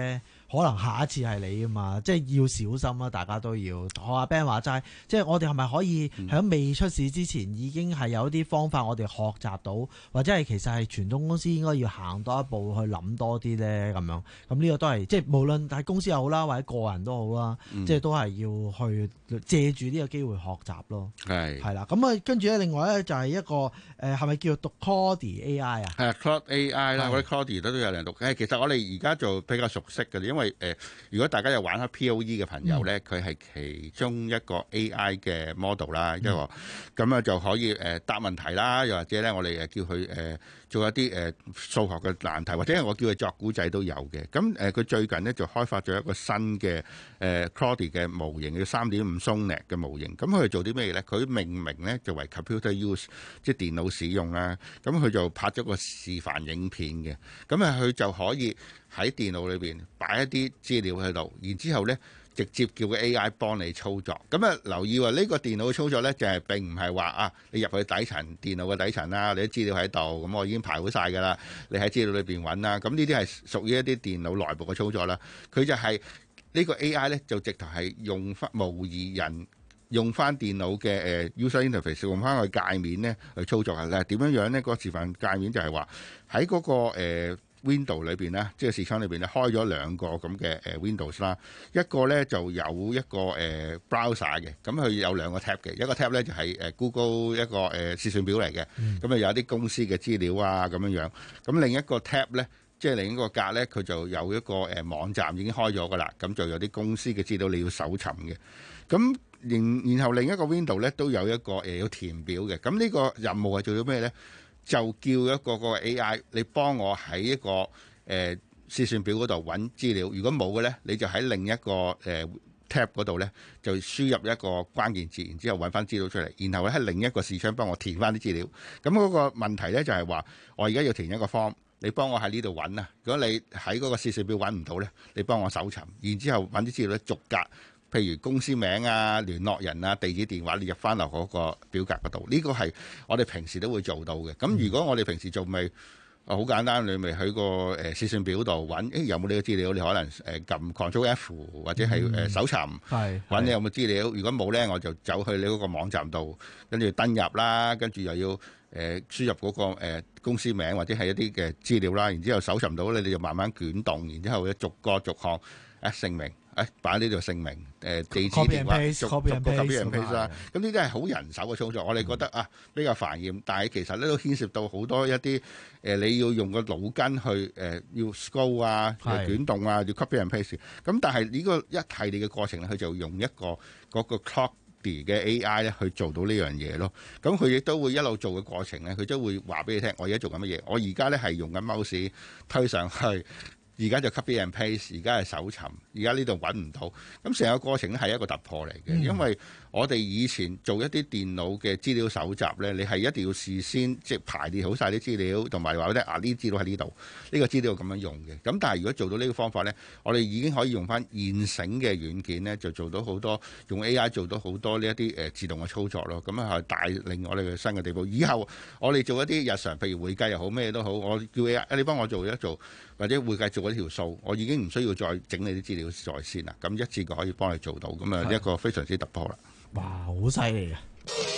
可能下一次係你啊嘛，即係要小心啦，大家都要學阿 Ben 話齋，即係我哋係咪可以喺未出事之前已經係有啲方法我哋學習到，或者係其實係傳統公司應該要行多一步去諗多啲咧咁樣，咁呢個都係即係無論係公司又好啦，或者個人都好啦，嗯、即係都係要去借住呢個機會學習咯。係係啦，咁啊跟住咧，另外咧就係一個誒係咪叫做讀 Claude A I 啊？係 Claude A I 啦，或者 Claude 都都有人讀。誒，其實我哋而家就比較熟悉嘅，因為誒、呃，如果大家有玩開 P O E 嘅朋友咧，佢係、嗯、其中一個 A I 嘅 model 啦，嗯、一個咁啊就可以誒、呃、答問題啦，又或者咧我哋誒叫佢誒、呃、做一啲誒、呃、數學嘅難題，或者我叫佢作古仔都有嘅。咁誒佢最近咧就開發咗一個新嘅誒 Claude 嘅模型，叫三點五 Sonnet 嘅模型。咁佢係做啲咩咧？佢命名咧就為 computer use， 即係電腦使用啦。咁佢就拍咗個示範影片嘅。咁啊佢就可以喺電腦裏邊擺一啲資料喺度，然之後咧直接叫個 A I 幫你操作。咁啊留意喎，呢、這個電腦操作咧就係、是、並唔係話啊，你入去底層電腦嘅底層啦，你啲資料喺度，咁我已經排好晒㗎啦，你喺資料裏邊揾啦。咁呢啲係屬於一啲電腦內部嘅操作啦。佢就係、是、呢、這個 A I 咧就直頭係用翻模擬人。用翻電腦嘅誒 user interface， 用翻個界面咧去操作係咧點樣樣咧？嗰個示範界面就係話喺嗰個、呃、Window 裏邊咧，即係視窗裏邊咧開咗兩個咁嘅誒 Windows 啦。一個咧就有一個誒、呃、browser 嘅，咁佢有兩個 tab 嘅。一個 tab 咧就係誒 Google 一個誒試算表嚟嘅，咁啊、嗯、有啲公司嘅資料啊咁樣樣。咁另一個 tab 咧，即係另一個格咧，佢就有一個誒、呃、網站已經開咗噶啦，咁就有啲公司嘅資料你要搜尋嘅。咁然然後另一個 window 咧都有一個誒要填表嘅，咁呢個任務係做咗咩咧？就叫一個個 A I 你幫我喺一個誒、呃、試算表嗰度揾資料，如果冇嘅咧，你就喺另一個誒、呃、tab 嗰度咧就輸入一個關鍵字，然之後揾翻資料出嚟，然後咧喺另一個視窗幫我填翻啲資料。咁嗰個問題咧就係話，我而家要填一個 form，你幫我喺呢度揾啊。如果你喺嗰個試算表揾唔到咧，你幫我搜尋，然之後揾啲資料咧逐格。譬如公司名啊、聯絡人啊、地址電話，你入翻落嗰個表格嗰度，呢個係我哋平時都會做到嘅。咁如果我哋平時做咪好簡單，你咪喺個誒試算表度揾，誒有冇呢個資料？你可能誒撳 Control F 或者係誒搜尋，揾、嗯、你有冇資料。如果冇咧，我就走去你嗰個網站度，跟住登入啦，跟住又要誒輸入嗰個誒公司名或者係一啲嘅資料啦。然之後搜尋到咧，你就慢慢捲動，然之後咧逐個逐項誒姓名。誒擺呢度姓名、誒地址電話，逐逐個 copy and paste 啦。咁呢啲係好人手嘅操作，我哋覺得啊比較煩厭，但係其實咧都牽涉到好多一啲誒你要用個腦筋去誒要 scroll 啊、捲動啊、要 copy and paste。咁但係呢個一系列嘅過程咧，佢就用一個嗰個 Claude嘅 A I 咧去做到呢樣嘢咯。咁佢亦都會一路做嘅過程咧，佢都會話俾你聽，我而家做緊乜嘢？我而家咧係用緊 mouse 推上去。而家就 copy and paste， 而家係搜尋，而家呢度揾唔到，咁成個過程咧係一個突破嚟嘅，嗯、因為我哋以前做一啲電腦嘅資料搜集咧，你係一定要事先即係排列好晒啲資料，同埋話咧啊呢啲資料喺呢度，呢、呢個資料咁樣用嘅。咁但係如果做到呢個方法咧，我哋已經可以用翻現成嘅軟件咧，就做到好多用 A I 做到好多呢一啲誒自動嘅操作咯。咁啊係帶領我哋嘅新嘅地步。以後我哋做一啲日常，譬如會計又好咩都好，我叫 A I 你幫我做一做，或者會計做一條數，我已經唔需要再整理啲資料在先啦。咁一次過可以幫你做到，咁啊一個非常之突破啦。 哇，好犀利啊！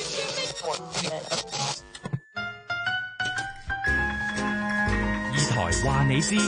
二台話你知。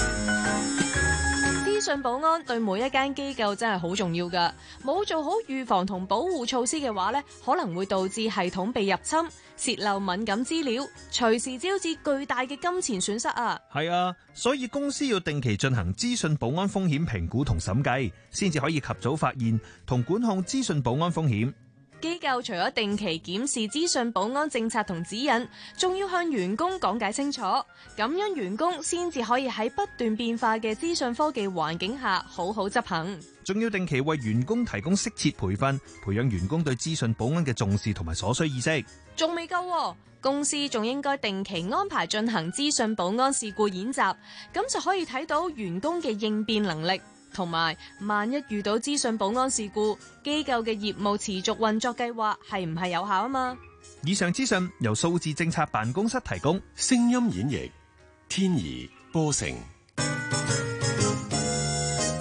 資訊保安對每一間機構真係好重要㗎，冇做好預防同保護措施嘅話呢，可能會導致系統被入侵、洩漏敏感資料，隨時招致巨大嘅金錢損失啊！ 係啊，所以公司要定期進行資訊保安風險評估同審計，先至可以及早發現同管控資訊保安風險。 機構除咗定期檢視資訊保安政策同指引，仲要向員工講解清楚，咁樣員工先至可以喺不斷變化嘅資訊科技環境下好好執行。 仲要定期為員工提供適切培訓，培養員工對資訊保安嘅重視同埋所需意識。 仲未夠，公司仲應該定期安排進行資訊保安事故演習，咁就可以睇到員工嘅應變能力。同埋，萬一遇到資訊保安事故，機構嘅業務持續運作計劃係唔係有效啊嘛？ 以上資訊由數字政策辦公室提供， 聲音演繹天怡波成。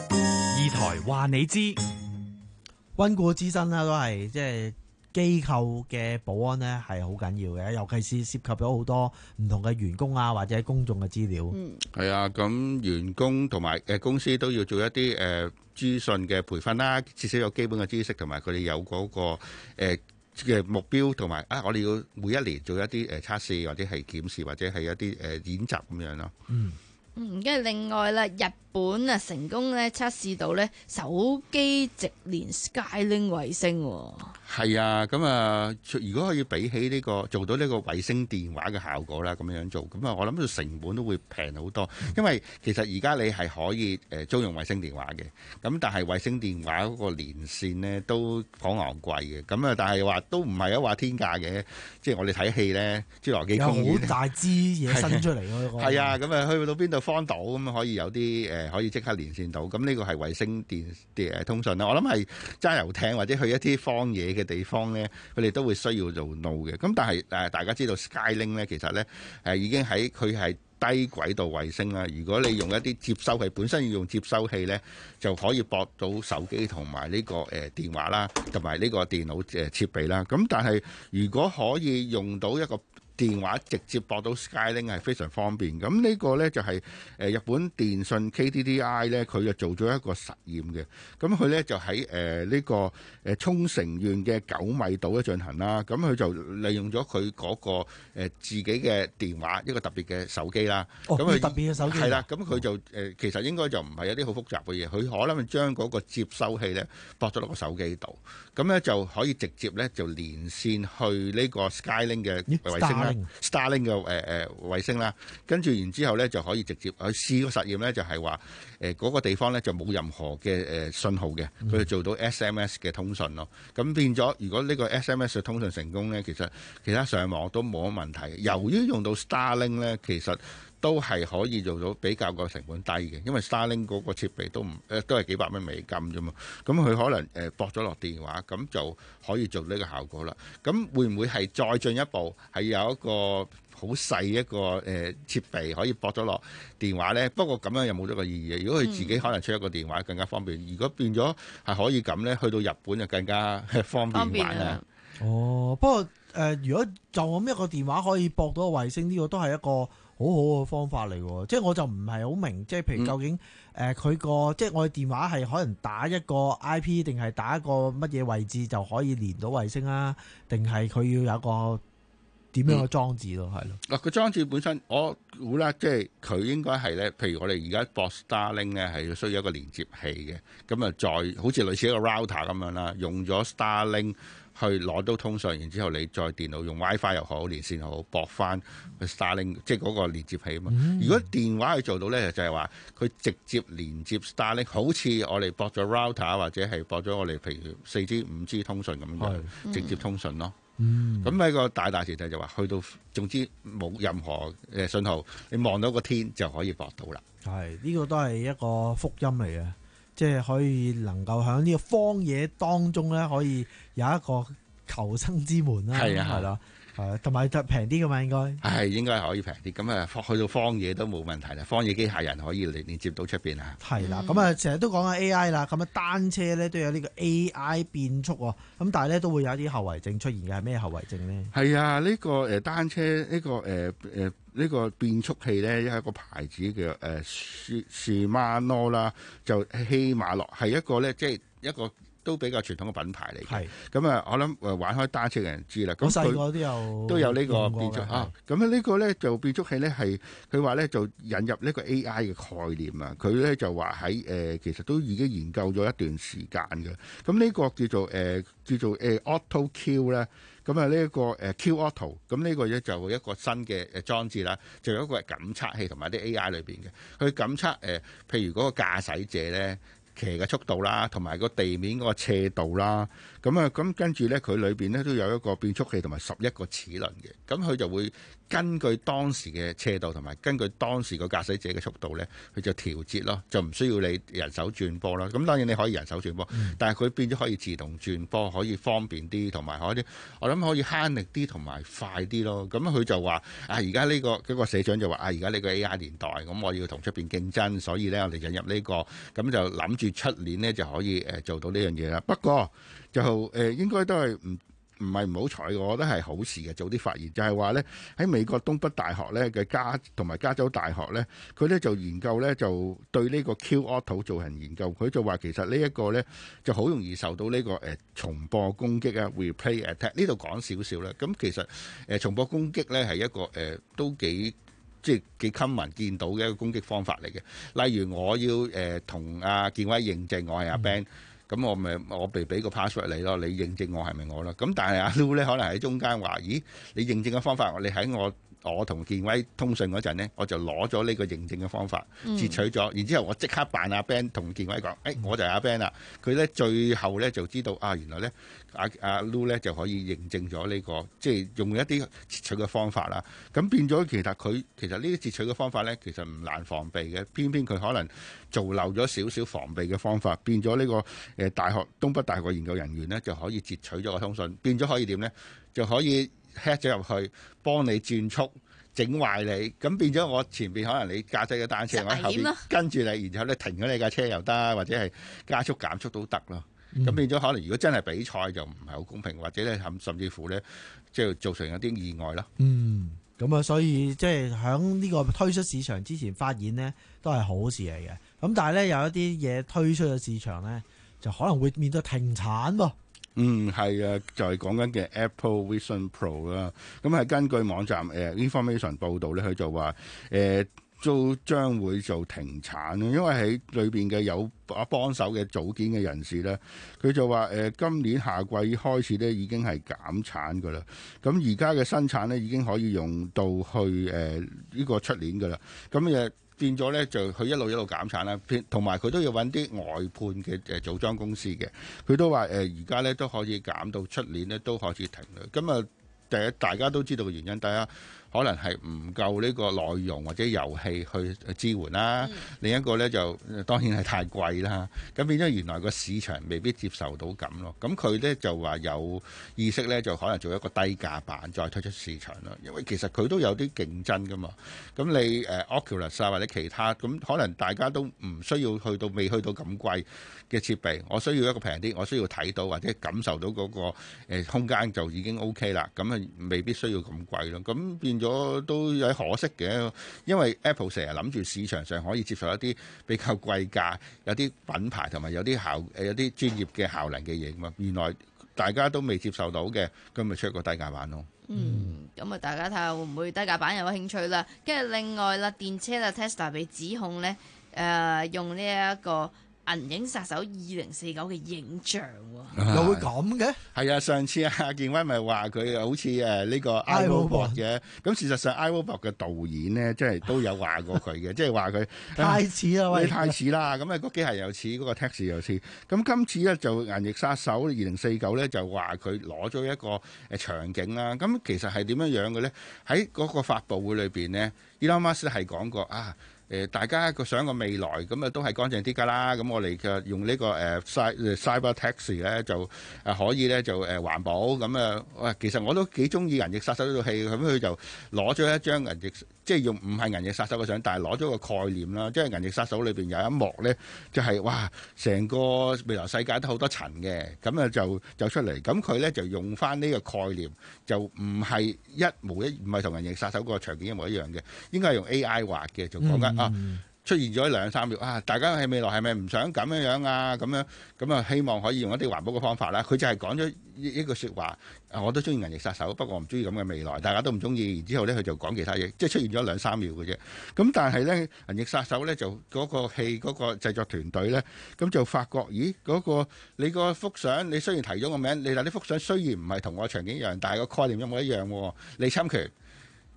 台話你知， 溫故知新啦，都係即係機構嘅保安呢係好緊要嘅，尤其是涉及咗好多唔同嘅員工啊，或者公眾嘅資料。 嗯，係啊，咁員工同埋誒公司都要做一啲誒資訊嘅培訓啦，至少有基本嘅知識，同埋佢哋有嗰個誒嘅目標，同埋啊，我哋要每一年做一啲誒測試，或者係檢視，或者係一啲誒演習咁樣咯。 嗯。 嗯，跟住另外啦，日本啊成功咧測試到咧手機直連 Skylink 衛星喎。 係啊，咁啊，如果可以比起呢個做到呢個衛星電話嘅效果啦，咁樣做，咁啊，我諗到成本都會平好多。因為其實而家你係可以誒租用衛星電話嘅，咁但係衛星電話嗰個連線呢都好昂貴嘅，咁啊，但係話都唔係一話天價嘅，即係我哋睇戲咧，侏羅紀公園有好大支嘢伸出嚟嗰個。 係啊，咁啊去到邊度荒島咁可以有啲誒可以即刻連線到，咁呢個係衛星電電通訊啦。我諗係揸遊艇或者去一啲荒野嘅地方咧，佢哋都會需要做路嘅。咁但係誒大家知道 Skylink 咧，其實咧誒已經喺佢係低軌道衛星啦。如果你用一啲接收器，本身要用接收器咧，就可以駁到手機同埋呢個誒電話啦，同埋呢個電腦誒設備啦。咁但係如果可以用到一個電話直接駁到 Skylink 係非常方便，咁呢個呢，就係誒日本電信 K D D I 呢，佢就做咗一個實驗嘅，咁佢呢，就喺誒呢個誒沖繩縣嘅九米島咧進行啦，咁佢就利用咗佢嗰個誒自己嘅電話一個特別嘅手機啦， 哦， 咁佢特別嘅手機係啦，咁佢就誒其實應該就唔係一啲好複雜嘅嘢，佢可能將嗰個接收器呢駁咗落個手機度，咁呢就可以直接呢就連線去呢個 Skylink 嘅衛星啦。Starlink 嘅誒誒衛星啦，跟住然之後咧就可以直接去試個實驗咧，就係話誒嗰個地方咧就冇任何嘅誒信號嘅，佢哋做到 S M S 嘅通訊咯。咁變咗，如果呢個 S M S 嘅通訊成功咧，其實其他上網都冇乜問題。由於用到 Starlink 咧，其實都係可以做到比較個成本低嘅，因為 Starlink 嗰個設備都唔誒都係幾百蚊美金啫嘛。咁佢可能誒駁咗落電話，咁就可以做呢個效果啦。咁會唔會係再進一步係有一個好細一個誒設備可以駁咗落電話咧？不過咁樣又冇咗個意義。如果佢自己可能出一個電話更加方便。如果變咗係可以咁咧，去到日本就更加方便玩啦。 哦，不過誒、呃，如果就咁一個電話可以駁到個衛星，呢、這個都係一個好好嘅方法嚟喎，即係我就唔係好明，即係譬如究竟誒佢個即係我哋電話係可能打一個 I P 定係打一個乜嘢位置就可以連到衛星啊？定係佢要有一個點樣嘅裝置咯？係咯、嗯？ 嗱，個裝置本身我估啦，即係佢應該係咧，譬如我哋而家駁 Starlink 咧係需要一個連接器嘅，咁啊再好似類似一個 router 咁樣啦，用咗 Starlink。去攞到通訊，然之後你再電腦用 WiFi 又好，連線又好，駁翻 Starlink， 即係嗰個連接器啊嘛。嗯、如果電話去做到咧，就係話佢直接連接 Starlink， 好似我哋駁咗 router 或者係駁咗我哋譬如四 G、五 G 通訊咁樣，嗯、直接通訊咯。咁喺、嗯、個大大前提就話，去到總之冇任何誒信號，你望到個天就可以駁到啦。 係呢、呢個都係一個福音嚟嘅。即係可以能夠喺呢個荒野當中咧，可以有一個求生之門啦。係啊，係咯，係同埋就平啲㗎嘛，應該係應該可以平啲。咁啊，去到荒野都冇問題啦。荒野機械人可以連連接到出邊啊。 係啦，咁啊，成日都講緊 A I 啦，咁啊單車咧都有呢個 A I 變速喎。咁但係咧都會有一啲後遺症出現嘅，係咩後遺症咧？係啊，呢、呢個誒單車呢、呢個誒誒。呃呃呢個變速器咧，一個牌子叫誒 Shimano 啦，就希馬諾係一個咧，即係一個都比較傳統嘅品牌嚟嘅。咁啊，我諗誒玩開單車嘅人知啦。 我細個都有都有呢個變速啊。咁啊，呢個咧就變速器咧係佢話咧就引入呢個 A I 嘅概念啊。佢咧就話喺誒其實都已經研究咗一段時間嘅。咁呢個叫做誒、呃、叫做誒 Auto Q 咧。咁啊，呢一個誒 Q Auto，咁呢個咧就一個新嘅誒裝置啦，就有一個感測器同埋啲 A I 裏邊嘅，佢感測誒、呃，譬如嗰個駕駛者咧騎嘅速度啦，同埋個地面嗰個斜度啦，咁啊，咁跟住咧佢裏邊咧都有一個變速器同埋十一個齒輪嘅，咁佢就會根據當時嘅斜度同埋根據當時個駕駛者嘅速度咧，佢就調節咯，就唔需要你人手轉波啦。咁當然你可以人手轉波，嗯、但係佢變咗可以自動轉波，可以方便啲，同埋可以我諗可以慳力啲同埋快啲咯。咁佢就話啊，而家呢個嗰、嗰個社長就話啊，而家呢個 A I 年代，咁我要同出邊競爭，所以咧我哋引入呢、呢個，咁就諗住出年呢就可以誒做到呢樣嘢啦。不過就誒、呃、應該都係唔。唔係唔好彩，我覺得係好事嘅。早啲發現就係話咧，喺美國東北大學咧嘅加同埋加州大學咧，佢咧就研究咧就對呢個 Q Auto 做人研究，佢就話其實呢一個咧就好容易受到呢、呢個誒、呃、重播攻擊啊 replay attack。呢度講少少啦。咁其實誒、呃、重播攻擊咧係一個誒、呃、都幾即係幾 common 見到嘅一個攻擊方法嚟嘅。例如我要誒同阿建威認證我係阿 Ben。嗯咁我咪我被俾個 password 你咯，你認證我係咪我咯？咁但係阿 Lu 咧可能喺中間話：咦，你認證嘅方法，你喺我我同建威通訊嗰陣呢，我就攞咗呢個認證嘅方法，截取咗，然之後我即刻扮阿 Ben 同建威講：誒、哎，我就係阿 Ben 啦。佢咧最後咧就知道啊，原來咧阿阿 Lu 咧就可以認證咗呢、這個，即係用一啲截取嘅方法啦。咁變咗其實佢其實呢啲截取嘅方法咧，其實唔難防備嘅，偏偏佢可能做漏咗少少防備嘅方法，變咗呢、這個誒、呃、大學東北大學研究人員咧就可以截取咗個通訊，變咗可以點咧？就可以 hack 咗入去，幫你轉速，整壞你，咁變咗我前邊可能你駕駛嘅單車，我喺後邊跟住你，然後咧停咗你架車又得，或者係加速減速都得咯。咁、嗯、變咗可能如果真係比賽就唔係好公平，或者咧甚至乎咧即係造成一啲意外咯。 嗯，咁啊，所以即係喺呢個推出市場之前發現呢，都係好事嚟嘅。咁但係咧有一啲嘢推出咗市場咧，就可能會面對停產噃。 嗯，係啊，就係講緊嘅 Apple Vision Pro 啦。咁係根據網站誒、呃、Information 報導咧，佢就話誒都將會做停產，因為喺裏邊嘅有啊幫手嘅組件嘅人士咧，佢就話誒、呃、今年夏季開始咧已經係減產噶啦。咁而家嘅生產咧已經可以用到去誒呢、呃這個出年噶啦。咁誒。變咗咧就佢一路一路減產啦，同埋佢都要揾啲外判嘅誒組裝公司嘅，佢都話誒而家咧都可以減到出年咧都開始停啦。咁啊第一大家都知道嘅原因，大家可能係唔夠呢個內容或者遊戲去支援啦。嗯、另一個咧就當然係太貴啦。咁變咗原來個市場未必接受到咁咯。咁佢咧就話有意識咧就可能做一個低價版再推出市場啦。因為其實佢都有啲競爭噶嘛。咁你誒、呃、Oculus 啊或者其他咁可能大家都唔需要去到未去到咁貴嘅設備，我需要一個平啲，我需要睇到或者感受到嗰、那個誒、呃、空間就已經 OK 啦。咁啊未必需要咁貴咯。咁變咗。都有啲可惜嘅，因為 Apple 成日諗住市場上可以接受一啲比較貴價、有啲品牌同埋有啲效誒有啲專業嘅效能嘅嘢嘛。原來大家都未接受到嘅，咁咪出一個低價版咯。 嗯，咁啊，大家睇下會唔會低價版有興趣啦。跟住另外啦，電車啦 Tesla 被指控咧，誒、呃、用呢一個銀影殺手二零四九嘅影像喎、啊， 又會咁嘅？ 係啊，上次阿健威咪話佢好似誒呢個 iRobot 嘅，咁事實上 iRobot 嘅導演呢，即係都有話過佢嘅，即係話佢太似啦，喂， 太似啦，咁啊個機械又似，嗰、嗰個 Taxi 又似，咁今次咧就銀翼殺手二零四九咧就話佢攞咗一個誒場景啦，咁其實係點樣樣嘅咧？喺嗰個發佈會裏邊呢 Elon Musk 係講過啊。誒，大家個想個未來咁啊，都係乾淨啲㗎啦。咁我哋嘅用呢個誒 Cyber Taxi 咧，就誒可以咧就誒環保咁啊。喂，其實我都幾中意《銀翼殺手》呢套戲，咁佢就攞咗一張銀翼，即係用唔係《銀翼殺手》嘅相，但係攞咗個概念啦。即係《銀翼殺手》裏邊有一幕咧，就係、是、哇，成個未來世界都好多塵嘅，咁啊就就出嚟。咁佢咧就用翻呢個概念，就唔係一模一，唔係同《銀翼殺手》個場景一模一樣嘅，應該係用 A I 畫嘅，就講緊。嗯啊！出現咗兩三秒啊！大家喺未來係咪唔想咁樣樣啊？咁樣咁啊，希望可以用一啲環保嘅方法啦。佢就係講咗一句説話，我都中意銀翼殺手，不過我唔中意咁嘅未來，大家都唔中意。然之後咧，佢就講其他嘢，即係出現咗兩三秒嘅啫。咁但係咧，銀翼殺手咧就嗰個戲嗰個製作團隊咧，咁就發覺，咦嗰個你個幅相，你雖然提咗個名，你但啲幅相雖然唔係同我場景一樣，但係個概念一模一樣喎。你侵權。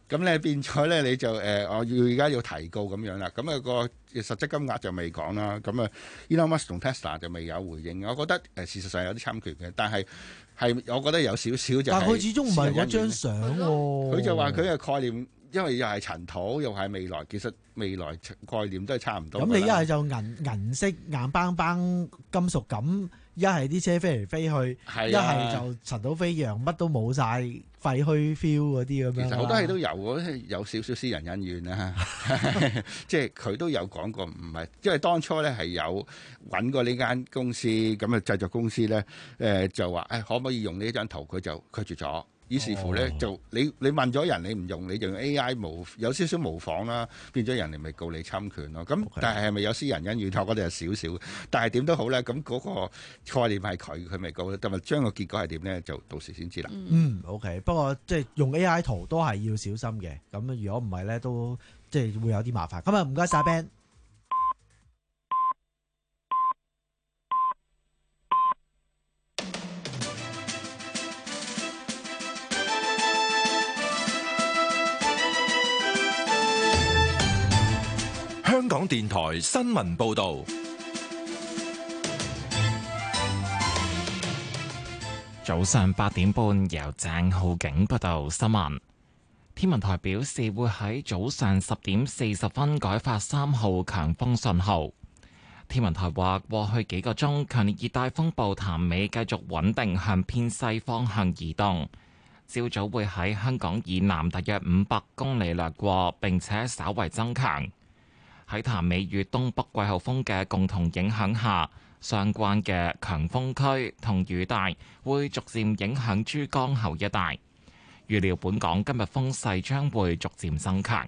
咁咧變咗咧你就誒、呃，我要而家要提告咁樣啦。咁、那、啊個實質金額就未講啦。咁啊，Elon Musk 同 Tesla 就未有回應。我覺得誒事實上有啲侵權嘅，但係係我覺得有少少就係。 但佢始終唔係嗰張相喎。 佢就話佢嘅概念。因為又係塵土，又係未來，其實未來概念都係差唔多。 咁你一係就銀銀色硬邦邦金屬咁，一係啲車飛嚟飛去，一係、啊、就塵土飛揚，乜都冇晒，廢墟 feel 嗰啲咁樣。其實好多嘢都有，有少少私人恩怨啦。即係佢都有講過，唔係，因為當初咧係有揾過呢間公司咁嘅製作公司咧，誒、呃、就話誒、哎、可唔可以用呢張圖，佢就拒絕咗。於是乎咧，就你你問咗人，你唔用，你就用 A I 模有少少模仿啦，變咗人哋咪告你侵權咯。咁 Okay. 但係係咪有私人恩怨？我覺得有少少。但係點都好咧，咁嗰個概念係佢，佢咪告咧。但係將個結果係點咧，就到時先知啦。 嗯 ，OK。不過即係用 A I 圖都係要小心嘅。咁如果唔係咧，都即係會有啲麻煩。咁啊，唔該晒 Ben。 香港電台新聞報道， 早上八點半由鄭浩景報道新聞。天文台表示會喺早上十點四十分改發三號強風信號。天文台話，過去幾個鐘，強烈熱帶風暴譚美繼續穩定向偏西方向移動，朝早會喺香港以南大約五百公里掠過，並且稍為增強。喺譚美與東北季候風嘅共同影響下，相關嘅強風區同雨帶會逐漸影響珠江口一帶。預料本港今日風勢將會逐漸增強。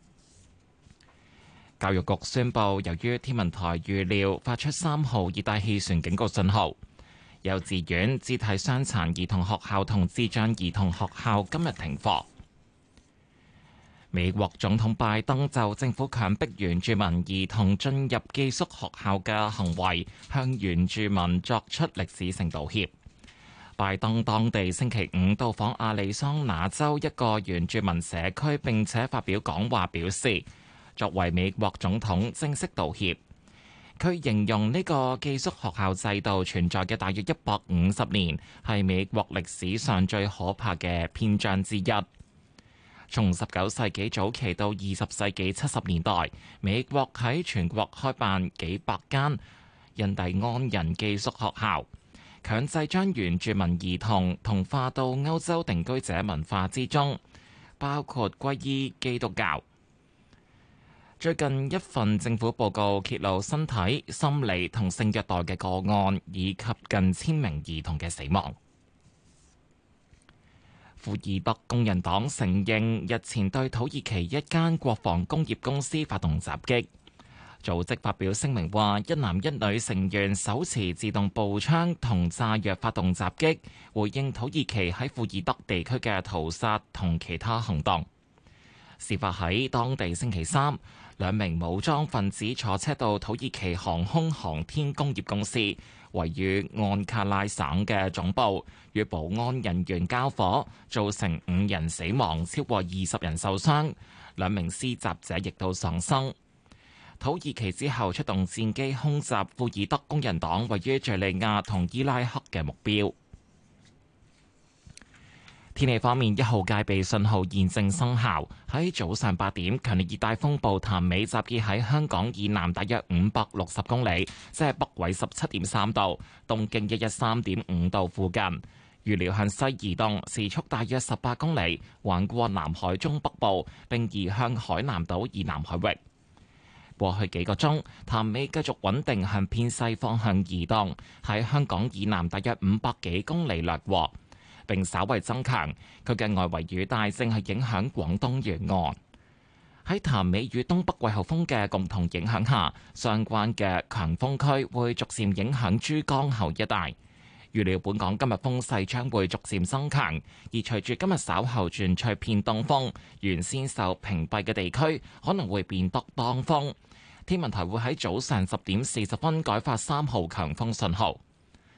教育局宣布，由於天文台預料發出三號熱帶氣旋警告信號，幼稚園、肢體傷殘兒童學校同智障兒童學校今日停課。美國總統拜登就政府強迫原住民兒童進入寄宿學校嘅行為，向原住民作出歷史性道歉。拜登當地星期五到訪亞利桑那州一個原住民社區，並且發表講話，表示作為美國總統正式道歉。佢形容呢個寄宿學校制度存在嘅大約一百五十年，係美國歷史上最可怕嘅篇章之一。從十九世紀早期到二十世紀七十年代，美國喺全國開辦幾百間印第安人寄宿學校，強制將原住民兒童同化到歐洲定居者文化之中，包括皈依基督教。最近一份政府報告揭露身體、心理同性虐待嘅個案，以及近千名兒童嘅死亡。庫爾德工人黨承認日前對土耳其一間國防工業公司發動襲擊。組織發表聲明話，一男一女成員手持自動步槍同炸藥發動襲擊，回應土耳其喺庫爾德地區嘅屠殺同其他行動。事發喺當地星期三，兩名武裝分子坐車到土耳其航空航天工業公司位於安卡拉省嘅總部，與保安人員交火，造成五人死亡，超過二十人受傷，兩名施襲者亦都喪生。土耳其之後出動戰機空襲庫爾德工人黨位於敘利亞同伊拉克嘅目標。天氣方面，一號戒備信號現正生效。喺早上八點，強烈熱帶風暴譚美集結喺香港以南大約五百六十公里，即係北緯十七點三度、東經一一三點五度附近。預料向西移動，時速大約十八公里，橫過南海中北部，並移向海南島以南海域。過去幾個鐘，譚美繼續穩定向偏西方向移動，喺香港以南大約五百幾公里掠過，並稍為增強。佢嘅外圍雨帶正係影響廣東沿岸。喺譚美與東北季候風嘅共同影響下，相關嘅強風區會逐漸影響珠江口一帶。預料本港今日風勢將會逐漸增強，而隨住今日稍後轉吹偏東風，原先受屏蔽嘅地區可能會變得當風。天文台會喺早上十點四十分改發三號強風信號。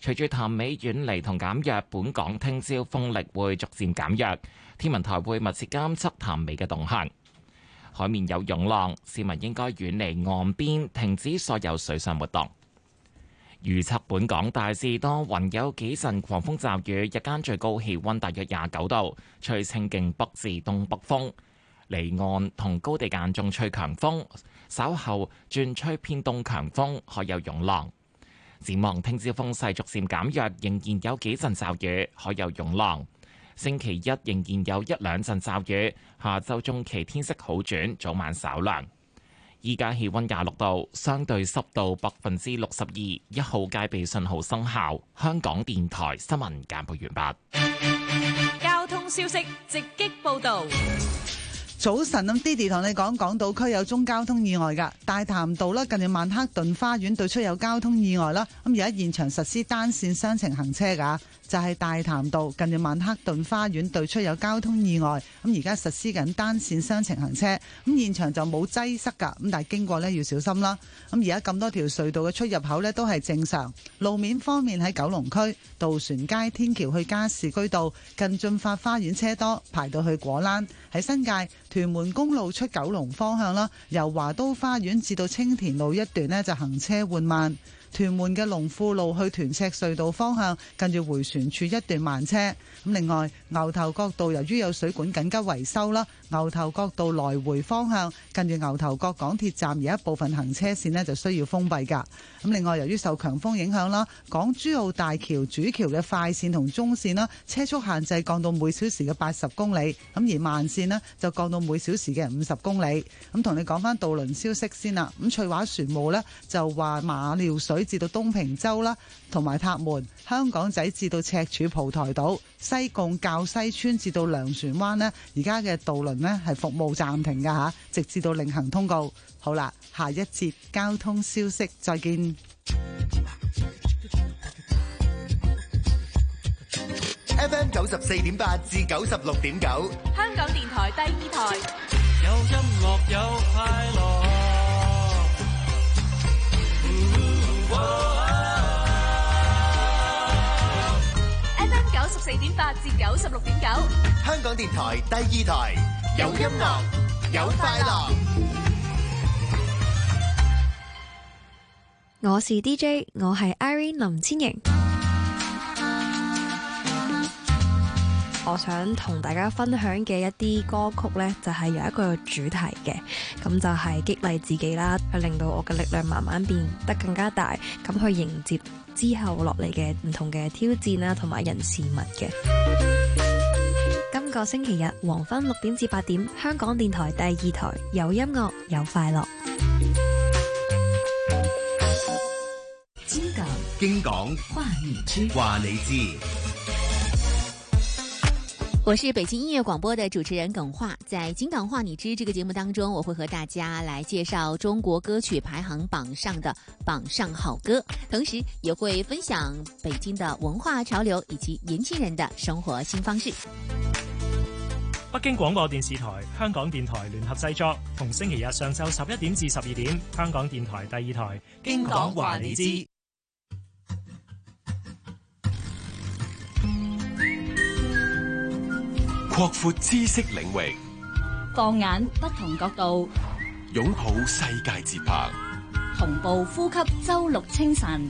隨住潭尾遠離同減弱，本港聽朝風力會逐漸減弱。天文台會密切監測潭尾嘅動向。海面有湧浪，市民應該遠離岸邊，停止所有水上活動。預測本港大致多雲，有幾陣狂風驟雨，日間最高氣溫大約廿九度，吹清勁北至東北風，離岸同高地間中吹強風，稍後轉吹偏東強風，海有湧浪。展望聽朝風勢逐漸減弱，仍然有幾陣驟雨，海有湧浪。星期一仍然有一兩陣驟雨，下週中期天色好轉，早晚稍涼。依家氣溫廿六度，相對濕度百分之六十二，一號戒備信號生效。香港電台新聞簡報完畢。交通消息直擊報導。 早晨，咁 Didi 同你講，港島區有宗交通意外㗎，大潭道啦，近住曼克頓花園對出有交通意外啦。咁而家現場實施單線雙程行車㗎，就係大潭道近住曼克頓花園對出有交通意外，咁而家實施緊單線雙程行車，咁現場就冇擠塞㗎，咁但係經過呢要小心啦。咁而家咁多條隧道嘅出入口呢都係正常。路面方面喺九龍區渡船街天橋去加士居道近駿發花園車多，排到去果欄。喺新界屯門公路出九龍方向啦，由華都花園至到青田路一段呢就行車緩慢。屯門嘅龍富路去屯赤隧道方向，近住迴旋處一段慢車。咁另外牛頭角道由於有水管緊急維修啦，牛頭角道來回方向近住牛頭角港鐵站有一部分行車線呢就需要封閉㗎。咁另外由於受強風影響啦，港珠澳大橋主橋嘅快線同中線啦，車速限制降到每小時嘅八十公里，咁而慢線呢就降到每小時嘅五十公里。咁同你講翻渡輪消息先啦。咁翠華船務呢就話馬料水至到東平洲啦，同埋塔門、香港仔至到赤柱蒲台島、西貢滘西村至到糧船灣呢，而家嘅渡輪呢係服務暫停㗎吓，直至到另行通告。好啦，下一節交通消息再見。 F M 九十四點八至九十六點九， 香港電台第二台， 有音樂有快樂。 F M 九十四點八至九十六點九， 香港電台第二台，有音樂有快樂。 我是 D J， 我係 Irene 林千瑩。我想同大家分享嘅一啲歌曲呢，就係有一個主題嘅，咁就係激勵自己啦，去令到我嘅力量慢慢變得更加大，咁去迎接之後落嚟嘅唔同嘅挑戰啦，同埋人事物嘅。今個星期日黃昏六點至八點，香港電台第二台，有音樂有快樂。 京港京港話你知，話你知。 我是北京音樂廣播的主持人耿化，在京港話你知這個節目當中，我會和大家來介紹中國歌曲排行榜上的榜上好歌，同時也會分享北京的文化潮流以及年輕人的生活新方式。 北京廣播電視台、香港電台聯合製作，逢星期日上晝十一點至十二點，香港電台第二台京港話你知。 擴闊知識領域， 放眼不同角度， 擁抱世界節拍， 同步呼吸周六清晨。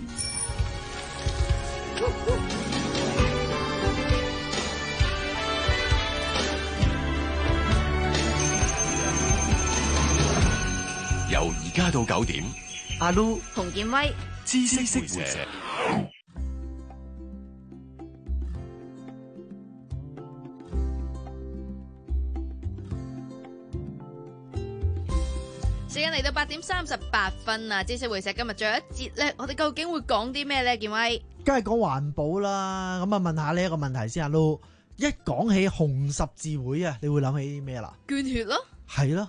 由而家到九點， 阿 Lu、 洪建威， 知識會社。 時間嚟到八點三十八分啊！知識會社今日最後一節咧，我哋究竟會講啲咩咧？建威， 梗係講環保啦。咁啊，問下你一個問題先啊，Lu。一講起紅十字會啊，你會諗起啲咩啦？ 捐血咯， 係咯。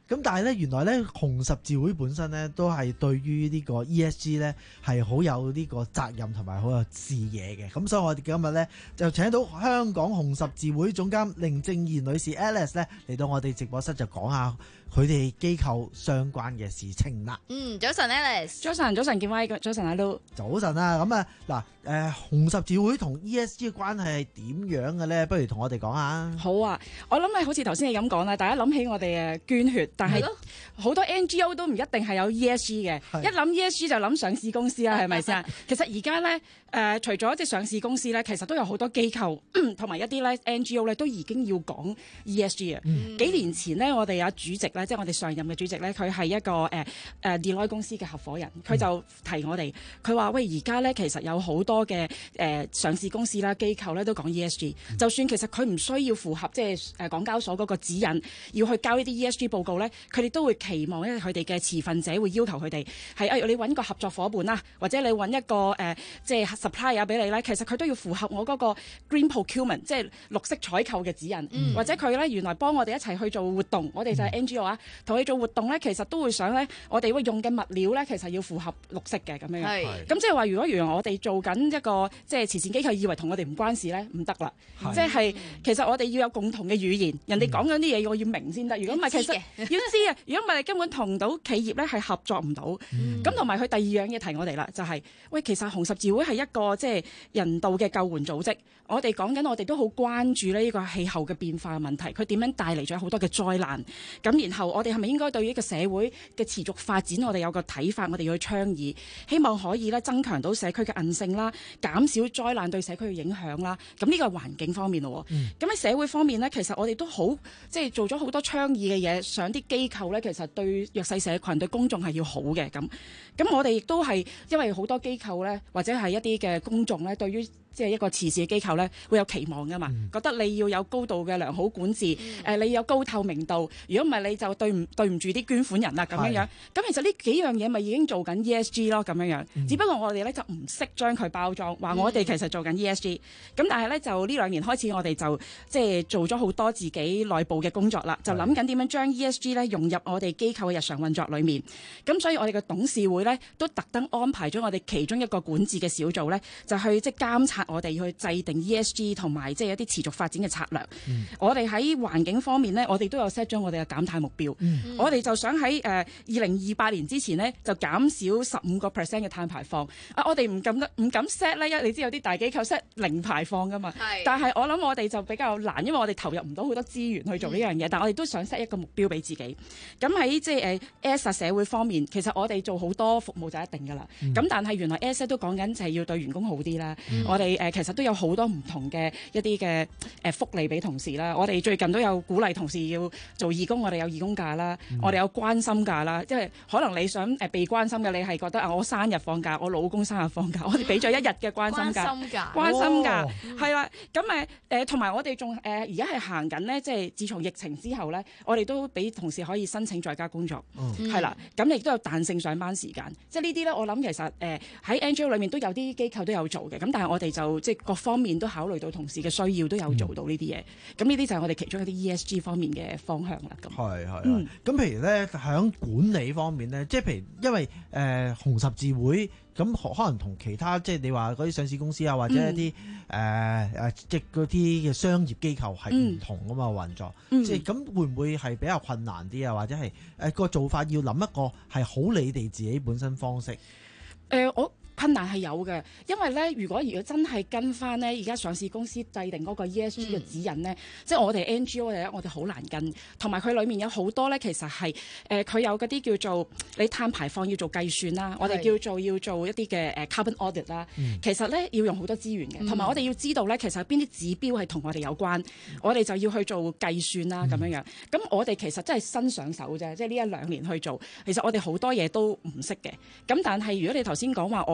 咁但係咧，原來咧紅十字會本身咧都係對於呢個 E S G 咧係好有呢個責任同埋好有視野嘅。咁所以我哋今日咧就請到香港紅十字會總監凌正賢女士 Alice 咧嚟到我哋直播室就講下佢哋機構相關嘅事情啦。 嗯，早晨 Alice， 早晨，早晨建威，早晨阿 Lu， 早晨啊，咁啊嗱，誒紅十字會同 E S G 嘅關係係點樣嘅咧？不如同我哋講下。 好啊，我諗咧，好似頭先你咁講啦，大家諗起我哋誒捐血，但係好多 N G O 都唔一定係有 E S G 嘅，一諗 E S G 就諗上市公司啦，係咪先？其實而家咧誒，除咗即係上市公司咧，其實都有好多機構同埋一啲咧 N G O 咧，都已經要講 E S G 啊。嗯、幾年前呢，我哋有主席咧，即係我哋上任嘅主席咧，佢係一個誒誒 Deloitte 公司嘅合夥人，佢就提我哋，佢話喂，而家咧其實有好多嘅誒、呃、上市公司啦、機構咧都講 E S G，、嗯、就算其實佢唔需要符合即係誒港交所嗰個指引，要去交呢啲 E S G 報告咧，佢哋都會期望咧佢哋嘅持份者會要求佢哋係誒你揾個合作伙伴啦，或者你揾一個誒、呃、即係 supplier 俾你咧，其實佢都要符合我嗰個 green procurement， 即係綠色採購嘅指引，嗯、或者佢咧原來幫我哋一齊去做活動，我哋就係 N G O 啊，同佢做活動咧，其實都會想咧，我哋會用嘅物料咧，其實要符合綠色嘅咁樣樣。咁即係話，如果原來我哋做緊一個即係慈善機構，以為同我哋唔關事咧，唔得啦。即係其實我哋要有共同嘅語言，人哋講緊啲嘢，我要明先得。如果唔係，其實要知啊。如果唔係，根本同到企業咧係合作唔到。咁同埋佢第二樣嘢提我哋啦，就係、是、喂，其實紅十字會係一個即係人道嘅救援組織。我哋講緊，我哋都好關注呢個氣候嘅變化問題，佢點樣帶嚟咗好多嘅災難。咁然後我哋係咪應該對呢個社會嘅持續發展，我哋有個睇法，我哋要去倡議，希望可以咧增強到社區嘅韌性啦，減少災難對社區嘅影響啦。咁呢個係環境方面咯。咁喺、嗯、社會方面呢，其實我哋都好即係做咗好多倡議嘅嘢，想啲機構呢，其實對弱勢社群、對公眾係要好嘅。咁咁我哋亦都係因為好多機構呢，或者係一啲嘅公眾呢，對於即係一個慈善嘅機構咧，會有期望噶嘛？嗯、覺得你要有高度嘅良好管治，誒、嗯呃，你有高透明度。如果唔係，你就對唔對唔住啲捐款人啦咁樣樣。咁其實呢幾樣嘢咪已經做緊 E S G 咯，咁樣樣。嗯、只不過我哋咧就唔識將佢包裝，話我哋其實做緊 E S G。咁、嗯、但係咧就呢兩年開始，我哋就即係做咗好多自己內部嘅工作啦，就諗緊點樣將 E S G 咧融入我哋機構嘅日常運作裡面。咁所以我哋嘅董事會咧都特登安排咗我哋其中一個管治嘅小組咧，就去即係監察我哋去制定 E S G 同埋即係一啲持續發展嘅策略。嗯、我哋喺環境方面呢，我哋都有 set 咗我哋嘅減碳目標。嗯、我哋就想喺誒二零二八年之前呢，就減少十五個 percent 嘅碳排放。啊，我哋唔敢得唔敢 set 咧，因為你知有啲大機構 set 零排放噶嘛。是但係我諗我哋就比較難，因為我哋投入唔到好多資源去做呢樣嘢。嗯、但我哋都想 set 一個目標俾自己。咁喺即係誒 E S G 社會方面，其實我哋做好多服務就一定㗎啦。咁、嗯、但係原來 E S G 都講緊就係要對員工好啲啦。嗯、我哋誒、呃、其實都有好多唔同嘅一啲嘅誒福利俾同事啦。我哋最近都有鼓勵同事要做義工，我哋有義工假啦，嗯、我哋有關心假啦。即係可能你想誒被關心嘅，你係覺得啊，我生日放假，我老公生日放假，我哋俾咗一日嘅關心假。關心假，關心假係啦。咁誒誒，同埋我哋仲誒而家係行緊呢，即係自從疫情之後咧，我哋都俾同事可以申請在家工作，係啦、嗯。咁亦都有彈性上班時間。即係呢啲咧，我諗其實誒喺 N G O 裏面都有啲機構都有做嘅。咁但係我哋就即係各方面都考慮到同事嘅需要，都有做到呢啲嘢。咁呢啲就係我哋其中一啲 E S G 方面嘅方向啦。咁係係。嗯。咁譬如咧，喺管理方面咧，即係譬如因為誒、呃、紅十字會咁可能同其他即係你話嗰啲上市公司啊，或者一啲誒誒即係嗰啲嘅商業機構係唔同噶嘛運作。嗯、即係咁會唔會係比較困難啲啊？或者係誒個做法要諗一個係好你哋自己本身方式？誒、 呃、我。困難係有嘅，因為咧，如果如果真係跟翻咧，而家上市公司制定嗰個 E S G 嘅指引咧，嗯、即係我哋 N G O 咧，我哋好難跟，同埋佢裡面有好多咧，其實係誒佢有嗰啲叫做你碳排放要做計算啦，是我哋叫做要做一啲嘅誒 carbon audit 啦，嗯、其實咧要用好多資源嘅，同埋我哋要知道咧，其實邊啲指標係同我哋有關，嗯、我哋就要去做計算啦，咁樣樣。咁我哋其實真係新上手啫，即係呢一兩年去做，其實我哋好多嘢都唔識嘅。咁但係如果你頭先講話，我哋作為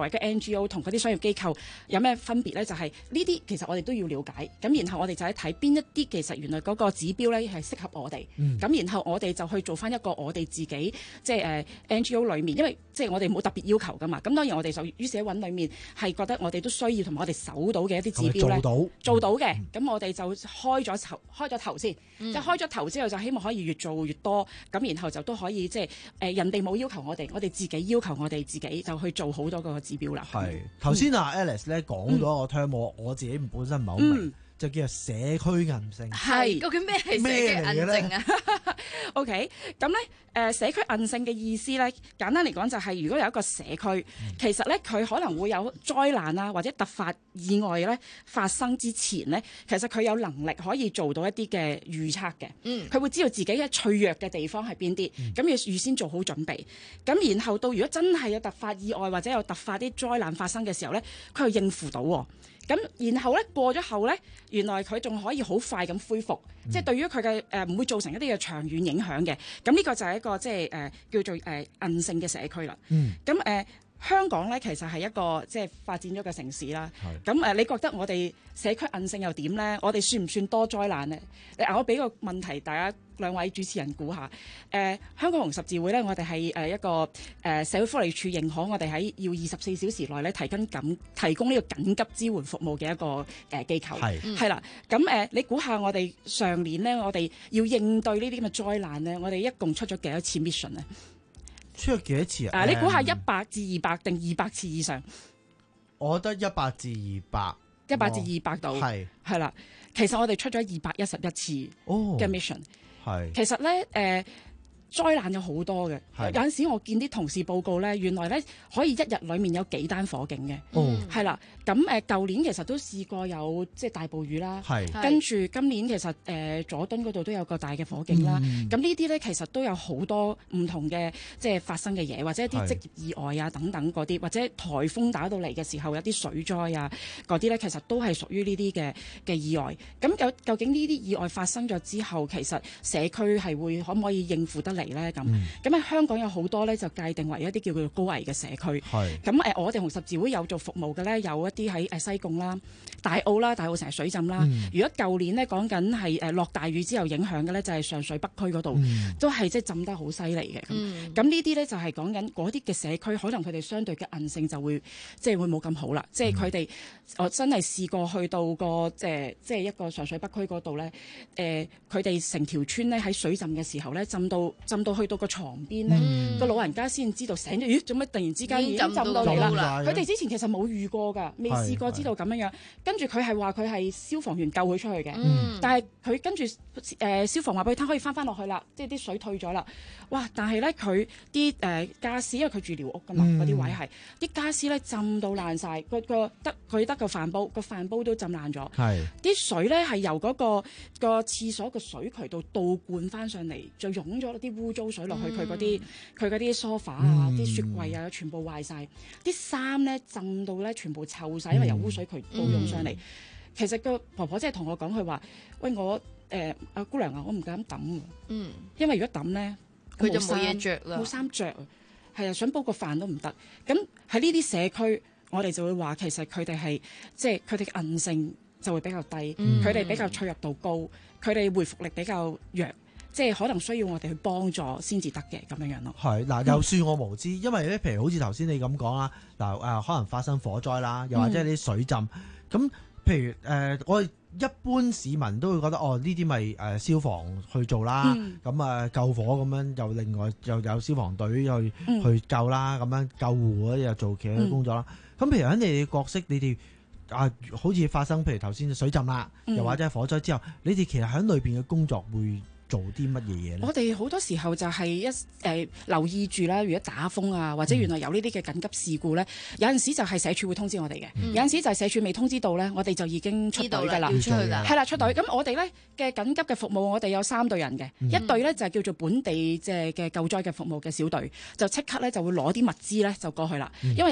為一個 N G O 同嗰啲商業機構有咩分別咧？就係呢啲其實我哋都要了解，咁然後我哋就喺睇邊一啲其實原來嗰個指標咧係適合我哋，咁、嗯、然後我哋就去做翻一個我哋自己即係誒 N G O 裏面，因為即係我哋冇特別要求噶嘛，咁當然我哋就於是喺揾裏面係覺得我哋都需要同埋我哋搜到嘅一啲指標咧， 做到做到嘅，咁、嗯、我哋就開咗頭開咗頭先， 嗯、 即係開咗頭之後就希望可以越做越多，咁然後就都可以即係誒人哋冇要求我哋，我哋自己要求我哋自己就去做好多個指標啦。 係頭先阿 Alice 咧講咗一個 term，我我自己本身唔係好明。嗯就叫做社區韌性， 係究竟咩係社區韌性啊 ？OK，咁咧誒社區韌性嘅意思咧，簡單嚟講就係如果有一個社區，嗯、其實咧佢可能會有災難啊或者突發意外咧發生之前咧，其實佢有能力可以做到一啲嘅預測嘅，嗯，佢會知道自己嘅脆弱嘅地方係邊啲，咁要預先做好準備，咁然後到如果真係有突發意外或者有突發啲災難發生嘅時候咧，佢又應付到喎。咁然後咧過咗後咧，原來佢仲可以好快咁恢復，嗯、即係對於佢嘅誒唔會造成一啲嘅長遠影響嘅。咁呢個就係一個即係誒、呃、叫做誒韌、呃、性嘅社區啦。咁誒、嗯呃、香港咧其實係一個即係發展咗嘅城市啦。咁誒、呃、你覺得我哋社區韌性又點咧？我哋算唔算多災難咧？誒我俾個問題大家兩位主持人估下。誒、呃、香港紅十字會咧，我哋係誒一個誒、呃、社會福利署認可，我哋喺要二十四小時內咧提供緊提供呢個緊急支援服務嘅一個誒、呃、機構。係係啦。咁誒、呃、你估下我哋上年咧，我哋要應對呢啲咁嘅災難咧，我哋一共出咗幾多次 mission 咧？ 出咗幾多次啊？ 啊，你估下一百至二百定二百次以上？ 我覺得一百至二百。 一百至二百度，係係啦。其實我哋出咗二百一十一次嘅 mission，係、哦、其實咧誒。呃災難有好多嘅，有陣時我見啲同事報告咧，原來咧可以一日裡面有幾單火警嘅，係啦、嗯。咁誒舊年其實都試過有即係大暴雨啦，跟住今年其實誒、呃、佐敦嗰度都有個大嘅火警啦。咁、嗯、呢啲咧其實都有好多唔同嘅即係發生嘅嘢，或者一啲職業意外啊等等嗰啲，或者颱風打到嚟嘅時候有啲水災啊嗰啲咧，其實都係屬於呢啲嘅嘅意外。咁究究竟呢啲意外發生咗之後，其實社區係會可唔可以應付得嚟？咧咁，咁喺、嗯、香港有好多咧就界定為一啲叫做高危嘅社區。係咁誒，我哋紅十字會有做服務嘅咧，有一啲喺誒西貢啦、大澳啦，大澳成日水浸啦。嗯、如果舊年咧講緊係誒落大雨之後影響嘅咧，就係上水北區嗰度，嗯、都係即係浸得好犀利嘅。咁、嗯、呢啲咧就係講緊嗰啲嘅社區，可能佢哋相對嘅韌性就會即係、就是、會冇咁好啦。即係佢哋我真係試過去到個即係即係一個上水北區嗰度咧，誒佢哋成條村咧喺水浸嘅時候咧浸到。浸到去到個床邊咧，個、嗯、老人家先知道醒咗，咦？做乜突然之間已經浸到嚟啦？佢哋之前其實冇遇過㗎，未試過知道咁樣樣。跟住佢係話佢係消防員救佢出去嘅，嗯、但係佢跟住誒、呃、消防話俾佢聽可以翻翻落去啦，即係啲水退咗啦。哇！但係咧佢啲誒傢俬，因為佢住寮屋㗎嘛，嗰啲、嗯、位係啲傢俬咧浸到爛晒，個個得佢得個飯煲，個飯煲都浸爛咗。係啲是水咧係由嗰、嗰個個廁所個水渠道倒灌翻上嚟，就湧咗啲污糟水落去佢嗰啲佢嗰啲梳化啊、啲、嗯、雪櫃啊，全部壞晒。啲衫咧浸到咧全部臭晒，因為由污水渠倒湧上嚟。嗯、其實個婆婆真係同我講，佢話：喂，我誒阿、呃、姑娘啊，我唔敢抌。嗯，因為如果抌咧， 佢就冇嘢着啦， 冇衫着啊。係啊，想煲個飯都唔得。咁喺呢啲社區，我哋就會話其實佢哋係即係佢哋嘅韌性就會比較低，佢哋、嗯、比較脆弱度高，佢哋回復力比較弱。即係可能需要我哋去幫助先至得嘅咁樣樣咯。係嗱，又算我無知，因為咧，譬如好似頭先你咁講啦，嗱誒，可能發生火災啦，又或者啲水浸，咁、嗯、譬如誒、呃，我哋一般市民都會覺得，哦，呢啲咪誒消防去做啦，咁啊、嗯、救火咁樣，又另外又有消防隊去、嗯、去救啦，咁樣救護又做其他工作啦。咁、嗯、譬如喺你哋角色，你哋啊，好似發生譬如頭先水浸啦，又或者係火災之後，嗯、你哋其實喺裏邊嘅工作會做啲乜嘢嘢咧？我哋好多時候就係一誒、呃、留意住啦，如果打風啊，或者原來有呢啲嘅緊急事故咧，嗯、有陣時就係社署會通知我哋嘅，嗯、有陣時就係社署未通知到咧，我哋就已經出隊㗎啦，要出去啦，係啦，出隊。咁、嗯、我哋咧嘅緊急嘅服務，我哋有三隊人嘅，嗯、一隊咧就係叫做本地即係嘅救災嘅服務嘅小隊，就即刻咧就會攞啲物資咧就過去啦，嗯、因為你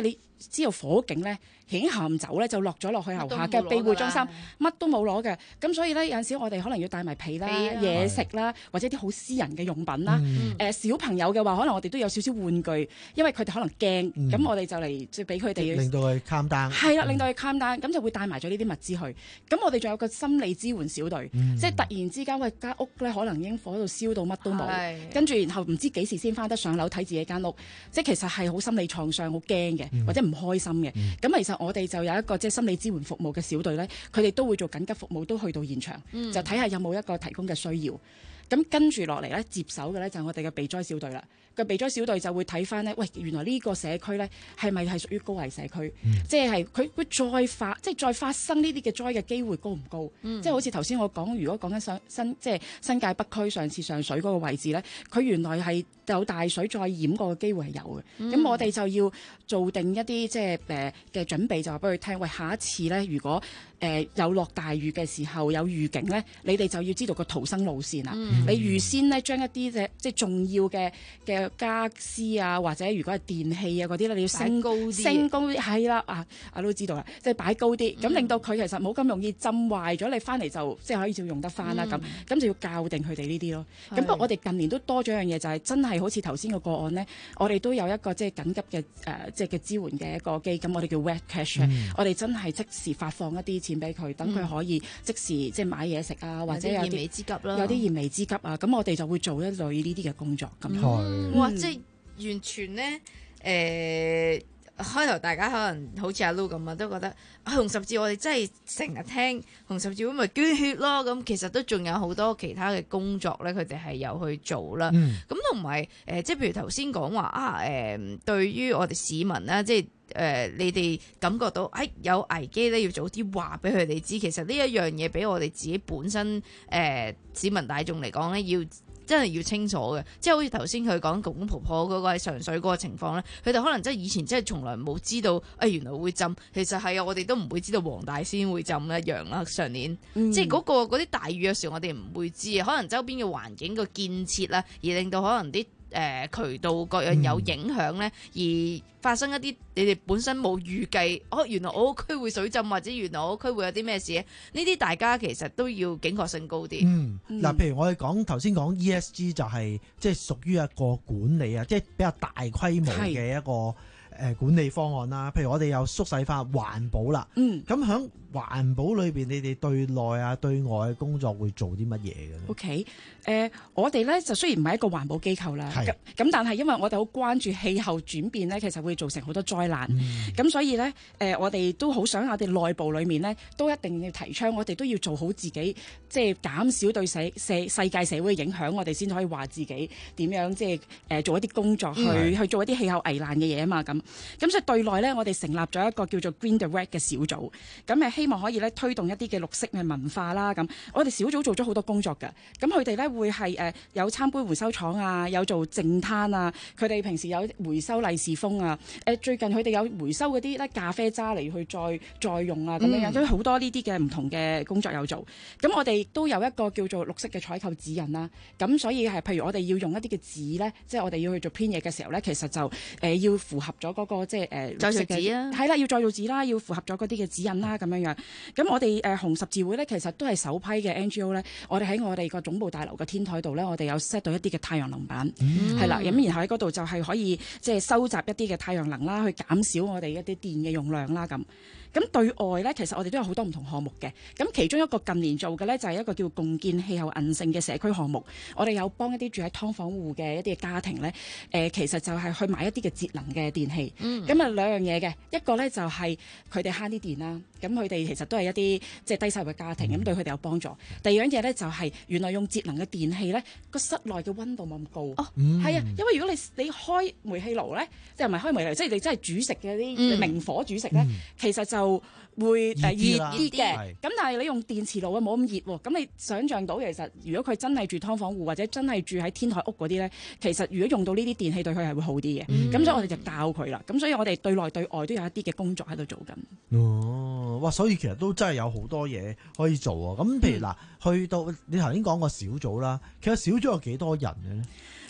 知道火警咧已經行走咧，就落咗落去樓下嘅庇護中心，乜都冇攞嘅。咁所以咧有陣時我哋可能要帶埋被啦、嘢食啦，或者啲好私人嘅用品啦。誒、 嗯呃、小朋友嘅話，可能我哋都有少少玩具，因為佢哋可能驚，咁、嗯、我哋就嚟即係俾佢哋令到佢 calm down。 係啦，令到佢 calm down，咁就會帶埋咗呢啲物資去。咁我哋仲有個心理支援小隊，嗯、即係突然之間喂間屋咧可能已經火到燒到乜都冇，跟住然後唔知幾時先翻得上樓睇自己間屋，即係其實係好心理創傷、好驚嘅，嗯、或者唔開心嘅。咁、嗯、其實我哋就有一個即係心理支援服務嘅小隊咧，佢哋都會做緊急服務，都去到現場，嗯、就睇下有冇一個提供嘅需要。咁跟住落嚟咧，接手嘅咧就係我哋嘅備災小隊啦。個備災小隊就會睇翻咧，喂，原來呢個社區咧係咪係屬於高危社區？嗯、即係佢會再發，即係再發生呢啲嘅災嘅機會高唔高？嗯、即係好似頭先我講，如果講緊上新即係新界北區上次上水嗰個位置咧，佢原來係有大水再淹過嘅機會係有嘅。咁、嗯、我哋就要做定一啲即係誒嘅準備，就話俾佢聽，喂，下一次咧，如果誒、呃、有落大雨嘅時候有預警咧，你哋就要知道個逃生路線啊！嗯、你預先咧將一啲嘅即係重要嘅嘅家私啊，或者如果係電器啊嗰啲咧，你要升高啲，升高啲係啦啊！我都知道啦，即係擺高啲，咁、嗯、令到佢其實冇咁容易浸壞咗，你翻嚟就即係可以照用得翻啦。咁咁、嗯、就要教定佢哋呢啲咯。咁不過我哋近年都多咗樣嘢，就係、是、真係好似頭先個個案咧，我哋都有一個即係緊急嘅誒、呃、即係嘅支援嘅一個基金，我哋叫 Wet Cash、嗯、我哋真係即時發放一啲錢俾佢，等佢可以即時即係買嘢食啊，或者有啲燃眉之急啦，有啲燃眉之急啊，咁我哋就會做一類呢啲嘅工作咁。 嗯、哇！即係完全咧，誒、呃、開頭大家可能好似阿 Lu 咁啊，都覺得紅十字我哋真係成日聽紅十字會咪捐血咯，咁其實都仲有好多其他嘅工作咧，佢哋係有去做啦。咁同埋誒，即係譬如頭先講話啊，誒、呃、對於我哋市民啦，即係。誒、呃，你哋感覺到誒、哎、有危機咧，要早啲話俾佢哋知。其實呢一樣嘢，俾我哋自己本身誒、呃、市民大眾嚟講咧，要真係要清楚嘅。即係好似頭先佢講公公婆婆嗰個喺上水嗰個情況咧，佢哋可能真係以前真係從來冇知道，誒、哎、原來會浸。其實係啊，我哋都唔會知道黃大仙會浸一樣啦。上年、嗯、即係嗰、嗰個嗰啲大雨嘅時候，我哋唔會知啊。可能周邊嘅環境個建設啦，而令到可能啲。誒、呃、渠道各樣有影響咧，嗯、而發生一啲你哋本身冇預計，哦，原來我個區會水浸，或者原來我個區會有啲咩事咧？呢啲大家其實都要警覺性高啲。 嗯，嗱、嗯，譬如我哋講頭先講 E S G 就係即係屬於一個管理啊，即、就、係、是、比較大規模嘅一個誒管理方案啦。譬如我哋有縮細化環保啦，嗯，咁響環保裏邊，你哋對內啊對外嘅工作會做啲乜嘢嘅咧 ？OK，誒、呃，我哋咧就雖然唔係一個環保機構啦，咁咁，但係因為我哋好關注氣候轉變咧，其實會造成好多災難，咁、嗯、所以咧，誒、呃，我哋都好想我哋內部裏面咧，都一定要提倡，我哋都要做好自己，即係減少對社社世界社會嘅影響，我哋先可以話自己點樣即係誒做一啲工作去、嗯、去做一啲氣候危難嘅嘢啊嘛，咁咁所以對內咧，我哋成立咗一個叫做 Green Direct 嘅小組，咁誒希望可以咧推動一啲嘅綠色嘅文化啦，咁我哋小組做咗好多工作㗎，咁佢哋咧會係誒有參觀回收廠啊，有做淨灘啊，佢哋平時有回收利是封啊，誒最近佢哋有回收嗰啲咧咖啡渣嚟去再再用啊，咁樣樣都好多呢啲嘅唔同嘅工作有做。咁我哋亦都有一個叫做綠色嘅採購指引啦，咁所以係譬如我哋要用一啲嘅紙咧，即係我哋要去做編嘢嘅時候咧，其實就誒、呃、要符合咗嗰、嗰個即係誒綠色嘅紙啊，係啦，要再造紙啦，要符合咗嗰啲嘅指引啦，咁樣樣。咁我哋誒、呃、紅十字會咧，其實都係首批嘅 N G O 咧。我哋喺我哋個總部大樓嘅天台度咧，我哋有 set 到一啲嘅太陽能板，係啦、嗯。咁然後喺嗰度就係可以即係收集一啲嘅太陽能啦，去減少我哋一啲電嘅用量啦。咁咁對外咧，其實我哋都有好多唔同項目嘅。咁其中一個近年做嘅咧，就係一個叫共建氣候韌性嘅社區項目。我哋有幫一啲住喺劏房戶嘅一啲嘅家庭咧，誒、呃、其實就係去買一啲嘅節能嘅電器。咁啊、嗯、兩樣嘢嘅，一個咧就係佢哋慳啲電啦。咁佢哋其實都係一啲即係低收入嘅家庭，咁、嗯、對佢哋有幫助。第二樣嘢咧就係原來用節能嘅電器咧，個室內嘅溫度冇咁高。哦，係、嗯、啊，因為如果你你開煤氣爐咧，即係唔係開煤氣爐，即係你真係煮食嘅啲明火煮食咧，嗯、其實就會誒熱啲嘅。咁但係你用電磁爐啊冇咁熱喎。咁你想像到其實如果佢真係住劏房戶或者真係住喺天台屋嗰啲咧，其實如果用到呢啲電器對佢係會好啲嘅。咁、嗯、所以我哋就教佢啦。咁所以我哋對內對外都有一啲嘅工作喺度做緊。 哦，哇！所以其實都真係有好多嘢可以做啊。咁譬如嗱，嗯、去到你頭先講個小組啦，其實小組有幾多人嘅咧？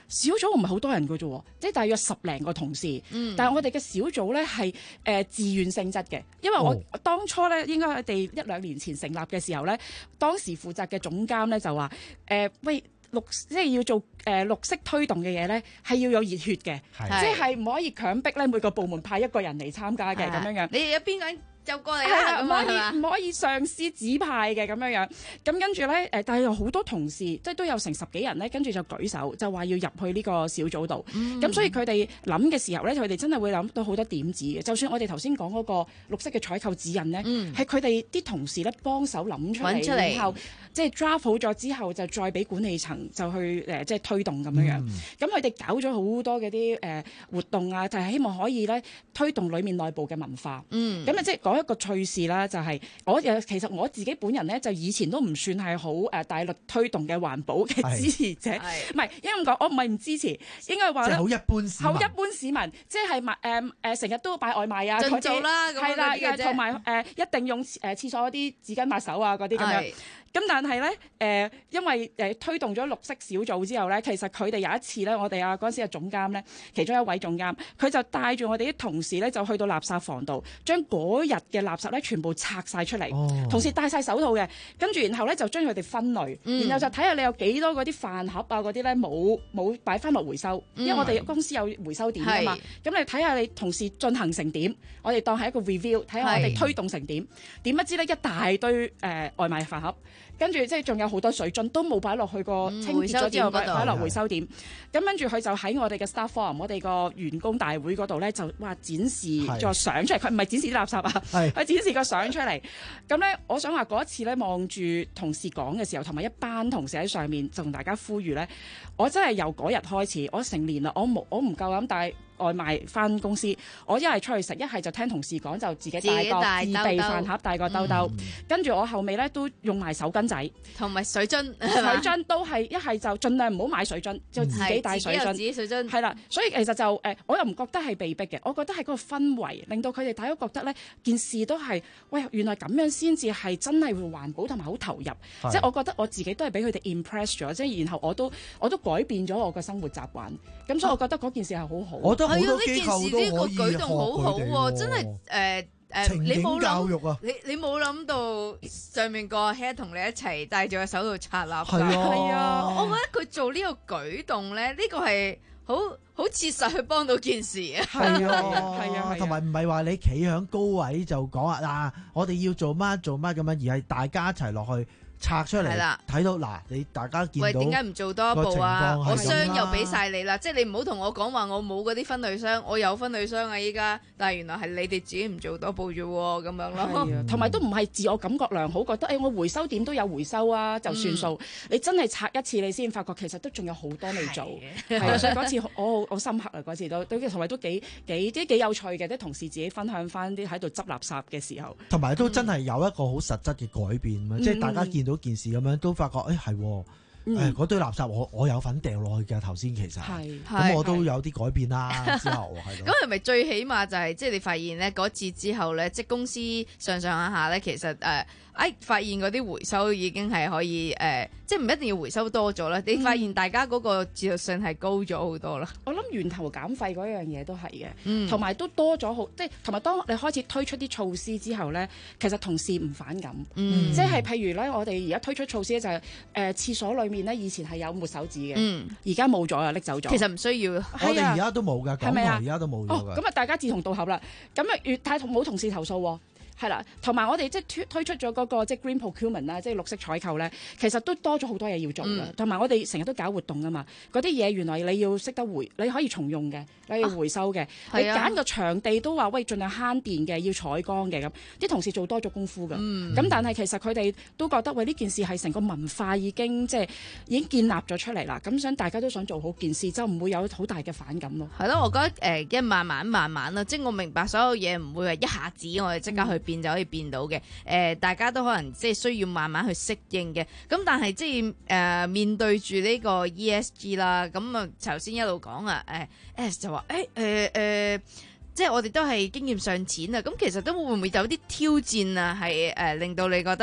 小組唔係好多人嘅啫，即係大約十零個同事。 嗯、 但係我哋嘅小組咧係誒自願性質嘅，因為我、哦、當初咧應該我哋一兩年前成立嘅時候咧，當時負責嘅總監咧就話誒、呃、喂。綠即係要做誒、呃、綠色推動嘅嘢咧，係要有熱血嘅，即係唔可以強迫咧每個部門派一個人嚟參加嘅咁樣樣。 你哋有邊個人就過嚟啦？唔可以唔可以上司指派嘅咁樣樣。咁跟住咧誒，但係有好多同事，即係都有成十幾人咧，跟住就舉手就話要入去呢個小組度。咁、嗯、所以佢哋諗嘅時候咧，佢哋真係會諗到好多點子嘅。就算我哋頭先講嗰個綠色嘅採購指引咧，係佢哋啲同事咧幫手諗出嚟，然後即係 draft 好咗之後，就再俾管理層就去誒即係推動咁樣樣。咁佢哋搞咗好多嗰啲誒活動啊，就係希望可以咧推動裡面內部嘅文化。 嗯， 咁啊即係講一個趣事啦，就係、是、我誒其實我自己本人咧，就以前都唔算係好誒大力推動嘅環保嘅支持者，唔係應該咁講，我唔係唔支持，應該話咧好一般市民， 好一般市民，即係買誒誒成日都擺外賣啊， 盡做啦， 係啦，同埋誒一定用誒廁所嗰啲紙巾抹手啊嗰啲咁樣。咁但係咧，誒、呃，因為誒、呃、推動咗綠色小組之後咧，其實佢哋有一次咧，我哋啊嗰陣時嘅總監咧，其中一位總監，佢就帶住我哋啲同事咧，就去到垃圾房度，將嗰日嘅垃圾咧全部拆晒出嚟，哦、同時戴晒手套嘅，跟住然後咧就將佢哋分類，嗯、然後就睇下你有幾多嗰啲飯盒啊嗰啲咧冇冇擺翻落回收，嗯、因為我哋公司有回收點㗎嘛，咁你睇下你同事進行成點，我哋當係一個 review， 睇下我哋推動成點，點不知咧一大堆誒、呃、外賣飯盒。跟住即係仲有好多水樽都冇擺落去個清潔咗之後擺落回收點，咁跟住佢就喺我哋嘅 staff forum，我哋個員工大會嗰度咧就話展示個相出嚟，佢唔係展示啲垃圾啊，佢展示個相出嚟。咁咧，我想話嗰一次咧望住同事講嘅時候，同埋一班同事喺上面就同大家呼籲咧，我真係由嗰日開始，我成年啦，我冇我唔夠膽帶外賣翻公司，我一係出去食，一係就聽同事講就自己帶個自備飯盒，帶個兜兜，嗯、跟住我後尾咧都用埋手巾仔同埋水樽， 水樽都係一係就盡量唔好買水樽，就自己帶水樽， 自己水樽係啦。所以其實就誒、呃，我又唔覺得係被逼嘅，我覺得係嗰個氛圍令到佢哋大家覺得咧件事都係喂，原來咁樣先至係真係會環保同埋好投入。即係我覺得我自己都係俾佢哋 impress 咗，即係然後我都我都改變咗我嘅生活習慣。咁所以我覺得嗰件事係好好。 我都好多機構都可以學佢哋喎。 呢件事呢個舉動好好喎，真係誒。誒， 情景教育啊！ 你你冇諗到上面個 head 同你一齊戴住個手度擦垃圾， 係啊！啊我覺得佢做呢個舉動咧，呢、呢個係好好切實去幫到件事啊！ 係啊， 係啊， 同埋唔係話你企喺高位就講啊嗱，我哋要做乜做乜咁樣，而係大家一齊落去。拆出嚟睇到嗱，你大家見到喂， 點解唔做多一步啊？我箱又俾晒你啦，即係你唔好同我講話，我冇嗰啲分類箱，我有分類箱啊！依家，但係原來係你哋自己唔做多步啫喎，咁樣咯。 同埋都唔係自我感覺良好，覺得誒、欸、我回收點都有回收啊，就算數。嗯、你真係拆一次，你先發覺其實都仲有好多未做。係啊，所以嗰次我好我深刻啊！嗰次都都同埋都幾幾啲幾有趣嘅，啲同事自己分享翻啲喺度執垃圾嘅時候， 同埋都真係有一個好實質嘅改變啊！嗯、即係大家見到件事咁樣都。發覺誒係誒嗰堆垃圾我我有份掉落去嘅頭先其實咁我都有啲改變啦之後係咁係咪最起碼就係、是、即係你發現咧嗰次之後咧，即係公司上上下下咧，其實誒誒、呃、發現嗰啲回收已經係可以誒、呃，即係唔一定要回收多咗啦。你發現大家嗰個自律性係高咗好多啦。 我諗源頭減廢嗰樣嘢都係嘅，同埋、嗯、都多咗好，即係同埋當你開始推出啲措施之後咧，其實同事唔反感，嗯、即係譬如咧，我哋而家推出措施咧就係、是、誒、呃、廁所裏面咧以前係有抹手紙嘅，而家冇咗啊，拎走咗。 其實唔需要， 我哋而家都冇㗎，港台而家都冇咗㗎。 咁啊，大家志同道合啦，咁啊越太冇同事投訴喎。係啦，同埋我哋即係推推出咗嗰、那個即係 green procurement 啦，即係綠色採購咧，其實都多咗好多嘢要做嘅。同埋、嗯、我哋成日都搞活動啊嘛，嗰啲嘢原來你要識得回，你可以重用嘅，你要回收嘅。啊、你揀個場地都話喂，盡量慳電嘅，要採光嘅咁，啲同事做多咗功夫㗎。咁、嗯、但係其實佢哋都覺得喂，呢件事係成個文化已經即係已經建立咗出嚟啦。咁想大家都想做好件事，就唔會有好大嘅反感咯。 係咯，我覺得誒，一、呃、慢慢慢慢啦，即係我明白所有嘢唔會話一下子我哋即刻去變。變就可以變到嘅，誒、呃，大家都可能即係需要慢慢去適應嘅。咁但係即係誒、呃、面對住呢個 E S G 啦，咁啊頭先一路講啊，誒、呃、S 就話誒誒誒，即係我哋都係經驗尚淺啊。咁其實都會唔會有啲挑戰啊？係誒、呃、令到你覺得都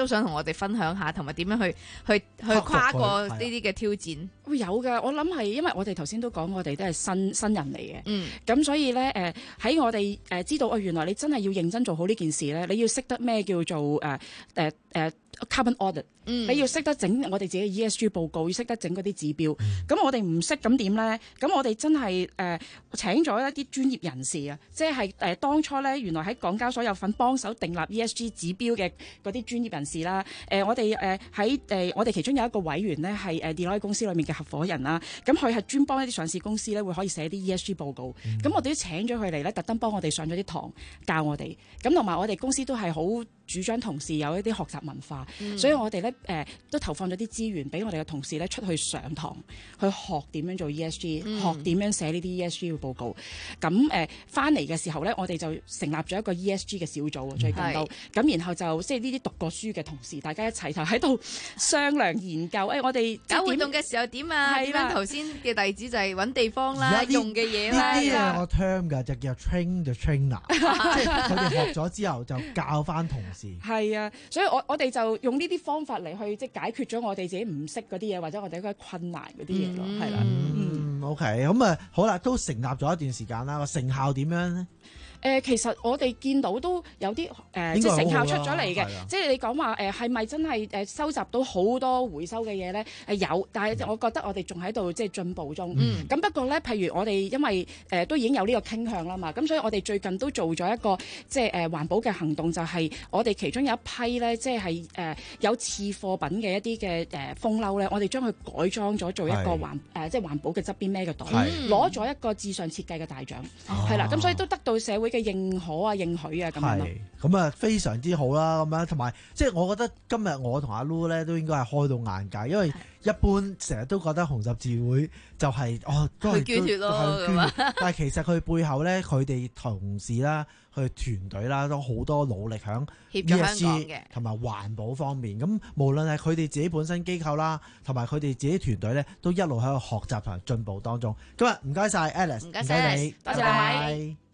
都想同我哋分享下，同埋點樣去去去跨過呢啲嘅挑戰？ 會有㗎，我諗係因為我哋頭先都講，我哋都係新新人嚟嘅。嗯，咁所以咧誒喺我哋誒、呃、知道哦，原來你真係要認真做好呢件事咧，你要識得咩叫做誒誒誒 carbon audit。嗯、你要識得整我哋自己嘅 E S G 報告，要識得整嗰啲指標。咁、嗯、我哋唔識咁點咧？咁我哋真係誒、呃、請咗一啲專業人士啊，即係誒、呃、當初咧，原來喺港交所有份幫手訂立 E S G 指標嘅嗰啲專業人士啦。誒、呃，我哋誒喺誒我哋其中有一個委員咧，係誒 Deloitte 公司裏面嘅合夥人啦。咁佢係專幫一啲上市公司咧，會可以寫啲 E S G 報告。咁、嗯、我哋都請咗佢嚟咧，特登幫我哋上咗啲堂教我哋。咁同埋我哋公司都係好主張同事有一啲學習文化，嗯、所以我哋咧誒都投放咗啲資源俾我哋嘅同事咧出去上堂，去學點樣做 E S G，、嗯、學點樣寫呢啲 E S G 嘅報告。咁誒翻嚟嘅時候咧，我哋就成立咗一個 E S G 嘅小組，最近都咁，然後就即係呢啲讀過書嘅同事，大家一齊就喺度商量研究。誒、哎，我哋搞活動嘅時候點啊？點樣頭先嘅例子就係揾地方啦，用嘅嘢啦。 呢啲係我 term 㗎，就叫 train the trainer，即係佢哋學咗之後就教翻同事。 係啊，所以我我哋就用呢啲方法嚟去即係解決咗我哋自己唔識嗰啲嘢，或者我哋嗰啲困難嗰啲嘢咯，係啦。 嗯，OK，咁啊，好啦，都成立咗一段時間啦，個成效點樣咧？ 誒、呃，其實我哋見到都有啲誒、呃，即係成效出咗嚟嘅。即係你講話誒，係、呃、咪真係誒收集到好多回收嘅嘢咧？係有，但係我覺得我哋仲喺度即係進步中。咁、嗯、不過咧，譬如我哋因為誒、呃、都已經有呢個傾向啦嘛，咁所以我哋最近都做咗一個即係誒環保嘅行動，就係、是、我哋其中有一批咧，即係誒、呃、有次貨品嘅一啲嘅誒風褸咧，我哋將佢改裝咗做一個環誒、呃、即係環保嘅側邊孭嘅袋，攞咗一個至上設計嘅大獎，係啦、哦，咁所以都得到社會嘅認可啊、認許啊咁樣咯。係，咁啊非常之好啦，咁樣同埋即係我覺得今日我同阿 Lu 咧都應該係開到眼界，因為一般成日都覺得紅十字會就係、是、哦都係捐血咯，但係其實佢背後咧佢哋同事啦、佢團隊啦都好多努力響 E S G 同埋環保方面。咁無論係佢哋自己本身機構啦，同埋佢哋自己團隊咧，都一路喺度學習同埋進步當中。今日唔該晒 Alice，唔該晒你， 多謝你。